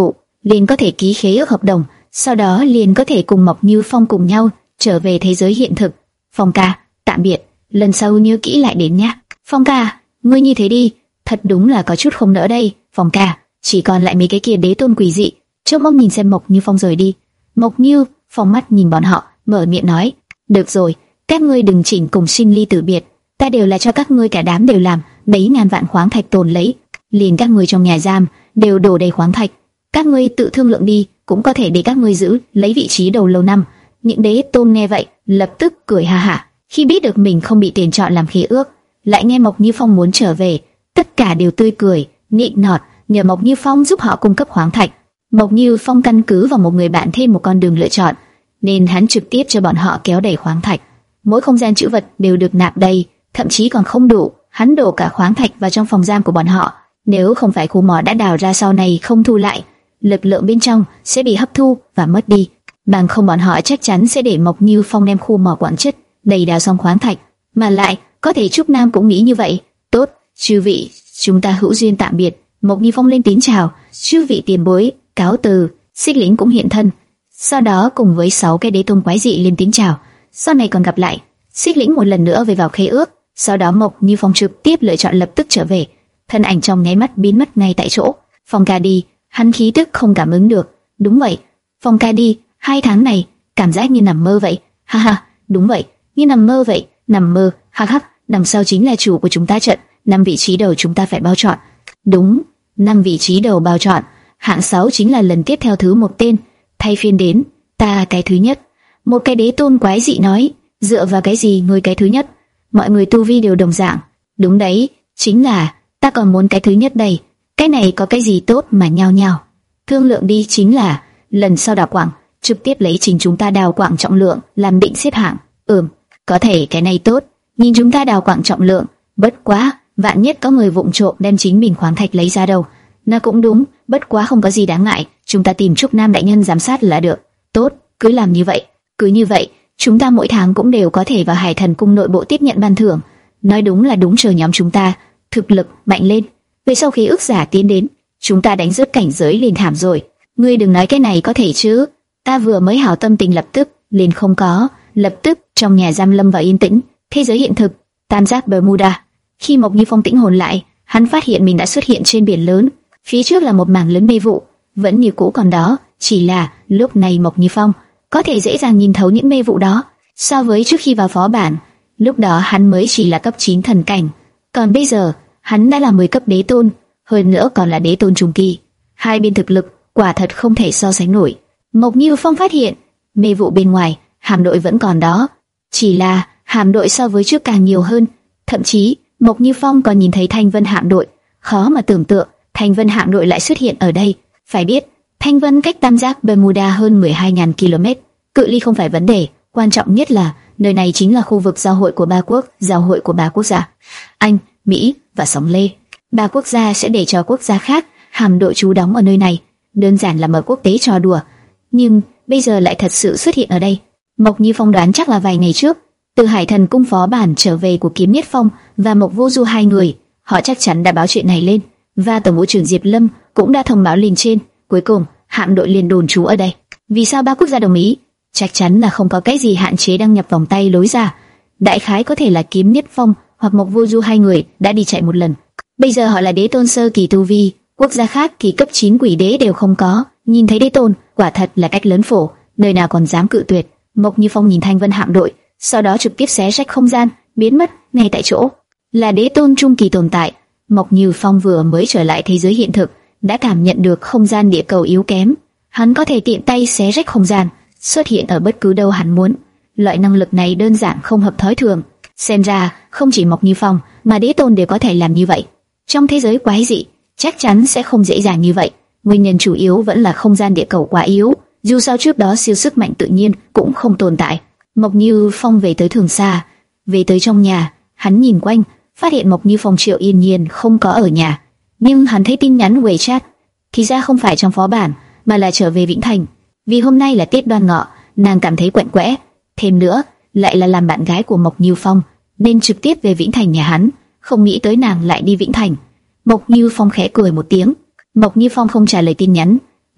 liền có thể ký khế ước hợp đồng, sau đó liền có thể cùng Mộc Như Phong cùng nhau trở về thế giới hiện thực. Phong ca, tạm biệt, lần sau nhớ kỹ lại đến nhé. Phong ca, ngươi như thế đi, thật đúng là có chút không nỡ đây. Phong ca, chỉ còn lại mấy cái kia đế tôn quỷ dị. Trông mong nhìn xem Mộc Như Phong rời đi. Mộc Như Phong mắt nhìn bọn họ, mở miệng nói: được rồi, các ngươi đừng chỉnh cùng sinh ly tử biệt, ta đều là cho các ngươi cả đám đều làm mấy ngàn vạn khoáng thạch tồn lấy, liền các ngươi trong nhà giam đều đổ đầy khoáng thạch, các ngươi tự thương lượng đi, cũng có thể để các ngươi giữ lấy vị trí đầu lâu năm. Những đế tôn nghe vậy lập tức cười ha hả, khi biết được mình không bị tiền chọn làm khế ước, lại nghe Mộc Như Phong muốn trở về, tất cả đều tươi cười nịnh nọt nhờ Mộc Như Phong giúp họ cung cấp khoáng thạch. Mộc Như Phong căn cứ vào một người bạn thêm một con đường lựa chọn, nên hắn trực tiếp cho bọn họ kéo đầy khoáng thạch. Mỗi không gian trữ vật đều được nạp đầy, thậm chí còn không đủ, hắn đổ cả khoáng thạch vào trong phòng giam của bọn họ. Nếu không phải khu mỏ đã đào ra sau này không thu lại, lực lượng bên trong sẽ bị hấp thu và mất đi, bằng không bọn họ chắc chắn sẽ để Mộc Như Phong đem khu mỏ quặng chất đầy đào xong khoáng thạch. Mà lại có thể Trúc Nam cũng nghĩ như vậy. Tốt, chư vị, chúng ta hữu duyên tạm biệt. Mộc Như Phong lên tiếng chào, chư vị tiền bối, cáo từ. Xích Lĩnh cũng hiện thân, sau đó cùng với sáu cái đế tôn quái dị lên tiếng chào, sau này còn gặp lại. Xích Lĩnh một lần nữa về vào khế ước, sau đó Mộc Như Phong trực tiếp lựa chọn lập tức trở về, thân ảnh trong nháy mắt biến mất ngay tại chỗ. Phong ca đi, hắn khí tức không cảm ứng được. Đúng vậy, Phong ca đi, hai tháng này cảm giác như nằm mơ vậy. Ha ha, đúng vậy, như nằm mơ vậy, nằm mơ. Ha ha, đằng sau chính là chủ của chúng ta trận, năm vị trí đầu chúng ta phải bao chọn. Đúng, năm vị trí đầu bao chọn, hạng sáu chính là lần tiếp theo thứ một tên thay phiên đến, ta cái thứ nhất. Một cái đế tôn quái dị nói, dựa vào cái gì ngươi cái thứ nhất? Mọi người tu vi đều đồng dạng. Đúng đấy, chính là ta còn muốn cái thứ nhất đây. Cái này có cái gì tốt mà nhao nhao thương lượng đi, chính là lần sau đào quặng trực tiếp lấy chính chúng ta đào quặng trọng lượng làm định xếp hạng. Ừm, có thể cái này tốt, nhìn chúng ta đào quặng trọng lượng, bất quá vạn nhất có người vụng trộm đem chính mình khoáng thạch lấy ra đâu. Nó cũng đúng, bất quá không có gì đáng ngại, chúng ta tìm Trúc Nam đại nhân giám sát là được. Tốt, cứ làm như vậy. Cứ như vậy, chúng ta mỗi tháng cũng đều có thể vào Hải Thần cung nội bộ tiếp nhận ban thưởng. Nói đúng là đúng, chờ nhóm chúng ta thực lực mạnh lên, về sau khi ước giả tiến đến, chúng ta đánh rớt cảnh giới lên thảm rồi. Ngươi đừng nói cái này có thể chứ? Ta vừa mới hảo tâm tình lập tức liền không có. Lập tức trong nhà giam lâm vào yên tĩnh. Thế giới hiện thực, tam giác Bermuda. Khi Mộc Như Phong tĩnh hồn lại, hắn phát hiện mình đã xuất hiện trên biển lớn. Phía trước là một mảng lớn mê vụ, vẫn như cũ còn đó, chỉ là lúc này Mộc Như Phong có thể dễ dàng nhìn thấu những mê vụ đó. So với trước khi vào phó bản, lúc đó hắn mới chỉ là cấp chín thần cảnh, còn bây giờ hắn đã là mười cấp đế tôn, hơn nữa còn là đế tôn trung kỳ. Hai bên thực lực quả thật không thể so sánh nổi. Mộc Như Phong phát hiện mê vụ bên ngoài hạm đội vẫn còn đó, chỉ là hạm đội so với trước càng nhiều hơn. Thậm chí Mộc Như Phong còn nhìn thấy Thanh Vân hạm đội. Khó mà tưởng tượng Thanh Vân hạm đội lại xuất hiện ở đây. Phải biết Thanh Vân cách tam giác Bermuda hơn mười hai nghìn ki lô mét, cự ly không phải vấn đề, quan trọng nhất là nơi này chính là khu vực giao hội của ba quốc, giao hội của ba quốc gia Anh, Mỹ và Sóng Lê. Ba quốc gia sẽ để cho quốc gia khác hạm đội trú đóng ở nơi này, đơn giản là mở quốc tế trò đùa, nhưng bây giờ lại thật sự xuất hiện ở đây. Mộc Như Phong đoán chắc là vài ngày trước, từ Hải Thần cung phó bản trở về của Kiếm Niết Phong và Mộc Vô Du hai người, họ chắc chắn đã báo chuyện này lên, và tổng vụ trưởng Diệp Lâm cũng đã thông báo lên trên. Cuối cùng hạm đội liền đồn trú ở đây. Vì sao ba quốc gia đồng ý? Chắc chắn là không có cái gì hạn chế đăng nhập vòng tay lối ra. Đại khái có thể là Kiếm Niết Phong hoặc Mộc Vô Du hai người đã đi chạy một lần. Bây giờ họ là đế tôn sơ kỳ tu vi, quốc gia khác kỳ cấp chín quỷ đế đều không có. Nhìn thấy đế tôn, quả thật là cách lớn phổ, nơi nào còn dám cự tuyệt. Mộc Như Phong nhìn Thanh Vân hạm đội, sau đó trực tiếp xé rách không gian, biến mất ngay tại chỗ. Là đế tôn trung kỳ tồn tại, Mộc Như Phong vừa mới trở lại thế giới hiện thực, đã cảm nhận được không gian địa cầu yếu kém. Hắn có thể tiện tay xé rách không gian, xuất hiện ở bất cứ đâu hắn muốn. Loại năng lực này đơn giản không hợp thói thường. Xem ra không chỉ Mộc Như Phong mà đế tôn đều có thể làm như vậy. Trong thế giới quái dị, chắc chắn sẽ không dễ dàng như vậy. Nguyên nhân chủ yếu vẫn là không gian địa cầu quá yếu. Dù sao trước đó siêu sức mạnh tự nhiên cũng không tồn tại. Mộc Như Phong về tới Thường Xa, về tới trong nhà, hắn nhìn quanh, phát hiện Mộc Như Phong Triệu Yên Nhiên không có ở nhà, nhưng hắn thấy tin nhắn WeChat, thì ra không phải trong phó bản, mà là trở về Vĩnh Thành. Vì hôm nay là Tết Đoan Ngọ, nàng cảm thấy quạnh quẽ, thêm nữa lại là làm bạn gái của Mộc Như Phong, nên trực tiếp về Vĩnh Thành nhà hắn. Không nghĩ tới nàng lại đi Vĩnh Thành. Mộc Như Phong khẽ cười một tiếng. Mộc Như Phong không trả lời tin nhắn,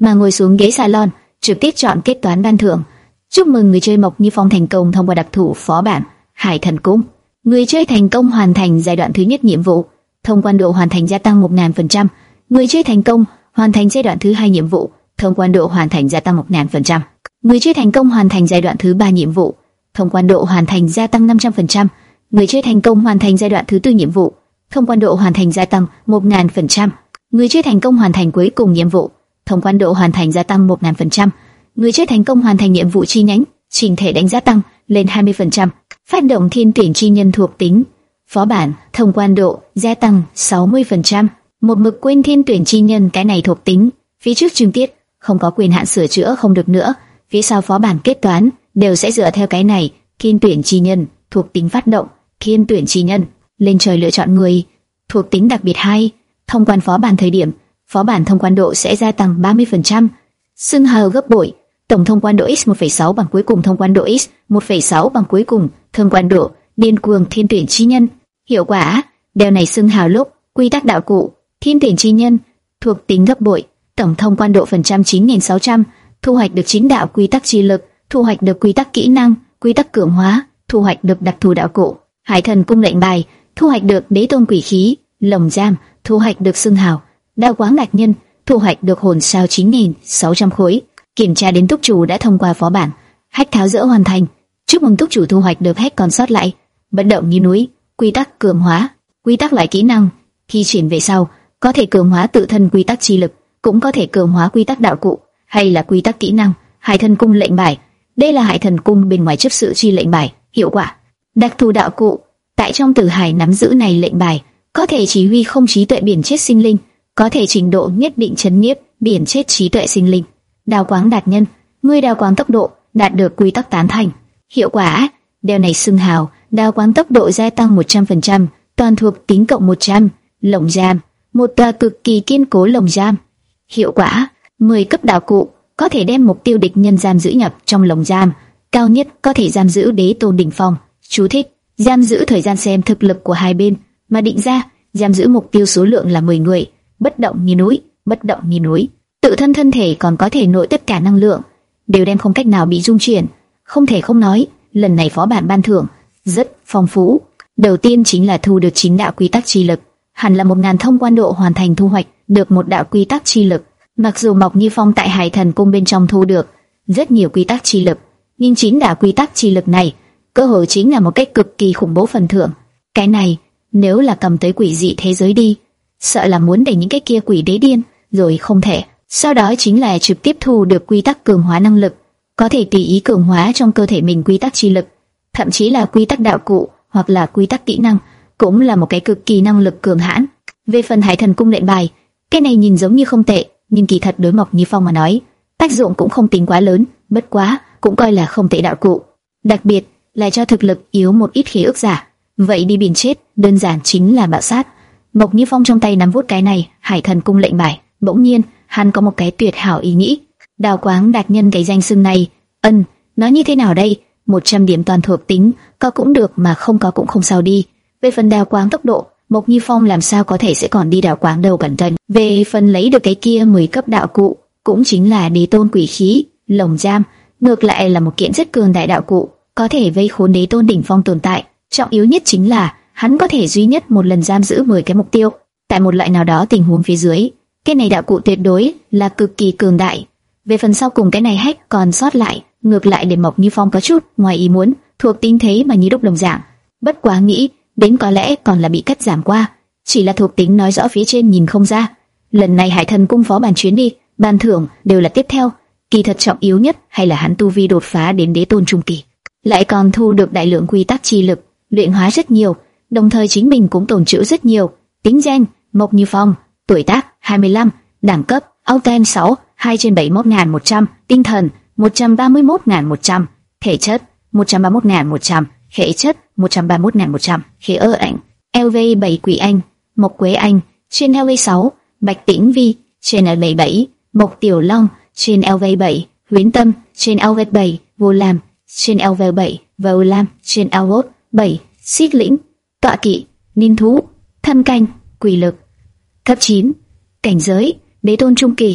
mà ngồi xuống ghế salon, trực tiếp chọn kết toán ban thưởng. Chúc mừng người chơi Mộc Như Phong thành công thông qua đặc thù phó bản Hải Thần Cung. Người chơi thành công hoàn thành giai đoạn thứ nhất nhiệm vụ, thông quan độ hoàn thành gia tăng một nghìn phần trăm. Người chơi thành công hoàn thành giai đoạn thứ hai nhiệm vụ, thông quan độ hoàn thành gia tăng một nghìn phần trăm. Người chơi thành công hoàn thành giai đoạn thứ ba nhiệm vụ, thông quan độ hoàn thành gia tăng năm trăm phần trăm. Người chơi thành công hoàn thành giai đoạn thứ tư nhiệm vụ, thông quan độ hoàn thành gia tăng một nghìn phần trăm. Người chơi thành công hoàn thành cuối cùng nhiệm vụ, thông quan độ hoàn thành gia tăng một nghìn phần trăm. Người chơi thành công hoàn thành nhiệm vụ chi nhánh, trình thể đánh giá tăng lên hai mươi phần trăm. Phát động thiên tuyển chi nhân thuộc tính phó bản, thông quan độ gia tăng sáu mươi phần trăm. Một mực quên thiên tuyển chi nhân cái này thuộc tính, phía trước chương tiết không có quyền hạn sửa chữa không được nữa, phía sau phó bản kết toán đều sẽ dựa theo cái này. Thiên tuyển chi nhân thuộc tính phát động, thiên tuyển chi nhân lên trời lựa chọn người, thuộc tính đặc biệt hai. Thông quan phó bản thời điểm, phó bản thông quan độ sẽ gia tăng ba mươi phần trăm. Xưng hào gấp bội, tổng thông quan độ x một phẩy sáu bằng cuối cùng thông quan độ x một phẩy sáu bằng cuối cùng thông quan độ điên cuồng thiên tuyển chi nhân. Hiệu quả đeo này xưng hào lúc quy tắc đạo cụ thiên tuyển chi nhân, thuộc tính gấp bội, tổng thông quan độ phần trăm chín nghìn sáu trăm. Thu hoạch được chính đạo quy tắc chi lực, thu hoạch được quy tắc kỹ năng, quy tắc cường hóa, thu hoạch được đặc thù đạo cụ Hải Thần Cung lệnh bài, thu hoạch được đế tôn quỷ khí lồng giam, thu hoạch được xưng hào đao quáng đại nhân, thu hoạch được hồn sao chín nghìn sáu trăm khối. Kiểm tra đến túc chủ đã thông qua phó bản hack tháo dỡ hoàn thành. Chúc mừng túc chủ thu hoạch được hack còn sót lại bất động như núi, quy tắc cường hóa, quy tắc loại kỹ năng. Khi chuyển về sau, có thể cường hóa tự thân quy tắc chi lực, cũng có thể cường hóa quy tắc đạo cụ hay là quy tắc kỹ năng. Hải Thần Cung lệnh bài, đây là Hải Thần Cung bên ngoài chấp sự chi lệnh bài. Hiệu quả đặc thù đạo cụ, tại trong tử hải nắm giữ này lệnh bài có thể chỉ huy không trí tuệ biển chết sinh linh, có thể trình độ nhất định chấn nhiếp biển chết trí tuệ sinh linh. Đao quáng đạt nhân, ngươi đao quáng tốc độ đạt được quy tắc tán thành. Hiệu quả đeo này xưng hào đao quáng tốc độ gia tăng một trăm phần trăm, toàn thuộc tính cộng một trăm. Lồng giam, một tòa cực kỳ kiên cố lồng giam. Hiệu quả mười cấp đạo cụ, có thể đem mục tiêu địch nhân giam giữ nhập trong lồng giam, cao nhất có thể giam giữ đế tôn đỉnh phong. Chú thích: giam giữ thời gian xem thực lực của hai bên mà định ra, giam giữ mục tiêu số lượng là mười người. Bất động như núi, bất động như núi. Tự thân thân thể còn có thể nội tất cả năng lượng, đều đem không cách nào bị dung chuyển. Không thể không nói, lần này phó bản ban thưởng rất phong phú. Đầu tiên chính là thu được chín đạo quy tắc chi lực, hẳn là một ngàn thông quan độ hoàn thành thu hoạch được một đạo quy tắc chi lực. Mặc dù Mộc Như Phong tại Hải Thần Cung bên trong thu được rất nhiều quy tắc chi lực, nhưng chín đạo quy tắc chi lực này cơ hội chính là một cách cực kỳ khủng bố phần thưởng. Cái này nếu là cầm tới quỷ dị thế giới đi, sợ là muốn để những cái kia quỷ đế điên rồi không thể. Sau đó chính là trực tiếp thu được quy tắc cường hóa năng lực, có thể tùy ý cường hóa trong cơ thể mình quy tắc chi lực, thậm chí là quy tắc đạo cụ hoặc là quy tắc kỹ năng, cũng là một cái cực kỳ năng lực cường hãn. Về phần Hải Thần Cung lệnh bài, cái này nhìn giống như không tệ, nhưng kỳ thật đối Mộc Như Phong mà nói, tác dụng cũng không tính quá lớn, bất quá cũng coi là không tệ đạo cụ, đặc biệt là cho thực lực yếu một ít khí ước giả. Vậy đi biển chết đơn giản chính là bạo sát. Mộc Như Phong trong tay nắm vuốt cái này Hải Thần Cung lệnh bài, bỗng nhiên hắn có một cái tuyệt hảo ý nghĩ. Đào quáng đạt nhân cái danh xưng này, ân, nói như thế nào đây? một trăm điểm toàn thuộc tính, có cũng được mà không có cũng không sao đi. Về phần đào quáng tốc độ, Mộc Như Phong làm sao có thể sẽ còn đi đào quáng đâu cẩn thận. Về phần lấy được cái kia mười cấp đạo cụ, cũng chính là đế tôn quỷ khí lồng giam, ngược lại là một kiện rất cường đại đạo cụ, có thể vây khốn đế tôn đỉnh phong tồn tại. Trọng yếu nhất chính là hắn có thể duy nhất một lần giam giữ mười cái mục tiêu. Tại một loại nào đó tình huống phía dưới, cái này đạo cụ tuyệt đối là cực kỳ cường đại. Về phần sau cùng cái này hack còn sót lại, ngược lại để Mộc Như Phong có chút ngoài ý muốn, thuộc tính thế mà như đúc đồng dạng. Bất quá nghĩ đến có lẽ còn là bị cắt giảm qua, chỉ là thuộc tính nói rõ phía trên nhìn không ra. Lần này Hải Thần Cung phó bản chuyến đi, ban thưởng đều là tiếp theo. Kỳ thật trọng yếu nhất hay là hắn tu vi đột phá đến đế tôn trung kỳ, lại còn thu được đại lượng quy tắc chi lực, luyện hóa rất nhiều, đồng thời chính mình cũng tồn trữ rất nhiều. Tính danh: Mộc Như Phong, tuổi tác hai mươi lăm, đẳng cấp Autem sáu, hai trên bảy mươi mốt nghìn một trăm, tinh thần một trăm ba mươi mốt nghìn một trăm, thể chất một trăm ba mươi mốt nghìn một trăm, thể chất một trăm ba mươi mốt nghìn một trăm, khí ơ ảnh lờ vê bảy Quỷ Anh, Mộc Quế Anh trên lờ vê sáu, Bạch Tĩnh Vi trên lờ vê bảy, Mộc Tiểu Long trên lờ vê bảy, Huyễn Tâm trên lờ vê bảy, Vô Lam trên lờ vê bảy, Vô Lam trên lờ vê bảy, Xích Lĩnh, Tọa Kỵ, Ninh Thú, Thân Canh, Quỷ Lực. Cấp chín, cảnh giới đế tôn trung kỳ,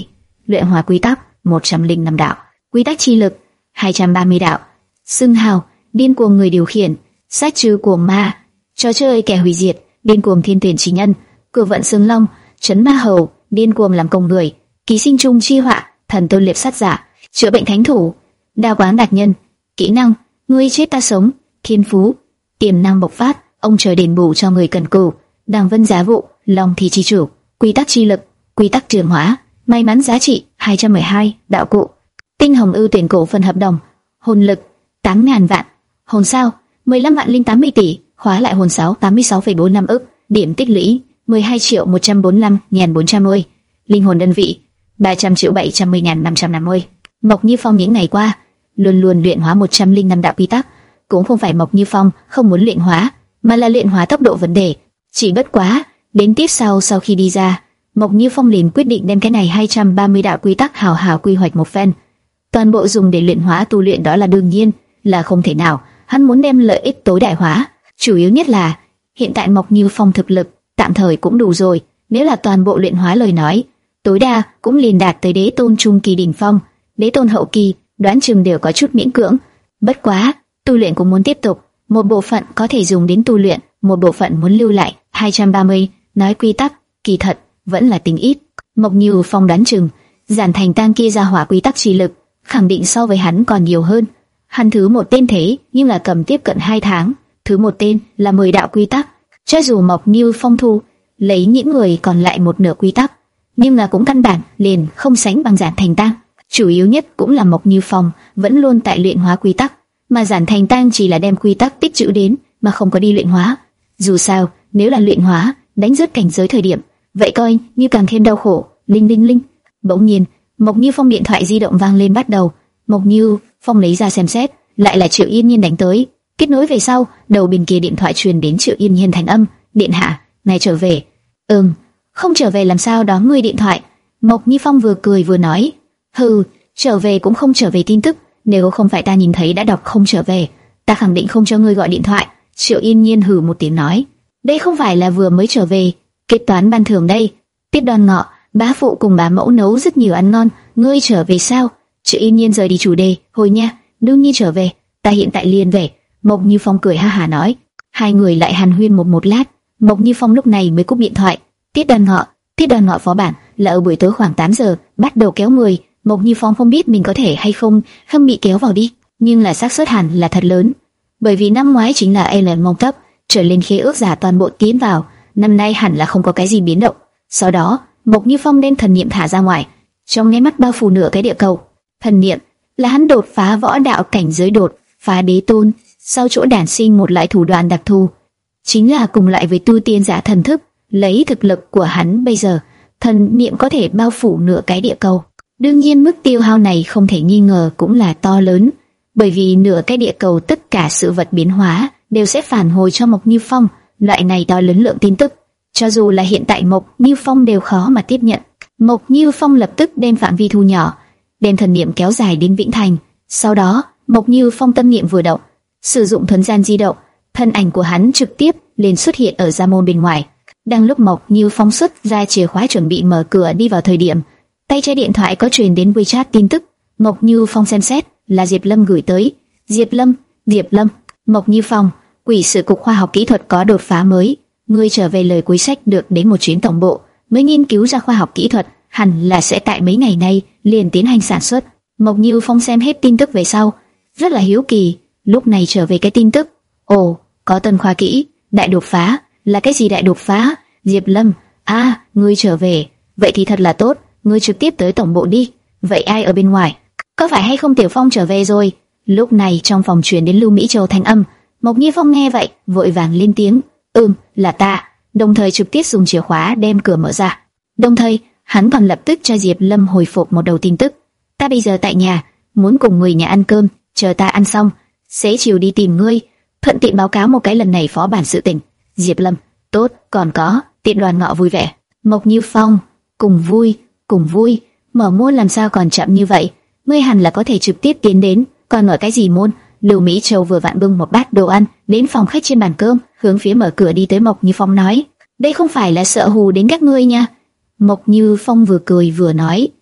luyện hóa quy tắc một trăm lẻ năm đạo, quy tắc chi lực hai trăm ba mươi đạo, xưng hào điên cuồng người điều khiển, sát trừ cuồng ma, trò chơi kẻ hủy diệt, điên cuồng thiên tuyển chi nhân, cửu vận xương long, trấn ma hầu, điên cuồng làm công người, ký sinh trùng chi họa, thần tôn liệp sát giả, chữa bệnh thánh thủ, đao quáng đạt nhân, kỹ năng ngươi chết ta sống, thiên phú tiềm năng bộc phát, ông trời đền bù cho người cần cù, đàng vân giá vụ, long thì chi chủ, quy tắc chi lực, quy tắc trường hóa, may mắn giá trị hai trăm mười hai, đạo cụ tinh hồng ưu tuyển cổ phần hợp đồng, hồn lực tám ngàn vạn, hồn sao mười lăm vạn linh tám mươi tỷ, khóa lại hồn sáu tám mươi sáu phẩy bốn năm ức, điểm tích lũy mười hai triệu một trăm bốn mươi lăm nghìn bốn trăm mươi, linh hồn đơn vị ba trăm triệu bảy trăm mười nghìn năm trăm năm mươi. Mộc Như Phong những ngày qua luôn luôn luyện hóa một trăm lẻ năm đạo quy tắc, cũng không phải Mộc Như Phong không muốn luyện hóa, mà là luyện hóa tốc độ vấn đề. Chỉ bất quá, đến tiếp sau sau khi đi ra, Mộc Như Phong liền quyết định đem cái này hai trăm ba mươi đạo quy tắc hào hào quy hoạch một phen, toàn bộ dùng để luyện hóa tu luyện, đó là đương nhiên, là không thể nào. Hắn muốn đem lợi ích tối đại hóa, chủ yếu nhất là hiện tại Mộc Như Phong thực lực tạm thời cũng đủ rồi, nếu là toàn bộ luyện hóa lời nói, tối đa cũng liền đạt tới đế tôn trung kỳ đỉnh phong, đế tôn hậu kỳ đoán chừng đều có chút miễn cưỡng. Bất quá, tu luyện cũng muốn tiếp tục, một bộ phận có thể dùng đến tu luyện, một bộ phận muốn lưu lại. hai trăm ba mươi nói quy tắc, kỳ thật vẫn là tính ít. Mộc Như Phong đoán chừng, Giản Thành Tang kia ra hỏa quy tắc chi lực, khẳng định so với hắn còn nhiều hơn. Hắn thứ một tên thế, nhưng là cầm tiếp cận hai tháng, thứ một tên là mười đạo quy tắc. Cho dù Mộc Như Phong thu lấy những người còn lại một nửa quy tắc, nhưng là cũng căn bản liền không sánh bằng Giản Thành Tang. Chủ yếu nhất cũng là Mộc Như Phong vẫn luôn tại luyện hóa quy tắc, mà Giản Thành Tang chỉ là đem quy tắc tích trữ đến, mà không có đi luyện hóa. Dù sao, nếu là luyện hóa, đánh rớt cảnh giới thời điểm, vậy coi như càng thêm đau khổ. Linh linh linh. Bỗng nhiên, Mộc Như Phong điện thoại di động vang lên bắt đầu. Mộc Như Phong lấy ra xem xét, lại là Triệu Yên Nhiên đánh tới. Kết nối về sau, đầu bên kia điện thoại truyền đến Triệu Yên Nhiên thanh âm, "Điện hạ, ngài trở về." "Ừm, không trở về làm sao đón ngươi điện thoại?" Mộc Như Phong vừa cười vừa nói, "Hừ, trở về cũng không trở về tin tức, nếu không phải ta nhìn thấy đã đọc không trở về, ta khẳng định không cho ngươi gọi điện thoại." Triệu Yên Nhiên hừ một tiếng nói, "Đây không phải là vừa mới trở về, kết toán ban thưởng đây. Tiết Đoan Ngọ, bá phụ cùng bá mẫu nấu rất nhiều ăn ngon, ngươi trở về sao?" Triệu Yên Nhiên rời đi chủ đề, "Hồi nha, đương nhiên trở về, ta hiện tại liền về." Mộc Như Phong cười ha hà nói. Hai người lại hàn huyên một một lát, Mộc Như Phong lúc này mới cúp điện thoại. Tiết Đoan Ngọ, Tiết Đoan Ngọ phó bản là ở buổi tối khoảng tám giờ bắt đầu kéo người. Mộc Như Phong không biết mình có thể hay không không bị kéo vào đi, nhưng là xác suất hẳn là thật lớn, bởi vì năm ngoái chính là L mông tấp trở lên khế ước giả toàn bộ tiến vào, năm nay hẳn là không có cái gì biến động. Sau đó, Mộc Như Phong đem thần niệm thả ra ngoài, trong nháy mắt bao phủ nửa cái địa cầu. Thần niệm là hắn đột phá võ đạo cảnh giới, đột phá đế tôn, sau chỗ đản sinh một loại thủ đoạn đặc thù, chính là cùng lại với tu tiên giả thần thức. Lấy thực lực của hắn bây giờ, thần niệm có thể bao phủ nửa cái địa cầu. Đương nhiên mức tiêu hao này không thể nghi ngờ cũng là to lớn, bởi vì nửa cái địa cầu tất cả sự vật biến hóa đều sẽ phản hồi cho Mộc Như Phong. Loại này to lớn lượng tin tức, cho dù là hiện tại Mộc Như Phong đều khó mà tiếp nhận. Mộc Như Phong lập tức đem phạm vi thu nhỏ, đem thần niệm kéo dài đến Vĩnh Thành. Sau đó, Mộc Như Phong tâm niệm vừa động, sử dụng thuấn gian di động, thân ảnh của hắn trực tiếp liền xuất hiện ở gia môn bên ngoài. Đang lúc Mộc Như Phong xuất ra chìa khóa chuẩn bị mở cửa đi vào thời điểm, tay trái điện thoại có truyền đến WeChat tin tức. Mộc Như Phong xem xét, là Diệp Lâm gửi tới. Diệp Lâm, Diệp Lâm, Mộc Như Phong, quỷ sự cục khoa học kỹ thuật có đột phá mới, ngươi trở về lời cuối sách được đến một chuyến tổng bộ, mới nghiên cứu ra khoa học kỹ thuật, hẳn là sẽ tại mấy ngày nay liền tiến hành sản xuất. Mộc Như Phong xem hết tin tức về sau, rất là hiếu kỳ, lúc này trở về cái tin tức. Ồ, có tân khoa kỹ, đại đột phá, là cái gì đại đột phá? Diệp Lâm, à, ngươi trở về, vậy thì thật là tốt, ngươi trực tiếp tới tổng bộ đi. Vậy ai ở bên ngoài? Có phải hay không Tiểu Phong trở về rồi? Lúc này trong phòng truyền đến Lưu Mỹ Châu thanh âm. Mộc Như Phong nghe vậy, vội vàng lên tiếng, ừm, là ta, đồng thời trực tiếp dùng chìa khóa đem cửa mở ra. Đồng thời, hắn còn lập tức cho Diệp Lâm hồi phục một đầu tin tức. Ta bây giờ tại nhà, muốn cùng người nhà ăn cơm, chờ ta ăn xong, sẽ chiều đi tìm ngươi, thuận tiện báo cáo một cái lần này phó bản sự tình. Diệp Lâm, tốt, còn có, Tiện Đoàn Ngọ vui vẻ. Mộc Như Phong, cùng vui, cùng vui, mở môn làm sao còn chậm như vậy, ngươi hẳn là có thể trực tiếp tiến đến, còn mở cái gì môn? Lưu Mỹ Châu vừa vặn bưng một bát đồ ăn đến phòng khách trên bàn cơm, hướng phía mở cửa đi tới Mộc Như Phong nói, đây không phải là sợ hù đến các ngươi nha. Mộc Như Phong vừa cười vừa nói,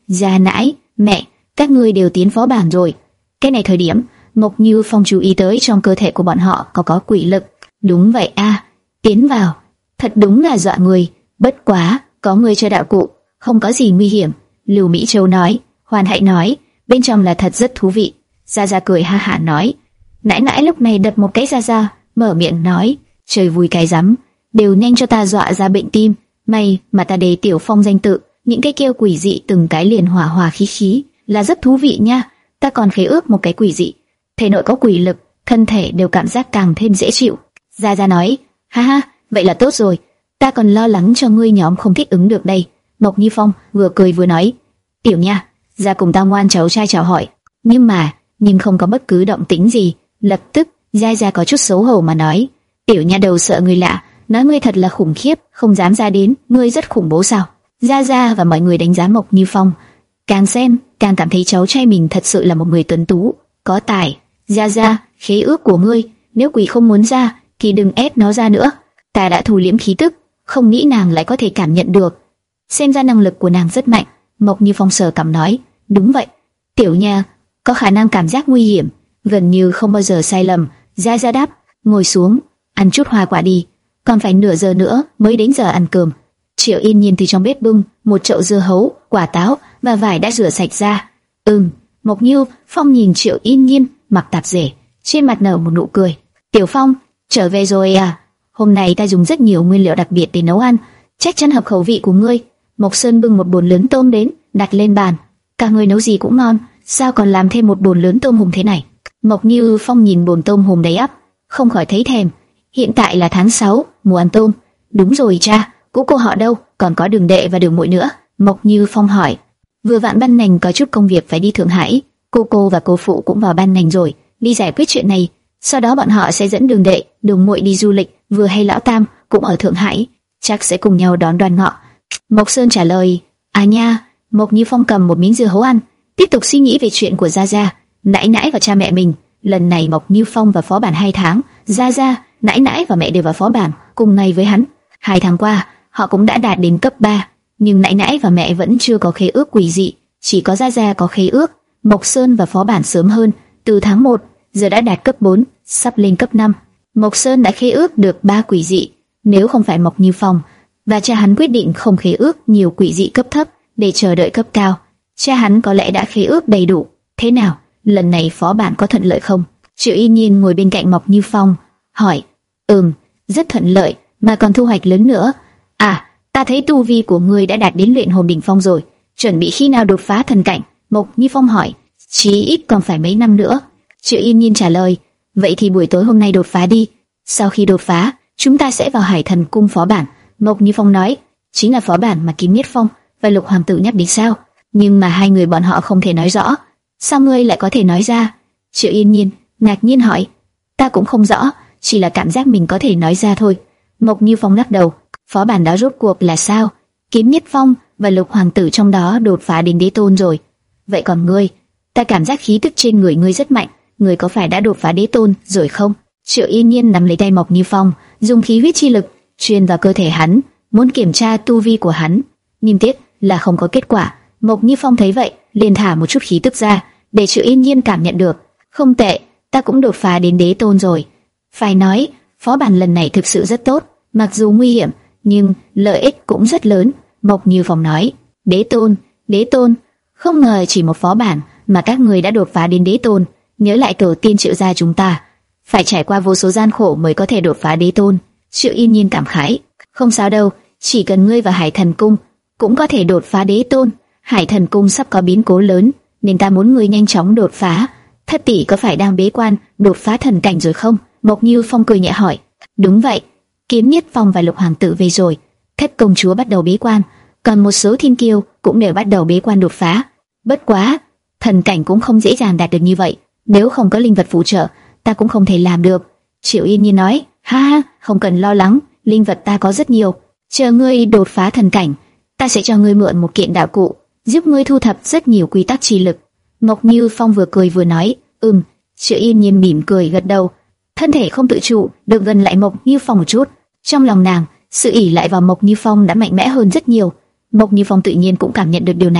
Gia nãi, mẹ, các ngươi đều tiến phó bản rồi. Cái này thời điểm, Mộc Như Phong chú ý tới trong cơ thể của bọn họ có có quỷ lực. Đúng vậy a, tiến vào. Thật đúng là dọa người. Bất quá, có người chơi đạo cụ, không có gì nguy hiểm. Lưu Mỹ Châu nói. Hoàn Hạnh nói, bên trong là thật rất thú vị. Gia Gia cười ha hả nói. Nãi nãi lúc này đập một cái Gia Gia, mở miệng nói, trời vui cái rắm, đều nhanh cho ta dọa ra bệnh tim. May mà ta đề Tiểu Phong danh tự, những cái kêu quỷ dị từng cái liền hòa hòa khí khí, là rất thú vị nha. Ta còn khế ước một cái quỷ dị, thể nội có quỷ lực, thân thể đều cảm giác càng thêm dễ chịu. Gia Gia nói, ha ha, vậy là tốt rồi. Ta còn lo lắng cho ngươi nhóm không thích ứng được đây. Mộc Như Phong vừa cười vừa nói, Tiểu nha, ra cùng tao ngoan cháu trai chào hỏi. Nhưng mà, nhưng không có bất cứ động tĩnh gì. Lập tức, Gia Gia có chút xấu hổ mà nói, Tiểu nha đầu sợ người lạ, nói ngươi thật là khủng khiếp, không dám ra đến, ngươi rất khủng bố sao? Gia Gia và mọi người đánh giá Mộc Như Phong, càng xem càng cảm thấy cháu trai mình thật sự là một người tuấn tú, có tài. Gia Gia, khế ước của ngươi, nếu quỷ không muốn ra, thì đừng ép nó ra nữa. Ta đã thu liễm khí tức, không nghĩ nàng lại có thể cảm nhận được. Xem ra năng lực của nàng rất mạnh. Mộc Như Phong sờ cằm nói, đúng vậy, Tiểu nha có khả năng cảm giác nguy hiểm, gần như không bao giờ sai lầm. Gia Gia đáp, ngồi xuống, ăn chút hoa quả đi, còn phải nửa giờ nữa mới đến giờ ăn cơm. Triệu Yên Nhiên từ trong bếp bưng một chậu dưa hấu, quả táo và vải đã rửa sạch ra. Ừm, Mộc Như Phong nhìn Triệu Yên Nhiên mặc tạp dề, trên mặt nở một nụ cười. Tiểu Phong, trở về rồi à? Hôm nay ta dùng rất nhiều nguyên liệu đặc biệt để nấu ăn, chắc chắn hợp khẩu vị của ngươi. Mộc Sơn bưng một bồn lớn tôm đến, đặt lên bàn. Cả người nấu gì cũng ngon, sao còn làm thêm một bồn lớn tôm hùm thế này? Mộc Như Phong nhìn bồn tôm hùm đầy ắp, không khỏi thấy thèm. Hiện tại là tháng sáu, mùa ăn tôm. Đúng rồi cha, cô cô họ đâu? Còn có Đường đệ và Đường muội nữa. Mộc Như Phong hỏi. Vừa vặn ban nành có chút công việc phải đi Thượng Hải, cô cô và cô phụ cũng vào ban nành rồi, đi giải quyết chuyện này. Sau đó bọn họ sẽ dẫn Đường đệ, Đường muội đi du lịch. Vừa hay lão Tam cũng ở Thượng Hải, chắc sẽ cùng nhau đón Đoan Ngọ. Mộc Sơn trả lời. À nha. Mộc Như Phong cầm một miếng dưa hấu ăn, tiếp tục suy nghĩ về chuyện của Gia Gia, nãi nãi và cha mẹ mình. Lần này Mộc Như Phong vào phó bản hai tháng, Gia Gia, nãi nãi và mẹ đều vào phó bản cùng ngày với hắn. Hai tháng qua, họ cũng đã đạt đến cấp ba, nhưng nãi nãi và mẹ vẫn chưa có khế ước quỷ dị, chỉ có Gia Gia có khế ước. Mộc Sơn vào phó bản sớm hơn, từ tháng một, giờ đã đạt cấp bốn, sắp lên cấp năm. Mộc Sơn đã khế ước được ba quỷ dị, nếu không phải Mộc Như Phong và cha hắn quyết định không khế ước nhiều quỷ dị cấp thấp để chờ đợi cấp cao, cha hắn có lẽ đã khế ước đầy đủ. Thế nào, lần này phó bản có thuận lợi không? Triệu Yên Nhiên ngồi bên cạnh Mộc Như Phong, hỏi. Ừm, rất thuận lợi, mà còn thu hoạch lớn nữa. À, ta thấy tu vi của ngươi đã đạt đến luyện hồn đỉnh phong rồi, chuẩn bị khi nào đột phá thần cảnh? Mộc Như Phong hỏi. Chí ít còn phải mấy năm nữa. Triệu Yên Nhiên trả lời. Vậy thì buổi tối hôm nay đột phá đi. Sau khi đột phá, chúng ta sẽ vào Hải Thần Cung phó bản. Mộc Như Phong nói. Chính là phó bản mà Kim Nhất Phong và Lục Hoàng tử nhắc đến sao? Nhưng mà hai người bọn họ không thể nói rõ. Sao ngươi lại có thể nói ra? Triệu Yên Nhiên ngạc nhiên hỏi. Ta cũng không rõ, chỉ là cảm giác mình có thể nói ra thôi. Mộc Như Phong lắc đầu. Phó bản đó rốt cuộc là sao? Kiếm Nhất Phong và Lục Hoàng tử trong đó đột phá đến đế tôn rồi. Vậy còn ngươi? Ta cảm giác khí tức trên người ngươi rất mạnh, ngươi có phải đã đột phá đế tôn rồi không? Triệu Yên Nhiên nắm lấy tay Mộc Như Phong, dùng khí huyết chi lực truyền vào cơ thể hắn, muốn kiểm tra tu vi của hắn. Nhưng tiếc là không có kết quả. Mộc Như Phong thấy vậy, liền thả một chút khí tức ra, để Triệu Yên Nhiên cảm nhận được. Không tệ, ta cũng đột phá đến đế tôn rồi. Phải nói, phó bản lần này thực sự rất tốt, mặc dù nguy hiểm, nhưng lợi ích cũng rất lớn. Mộc Như Phong nói. Đế tôn, đế tôn, không ngờ chỉ một phó bản mà các người đã đột phá đến đế tôn. Nhớ lại tổ tiên Triệu gia chúng ta, phải trải qua vô số gian khổ mới có thể đột phá đế tôn. Triệu Yên Nhiên cảm khái. Không sao đâu, chỉ cần ngươi vào Hải Thần Cung cũng có thể đột phá đế tôn. Hải Thần Cung sắp có biến cố lớn, nên ta muốn ngươi nhanh chóng đột phá. Thất tỷ có phải đang bế quan đột phá thần cảnh rồi không? Mộc Như Phong cười nhẹ hỏi. Đúng vậy, Kiếm Nhất Phong và Lục Hoàng tử về rồi, Thất công chúa bắt đầu bế quan, còn một số thiên kiêu cũng đều bắt đầu bế quan đột phá. Bất quá, thần cảnh cũng không dễ dàng đạt được như vậy, nếu không có linh vật phụ trợ, ta cũng không thể làm được. Triệu Yên Nhiên nói. Ha ha, không cần lo lắng, linh vật ta có rất nhiều. Chờ ngươi đột phá thần cảnh, ta sẽ cho ngươi mượn một kiện đạo cụ, giúp ngươi thu thập rất nhiều quy tắc chi lực. Mộc Như Phong vừa cười vừa nói. Ừm. Triệu Yên Nhiên mỉm cười gật đầu, thân thể không tự chủ được gần lại Mộc Như Phong một chút. Trong lòng nàng, sự ỷ lại vào Mộc Như Phong đã mạnh mẽ hơn rất nhiều. Mộc Như Phong tự nhiên cũng cảm nhận được điều này,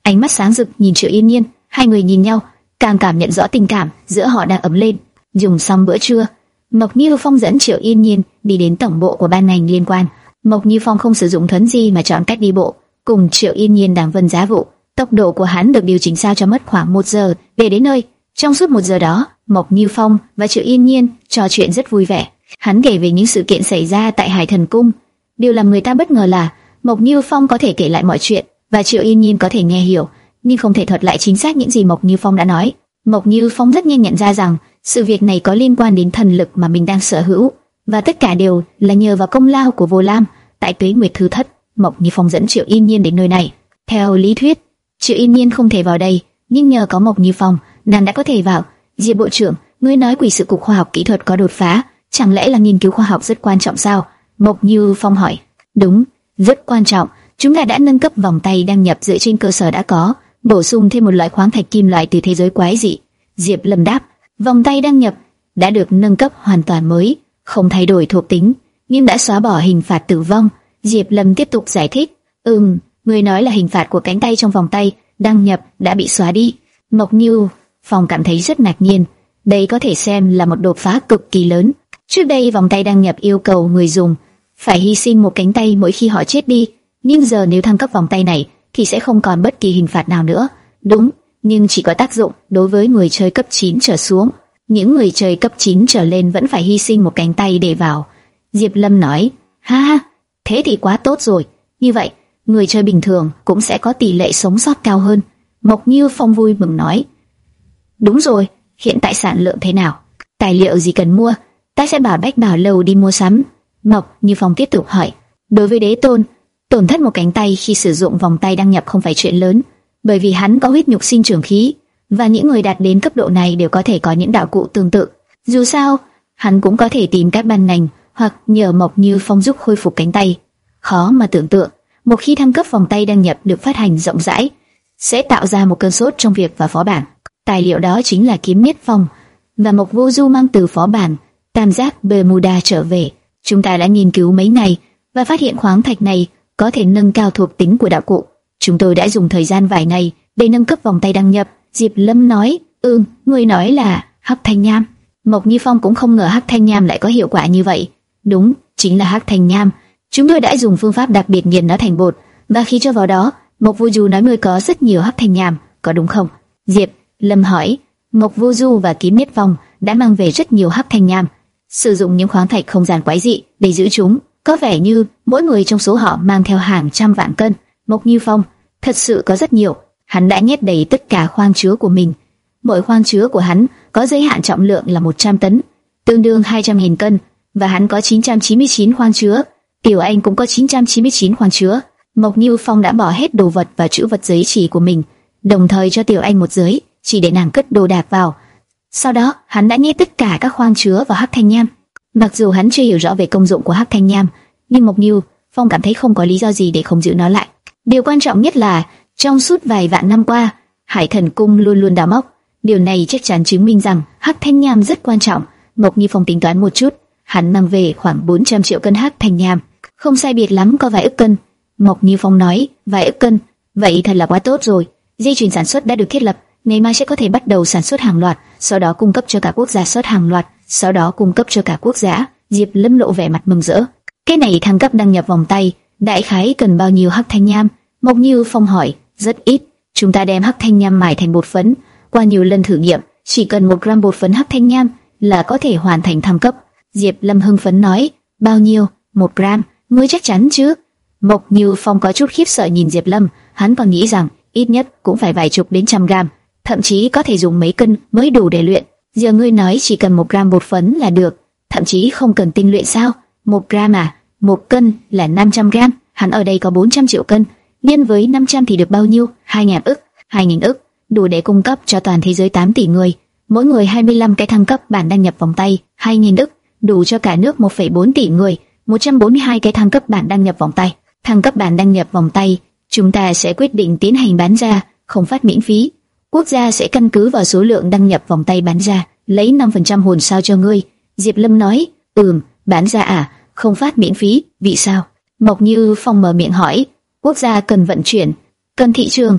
ánh mắt sáng rực nhìn Triệu Yên Nhiên. Hai người nhìn nhau, càng cảm nhận rõ tình cảm giữa họ đang ấm lên. Dùng xong bữa trưa, Mộc Như Phong dẫn Triệu Yên Nhiên đi đến tổng bộ của ban ngành liên quan. Mộc Như Phong không sử dụng thuấn di mà chọn cách đi bộ, cùng Triệu Yên Nhiên đàm vân giá vụ. Tốc độ của hắn được điều chỉnh sao cho mất khoảng một giờ để đến nơi. Trong suốt một giờ đó, Mộc Như Phong và Triệu Yên Nhiên trò chuyện rất vui vẻ. Hắn kể về những sự kiện xảy ra tại Hải Thần Cung. Điều làm người ta bất ngờ là Mộc Như Phong có thể kể lại mọi chuyện và Triệu Yên Nhiên có thể nghe hiểu, nhưng không thể thuật lại chính xác những gì Mộc Như Phong đã nói. Mộc Như Phong rất nhanh nhận ra rằng sự việc này có liên quan đến thần lực mà mình đang sở hữu, và tất cả đều là nhờ vào công lao của Vô Lam. Tại Tuế Nguyệt Thư Thất, Mộc Như Phong dẫn Triệu Yên Nhiên đến nơi này. Theo lý thuyết, Triệu Yên Nhiên không thể vào đây, nhưng nhờ có Mộc Như Phong, nàng đã có thể vào. Diệp bộ trưởng, ngươi nói quỷ sự cục khoa học kỹ thuật có đột phá, chẳng lẽ là nghiên cứu khoa học rất quan trọng sao? Mộc Như Phong hỏi. Đúng, rất quan trọng. Chúng ta đã nâng cấp vòng tay đăng nhập dựa trên cơ sở đã có, bổ sung thêm một loại khoáng thạch kim loại từ thế giới quái dị. Diệp Lâm đáp. Vòng tay đăng nhập đã được nâng cấp hoàn toàn mới, không thay đổi thuộc tính, nhưng đã xóa bỏ hình phạt tử vong. Diệp Lâm tiếp tục giải thích. Ừm, người nói là hình phạt của cánh tay trong vòng tay đăng nhập đã bị xóa đi. Mộc Như Phong cảm thấy rất ngạc nhiên. Đây có thể xem là một đột phá cực kỳ lớn. Trước đây vòng tay đăng nhập yêu cầu người dùng phải hy sinh một cánh tay mỗi khi họ chết đi, nhưng giờ nếu thăng cấp vòng tay này thì sẽ không còn bất kỳ hình phạt nào nữa. Đúng, nhưng chỉ có tác dụng đối với người chơi cấp chín trở xuống. Những người chơi cấp chín trở lên vẫn phải hy sinh một cánh tay để vào. Diệp Lâm nói. Ha ha, thế thì quá tốt rồi. Như vậy, người chơi bình thường cũng sẽ có tỷ lệ sống sót cao hơn. Mộc Như Phong vui mừng nói. Đúng rồi, hiện tại sản lượng thế nào? Tài liệu gì cần mua? Ta sẽ bảo Bách Bảo Lâu đi mua sắm. Mộc Như Phong tiếp tục hỏi. Đối với Đế Tôn, tổn thất một cánh tay khi sử dụng vòng tay đăng nhập không phải chuyện lớn, bởi vì hắn có huyết nhục sinh trưởng khí, và những người đạt đến cấp độ này đều có thể có những đạo cụ tương tự. Dù sao, hắn cũng có thể tìm các ban ngành hoặc nhờ Mộc Như Phong giúp khôi phục cánh tay. Khó mà tưởng tượng, một khi thăng cấp vòng tay đăng nhập được phát hành rộng rãi, sẽ tạo ra một cơn sốt trong việc vào phó bản. Tài liệu đó chính là kiếm Niết Phong, và Mộc Vô Du mang từ phó bản Tam Giác Bermuda trở về. Chúng ta đã nghiên cứu mấy ngày và phát hiện khoáng thạch này có thể nâng cao thuộc tính của đạo cụ. Chúng tôi đã dùng thời gian vài ngày để nâng cấp vòng tay đăng nhập. Diệp Lâm nói. Ừm, người nói là Hắc Thanh Nham. Mộc Như Phong cũng không ngờ Hắc Thanh Nham lại có hiệu quả như vậy. Đúng, chính là Hắc Thanh Nham. Chúng tôi đã dùng phương pháp đặc biệt nghiền nó thành bột, và khi cho vào đó, Mộc Vô Du nói người có rất nhiều Hắc Thanh Nham, có đúng không? Diệp Lâm hỏi. Mộc Vô Du và Kiếm Niết Phong đã mang về rất nhiều Hắc Thanh Nham, sử dụng những khoáng thạch không gian quái dị để giữ chúng. Có vẻ như mỗi người trong số họ mang theo hàng trăm vạn cân. Mộc Như Phong thật sự có rất nhiều. Hắn đã nhét đầy tất cả khoang chứa của mình. Mỗi khoang chứa của hắn có giới hạn trọng lượng là một trăm tấn, tương đương hai trăm nghìn cân, và hắn có chín trăm chín mươi chín khoang chứa. Tiểu Anh cũng có chín trăm chín mươi chín khoang chứa. Mộc Như Phong đã bỏ hết đồ vật và trữ vật giới chỉ của mình, đồng thời cho Tiểu Anh một giới chỉ để nàng cất đồ đạc vào. Sau đó, hắn đã nhét tất cả các khoang chứa vào Hắc Thanh Nham. Mặc dù hắn chưa hiểu rõ về công dụng của Hắc Thanh Nham, nhưng Mộc Như Phong cảm thấy không có lý do gì để không giữ nó lại. Điều quan trọng nhất là trong suốt vài vạn năm qua, Hải Thần Cung luôn luôn đào móc. Điều này chắc chắn chứng minh rằng Hắc Thanh Nham rất quan trọng. Mộc Như Phong tính toán một chút, hắn mang về khoảng bốn trăm triệu cân Hắc Thanh Nham, không sai biệt lắm có vài ức cân. Mộc Như Phong nói, vài ức cân, vậy thật là quá tốt rồi. Dây chuyền sản xuất đã được thiết lập, ngày mai sẽ có thể bắt đầu sản xuất hàng loạt, sau đó cung cấp cho cả quốc gia xuất hàng loạt, sau đó cung cấp cho cả quốc gia. Diệp Lâm lộ vẻ mặt mừng rỡ. Cái này thăng cấp đăng nhập vòng tay, đại khái cần bao nhiêu Hắc Thanh Nham? Mộc Như Phong hỏi. Rất ít. Chúng ta đem Hắc Thanh Nham mài thành bột phấn. Qua nhiều lần thử nghiệm, chỉ cần một gram bột phấn Hắc Thanh Nham là có thể hoàn thành thăng cấp. Diệp Lâm hưng phấn nói. Bao nhiêu? Một gram? Ngươi chắc chắn chứ? Mộc Như Phong có chút khiếp sợ nhìn Diệp Lâm. Hắn còn nghĩ rằng ít nhất cũng phải vài chục đến trăm gram, thậm chí có thể dùng mấy cân mới đủ để luyện. Giờ ngươi nói chỉ cần một gram bột phấn là được, thậm chí không cần tinh luyện sao? Một gram à? Một cân là năm trăm gram. Hắn ở đây có bốn trăm triệu cân, nhân với năm trăm thì được bao nhiêu? Hai ngàn ức. Hai nghìn ức đủ để cung cấp cho toàn thế giới tám tỷ người. Mỗi người hai mươi lăm cái thăng cấp bản đăng nhập vòng tay. Hai nghìn ức đủ cho cả nước một phẩy bốn tỷ người. Một trăm bốn mươi hai cái thăng cấp bản đăng nhập vòng tay. Thăng cấp bản đăng nhập vòng tay, chúng ta sẽ quyết định tiến hành bán ra, không phát miễn phí. Quốc gia sẽ căn cứ vào số lượng đăng nhập vòng tay bán ra, lấy năm phần trăm hồn sao cho ngươi. Diệp Lâm nói. Ừm, bán ra à? Không phát miễn phí, vì sao? Mộc Như Phong mở miệng hỏi. Quốc gia cần vận chuyển, cần thị trường,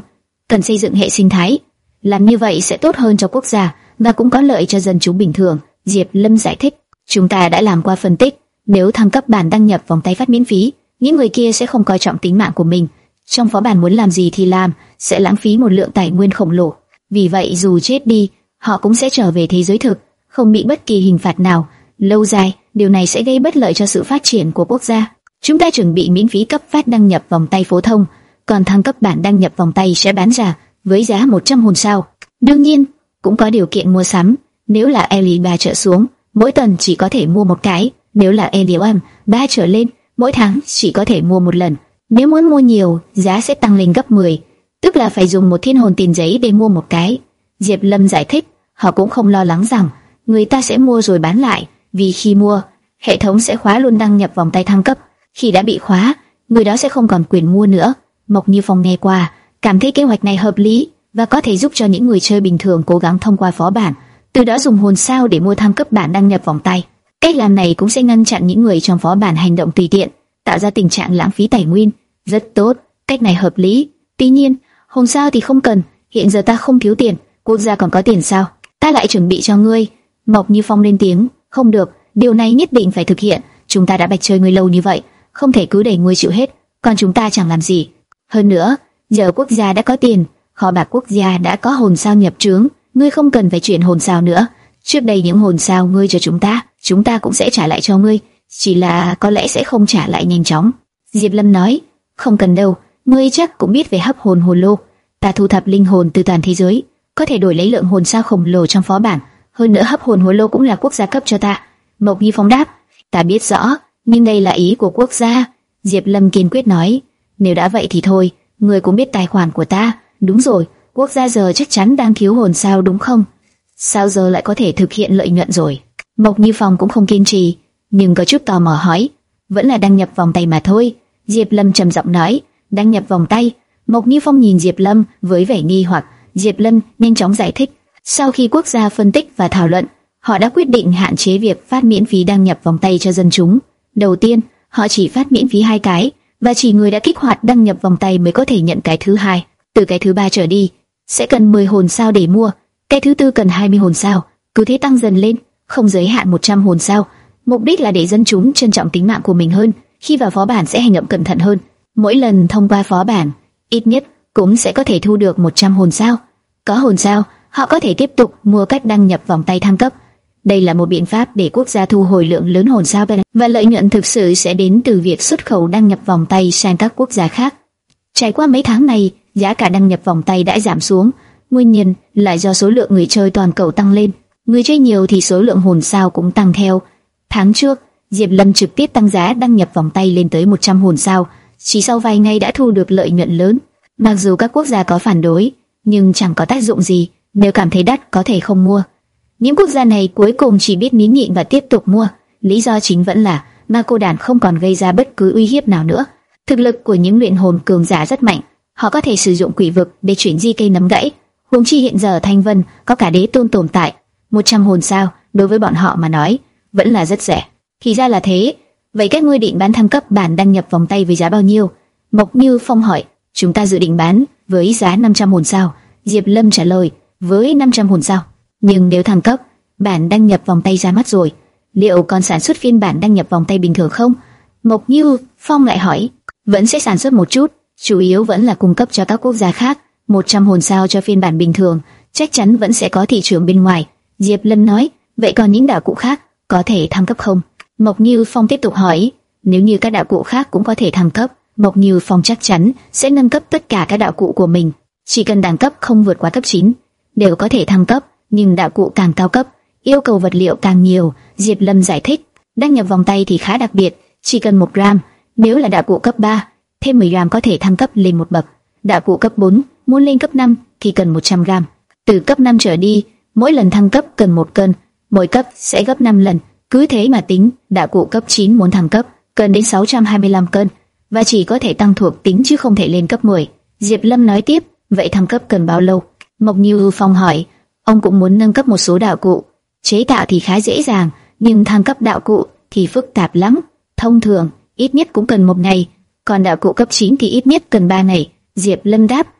cần xây dựng hệ sinh thái. Làm như vậy sẽ tốt hơn cho quốc gia và cũng có lợi cho dân chúng bình thường. Diệp Lâm giải thích, chúng ta đã làm qua phân tích, nếu thăng cấp bản đăng nhập vòng tay phát miễn phí, những người kia sẽ không coi trọng tính mạng của mình. Trong phó bản muốn làm gì thì làm, sẽ lãng phí một lượng tài nguyên khổng lồ. Vì vậy dù chết đi, họ cũng sẽ trở về thế giới thực, không bị bất kỳ hình phạt nào. Lâu dài, điều này sẽ gây bất lợi cho sự phát triển của quốc gia. Chúng ta chuẩn bị miễn phí cấp phát đăng nhập vòng tay phổ thông, còn thăng cấp bản đăng nhập vòng tay sẽ bán ra với giá một trăm hồn sao. Đương nhiên, cũng có điều kiện mua sắm. Nếu là Elite ba trở xuống, mỗi tuần chỉ có thể mua một cái. Nếu là Elite ba trở lên, mỗi tháng chỉ có thể mua một lần. Nếu muốn mua nhiều, giá sẽ tăng lên gấp mười, tức là phải dùng một thiên hồn tiền giấy để mua một cái. Diệp Lâm giải thích, họ cũng không lo lắng rằng người ta sẽ mua rồi bán lại, vì khi mua, hệ thống sẽ khóa luôn đăng nhập vòng tay thăng cấp. Khi đã bị khóa, người đó sẽ không còn quyền mua nữa. Mộc Như Phong nghe qua, cảm thấy kế hoạch này hợp lý và có thể giúp cho những người chơi bình thường cố gắng thông qua phó bản, từ đó dùng hồn sao để mua thăng cấp bản đăng nhập vòng tay. Cách làm này cũng sẽ ngăn chặn những người trong phó bản hành động tùy tiện, tạo ra tình trạng lãng phí tài nguyên. Rất tốt, cách này hợp lý. Tuy nhiên, hồn sao thì không cần, hiện giờ ta không thiếu tiền, quốc gia còn có tiền sao? Ta lại chuẩn bị cho ngươi. Mộc Như Phong lên tiếng, không được, điều này nhất định phải thực hiện. Chúng ta đã bạch chơi ngươi lâu như vậy, không thể cứ để ngươi chịu hết, còn chúng ta chẳng làm gì. Hơn nữa, giờ quốc gia đã có tiền, kho bạc quốc gia đã có hồn sao nhập trướng, ngươi không cần phải chuyển hồn sao nữa. Trước đây những hồn sao ngươi cho chúng ta, chúng ta cũng sẽ trả lại cho ngươi, chỉ là có lẽ sẽ không trả lại nhanh chóng. Diệp Lâm nói, không cần đâu, ngươi chắc cũng biết về hấp hồn hồn lô. Ta thu thập linh hồn từ toàn thế giới, có thể đổi lấy lượng hồn sao khổng lồ trong phó bản. Hơn nữa hấp hồn hồn lô cũng là quốc gia cấp cho ta. Mộc Như Phong đáp, ta biết rõ, nhưng đây là ý của quốc gia. Diệp Lâm kiên quyết nói, nếu đã vậy thì thôi, ngươi cũng biết tài khoản của ta. Đúng rồi, quốc gia giờ chắc chắn đang thiếu hồn sao đúng không? Sao giờ lại có thể thực hiện lợi nhuận rồi? Mộc Như Phong cũng không kiên trì, nhưng có chút tò mò hỏi, vẫn là đăng nhập vòng tay mà thôi. Diệp Lâm trầm giọng nói, đăng nhập vòng tay. Mộc Như Phong nhìn Diệp Lâm với vẻ nghi hoặc. Diệp Lâm nhanh chóng giải thích, sau khi quốc gia phân tích và thảo luận, họ đã quyết định hạn chế việc phát miễn phí đăng nhập vòng tay cho dân chúng. Đầu tiên, họ chỉ phát miễn phí hai cái, và chỉ người đã kích hoạt đăng nhập vòng tay mới có thể nhận cái thứ hai. Từ cái thứ ba trở đi, sẽ cần mười hồn sao để mua. Cái thứ tư cần hai mươi hồn sao, cứ thế tăng dần lên, không giới hạn một trăm hồn sao. Mục đích là để dân chúng trân trọng tính mạng của mình hơn, khi vào phó bản sẽ hành động cẩn thận hơn. Mỗi lần thông qua phó bản, ít nhất cũng sẽ có thể thu được một trăm hồn sao. Có hồn sao, họ có thể tiếp tục mua cách đăng nhập vòng tay thăng cấp. Đây là một biện pháp để quốc gia thu hồi lượng lớn hồn sao, và lợi nhuận thực sự sẽ đến từ việc xuất khẩu đăng nhập vòng tay sang các quốc gia khác. Trải qua mấy tháng này, giá cả đăng nhập vòng tay đã giảm xuống. Nguyên nhân là do số lượng người chơi toàn cầu tăng lên. Người chơi nhiều thì số lượng hồn sao cũng tăng theo. Tháng trước, Diệp Lâm trực tiếp tăng giá đăng nhập vòng tay lên tới một trăm hồn sao, chỉ sau vài ngày đã thu được lợi nhuận lớn. Mặc dù các quốc gia có phản đối, nhưng chẳng có tác dụng gì, nếu cảm thấy đắt có thể không mua. Những quốc gia này cuối cùng chỉ biết nín nhịn và tiếp tục mua. Lý do chính vẫn là ma cô đàn không còn gây ra bất cứ uy hiếp nào nữa. Thực lực của những luyện hồn cường giả rất mạnh, họ có thể sử dụng quỷ vực để chuyển di cây nấm gãy. Huống chi hiện giờ Thanh Vân có cả đế tôn tồn tại, một trăm hồn sao đối với bọn họ mà nói vẫn là rất rẻ. Thì ra là thế, vậy các ngươi định bán thăng cấp bản đăng nhập vòng tay với giá bao nhiêu? Mộc Như Phong hỏi. Chúng ta dự định bán với giá năm trăm hồn sao. Diệp Lâm trả lời, với năm trăm hồn sao. Nhưng nếu thăng cấp, bản đăng nhập vòng tay ra mắt rồi, liệu còn sản xuất phiên bản đăng nhập vòng tay bình thường không? Mộc Như Phong lại hỏi. Vẫn sẽ sản xuất một chút, chủ yếu vẫn là cung cấp cho các quốc gia khác. một trăm hồn sao cho phiên bản bình thường, chắc chắn vẫn sẽ có thị trường bên ngoài. Diệp Lâm nói, vậy còn những đạo cụ khác có thể thăng cấp không? Mộc Như Phong tiếp tục hỏi, nếu như các đạo cụ khác cũng có thể thăng cấp, Mộc Như Phong chắc chắn sẽ nâng cấp tất cả các đạo cụ của mình. Chỉ cần đẳng cấp không vượt quá cấp chín, đều có thể thăng cấp, nhưng đạo cụ càng cao cấp, yêu cầu vật liệu càng nhiều. Diệp Lâm giải thích, đăng nhập vòng tay thì khá đặc biệt, chỉ cần một gram, nếu là đạo cụ cấp ba, thêm mười gram có thể thăng cấp lên một bậc. Đạo cụ cấp bốn, muốn lên cấp năm thì cần một trăm gram. Từ cấp năm trở đi, mỗi lần thăng cấp cần một cân, mỗi cấp sẽ gấp năm lần. Cứ thế mà tính, đạo cụ cấp chín muốn thăng cấp cần đến sáu trăm hai mươi lăm cân, và chỉ có thể tăng thuộc tính chứ không thể lên cấp mười. Diệp Lâm nói tiếp, vậy thăng cấp cần bao lâu? Mộc Như Phong hỏi, ông cũng muốn nâng cấp một số đạo cụ. Chế tạo thì khá dễ dàng, nhưng thăng cấp đạo cụ thì phức tạp lắm. Thông thường, ít nhất cũng cần một ngày, còn đạo cụ cấp chín thì ít nhất cần ba ngày. Diệp Lâm đáp,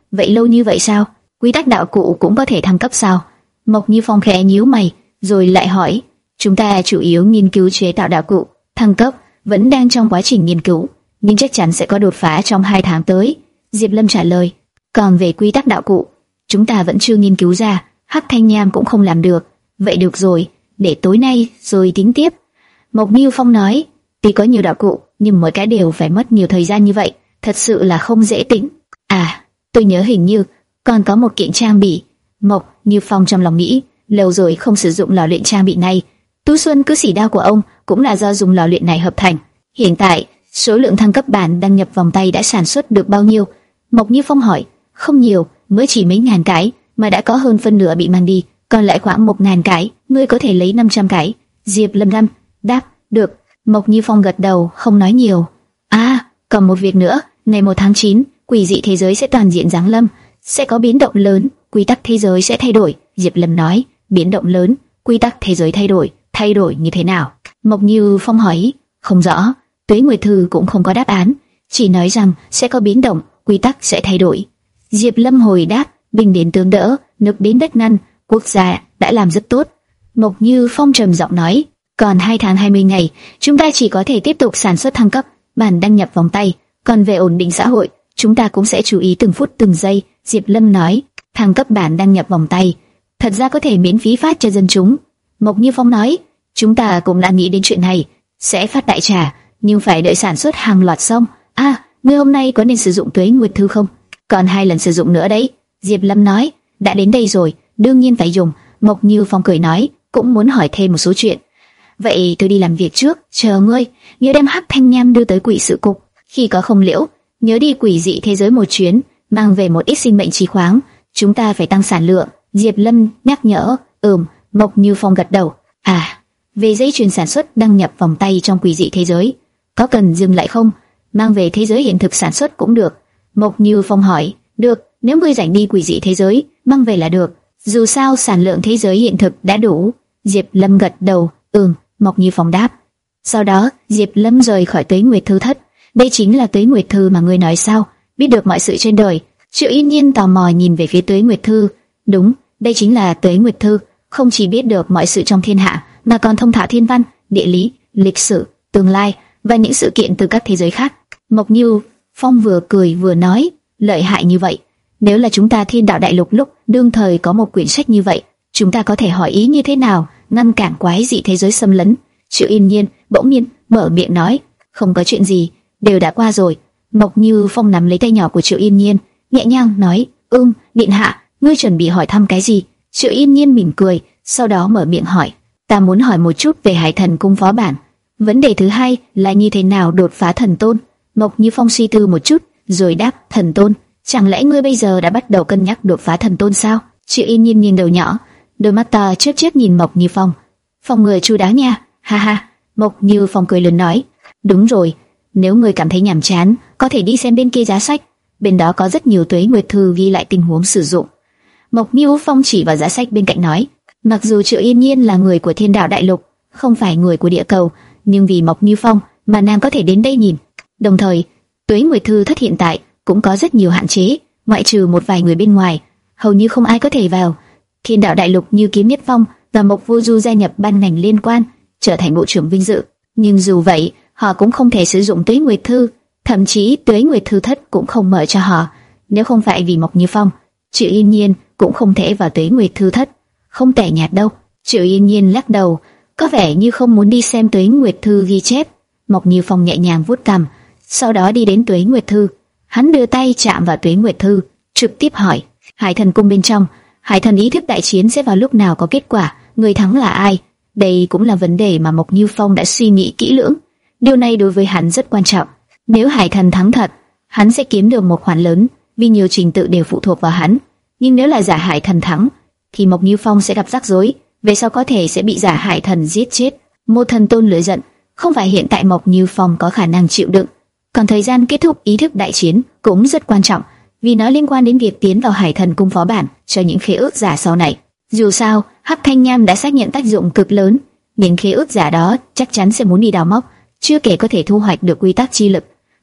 vậy lâu như vậy sao? Quy tắc đạo cụ cũng có thể thăng cấp sao? Mộc Như Phong khẽ nhíu mày, rồi lại hỏi, chúng ta chủ yếu nghiên cứu chế tạo đạo cụ, thăng cấp vẫn đang trong quá trình nghiên cứu, nhưng chắc chắn sẽ có đột phá trong hai tháng tới. Diệp Lâm trả lời, còn về quy tắc đạo cụ, chúng ta vẫn chưa nghiên cứu ra, Hắc Thanh Nham cũng không làm được. Vậy được rồi, để tối nay rồi tính tiếp. Mộc Như Phong nói, tuy có nhiều đạo cụ, nhưng mỗi cái đều phải mất nhiều thời gian như vậy, thật sự là không dễ tính. À, tôi nhớ hình như còn có một kiện trang bị. Mộc Như Phong trong lòng nghĩ, lâu rồi không sử dụng lò luyện trang bị này. Tu Xuân cứ xỉ đao của ông cũng là do dùng lò luyện này hợp thành. Hiện tại, số lượng thăng cấp bản đăng nhập vòng tay đã sản xuất được bao nhiêu? Mộc Như Phong hỏi. Không nhiều, mới chỉ mấy ngàn cái, mà đã có hơn phân nửa bị mang đi, còn lại khoảng một ngàn cái, ngươi có thể lấy năm trăm cái. Diệp Lâm Lâm đáp, được. Mộc Như Phong gật đầu, không nói nhiều. À, còn một việc nữa, ngày một tháng chín, quỷ dị thế giới sẽ toàn diện giáng lâm, sẽ có biến động lớn, quy tắc thế giới sẽ thay đổi. Diệp Lâm nói, biến động lớn, quy tắc thế giới thay đổi, thay đổi như thế nào? Mộc Như Phong hỏi, không rõ. Tuế Nguyệt Thư cũng không có đáp án, chỉ nói rằng sẽ có biến động, quy tắc sẽ thay đổi. Diệp Lâm hồi đáp, binh đến tướng đỡ, nước đến đất ngăn, quốc gia đã làm rất tốt. Mộc Như Phong trầm giọng nói, còn hai tháng hai mươi ngày, chúng ta chỉ có thể tiếp tục sản xuất thăng cấp bản đăng nhập vòng tay, còn về ổn định xã hội, chúng ta cũng sẽ chú ý từng phút từng giây. Diệp Lâm nói, thăng cấp bản đăng nhập vòng tay, thật ra có thể miễn phí phát cho dân chúng. Mộc Như Phong nói, chúng ta cũng đã nghĩ đến chuyện này, sẽ phát đại trà, nhưng phải đợi sản xuất hàng loạt xong. À, ngươi hôm nay có nên sử dụng Tuế Nguyệt Thư không? Còn hai lần sử dụng nữa đấy. Diệp Lâm nói, đã đến đây rồi, đương nhiên phải dùng. Mộc Như Phong cười nói, cũng muốn hỏi thêm một số chuyện. Vậy tôi đi làm việc trước, chờ ngươi. Nhớ đem Hắc Thanh Nham đưa tới quỷ sự cục. Khi có không liễu, nhớ đi quỷ dị thế giới một chuyến, mang về một ít sinh mệnh chi khoáng. Chúng ta phải tăng sản lượng. Diệp Lâm nhắc nhở. Ừm. Mộc Như Phong gật đầu. À, về dây chuyền sản xuất đăng nhập vòng tay trong quỷ dị thế giới, có cần dừng lại không? Mang về thế giới hiện thực sản xuất cũng được. Mộc Như Phong hỏi. Được, nếu ngươi rảnh đi quỷ dị thế giới, mang về là được. Dù sao sản lượng thế giới hiện thực đã đủ. Diệp Lâm gật đầu. Ừm. Mộc Như Phong đáp. Sau đó, Diệp Lâm rời khỏi Tuế Nguyệt Thư thất. Đây chính là Tuế Nguyệt Thư mà ngươi nói sao? Biết được mọi sự trên đời. Triệu Yên Nhiên tò mò nhìn về phía Tuế Nguyệt Thư. Đúng, đây chính là Tuế Nguyệt Thư. Không chỉ biết được mọi sự trong thiên hạ, mà còn thông thạo thiên văn, địa lý, lịch sử, tương lai và những sự kiện từ các thế giới khác. Mộc Như Phong vừa cười vừa nói, lợi hại như vậy. Nếu là chúng ta Thiên Đạo Đại Lục lúc đương thời có một quyển sách như vậy, chúng ta có thể hỏi ý như thế nào ngăn cản quái dị thế giới xâm lấn? Triệu Yên Nhiên bỗng nhiên mở miệng nói, không có chuyện gì, đều đã qua rồi. Mộc Như Phong nắm lấy tay nhỏ của Triệu Yên Nhiên, nhẹ nhàng nói, ưm, điện hạ, ngươi chuẩn bị hỏi thăm cái gì? Triệu Yên Nhiên mỉm cười, sau đó mở miệng hỏi, ta muốn hỏi một chút về Hải Thần Cung phó bản. Vấn đề thứ hai là như thế nào đột phá thần tôn? Mộc Như Phong suy tư một chút, rồi đáp, thần tôn. Chẳng lẽ ngươi bây giờ đã bắt đầu cân nhắc đột phá thần tôn sao? Triệu Yên Nhiên nhìn đầu nhỏ, đôi mắt to chớp chớp nhìn Mộc Như Phong. Phong người chu đáo nha, ha ha. Mộc Như Phong cười lớn nói, đúng rồi, nếu ngươi cảm thấy nhàm chán, có thể đi xem bên kia giá sách, bên đó có rất nhiều Tuế Nguyệt Thư ghi lại tình huống sử dụng. Mộc Như Phong chỉ vào giá sách bên cạnh nói, mặc dù Triệu Yên Nhiên là người của Thiên Đạo Đại Lục, không phải người của địa cầu, nhưng vì Mộc Như Phong mà nàng có thể đến đây nhìn. Đồng thời, Tuế Nguyệt Thư thất hiện tại cũng có rất nhiều hạn chế, ngoại trừ một vài người bên ngoài, hầu như không ai có thể vào. Thiên Đạo Đại Lục như Kiếm Nhất Phong và Mộc Vô Du gia nhập ban ngành liên quan, trở thành bộ trưởng vinh dự, nhưng dù vậy, họ cũng không thể sử dụng Tuế Nguyệt Thư, thậm chí Tuế Nguyệt Thư thất cũng không mở cho họ. Nếu không phải vì Mộc Như Phong, Triệu Yên Nhiên cũng không thể vào Tuế Nguyệt Thư thất. Không tẻ nhạt đâu. Triệu Yên Nhiên lắc đầu, có vẻ như không muốn đi xem Tuế Nguyệt Thư ghi chép. Mộc Như Phong nhẹ nhàng vuốt cằm, sau đó đi đến Tuế Nguyệt Thư. Hắn đưa tay chạm vào Tuế Nguyệt Thư, trực tiếp hỏi, Hải Thần Cung bên trong, Hải Thần ý thức đại chiến sẽ vào lúc nào có kết quả, người thắng là ai? Đây cũng là vấn đề mà Mộc Như Phong đã suy nghĩ kỹ lưỡng. Điều này đối với hắn rất quan trọng. Nếu Hải Thần thắng thật, hắn sẽ kiếm được một khoản lớn, vì nhiều trình tự đều phụ thuộc vào hắn. Nhưng nếu là giả Hải Thần thắng, thì Mộc Như Phong sẽ gặp rắc rối, về sau có thể sẽ bị giả Hải Thần giết chết. Một thần tôn lửa giận, không phải hiện tại Mộc Như Phong có khả năng chịu đựng. Còn thời gian kết thúc ý thức đại chiến cũng rất quan trọng, vì nó liên quan đến việc tiến vào Hải Thần Cung phó bản cho những khế ước giả sau này. Dù sao, Hắc Thanh Nham đã xác nhận tác dụng cực lớn, những khế ước giả đó chắc chắn sẽ muốn đi đào móc, chưa kể có thể thu hoạch được quy tắc chi lực.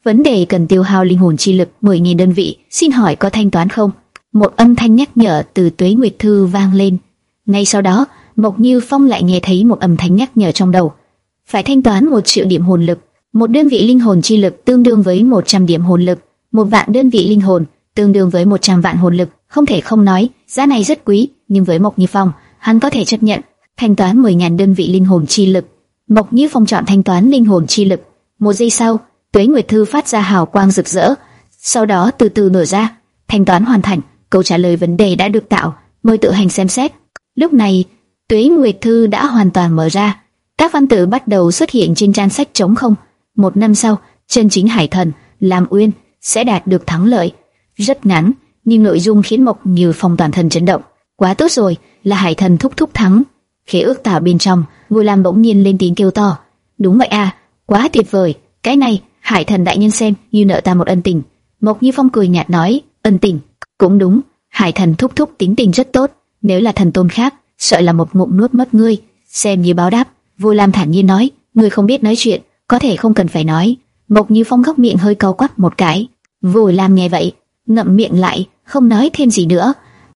Vấn đề cần tiêu hao linh hồn chi lực mười nghìn đơn vị, xin hỏi có thanh toán không? Một âm thanh nhắc nhở từ Tuế Nguyệt Thư vang lên. Ngay sau đó, Mộc Như Phong lại nghe thấy một âm thanh nhắc nhở trong đầu. Phải thanh toán một triệu điểm hồn lực. Một đơn vị linh hồn chi lực tương đương với một trăm điểm hồn lực. Một vạn đơn vị linh hồn tương đương với một trăm vạn hồn lực. Không thể không nói, giá này rất quý, nhưng với Mộc Như Phong, hắn có thể chấp nhận. Thanh toán mười nghìn đơn vị linh hồn chi lực. Mộc Như Phong chọn thanh toán linh hồn chi lực. Một giây sau, Tuế Nguyệt Thư phát ra hào quang rực rỡ, sau đó từ từ nở ra. Thanh toán hoàn thành, câu trả lời vấn đề đã được tạo, mời tự hành xem xét. Lúc này, Tuế Nguyệt Thư đã hoàn toàn mở ra, các văn tự bắt đầu xuất hiện trên trang sách trống không. Một năm sau, chân chính hải thần Lam Uyên sẽ đạt được thắng lợi. Rất ngắn, nhưng nội dung khiến Mộc Như Phong toàn thân chấn động. Quá tốt rồi, là hải thần thúc thúc thắng. Khế ước tạo bên trong, Ngô Lam bỗng nhiên lên tiếng kêu to. Đúng vậy à, quá tuyệt vời, cái này hải thần đại nhân xem như nợ ta một ân tình. Mộc Như Phong cười nhạt nói, ân tình? Cũng đúng, hải thần thúc thúc tính tình rất tốt, nếu là thần tôn khác, sợ là một ngụm nuốt mất ngươi, xem như báo đáp. Vô Lam thản nhiên nói, ngươi không biết nói chuyện, có thể không cần phải nói. Mộc Như Phong góc miệng hơi cau quắp một cái. Vô Lam nghe vậy, ngậm miệng lại, không nói thêm gì nữa.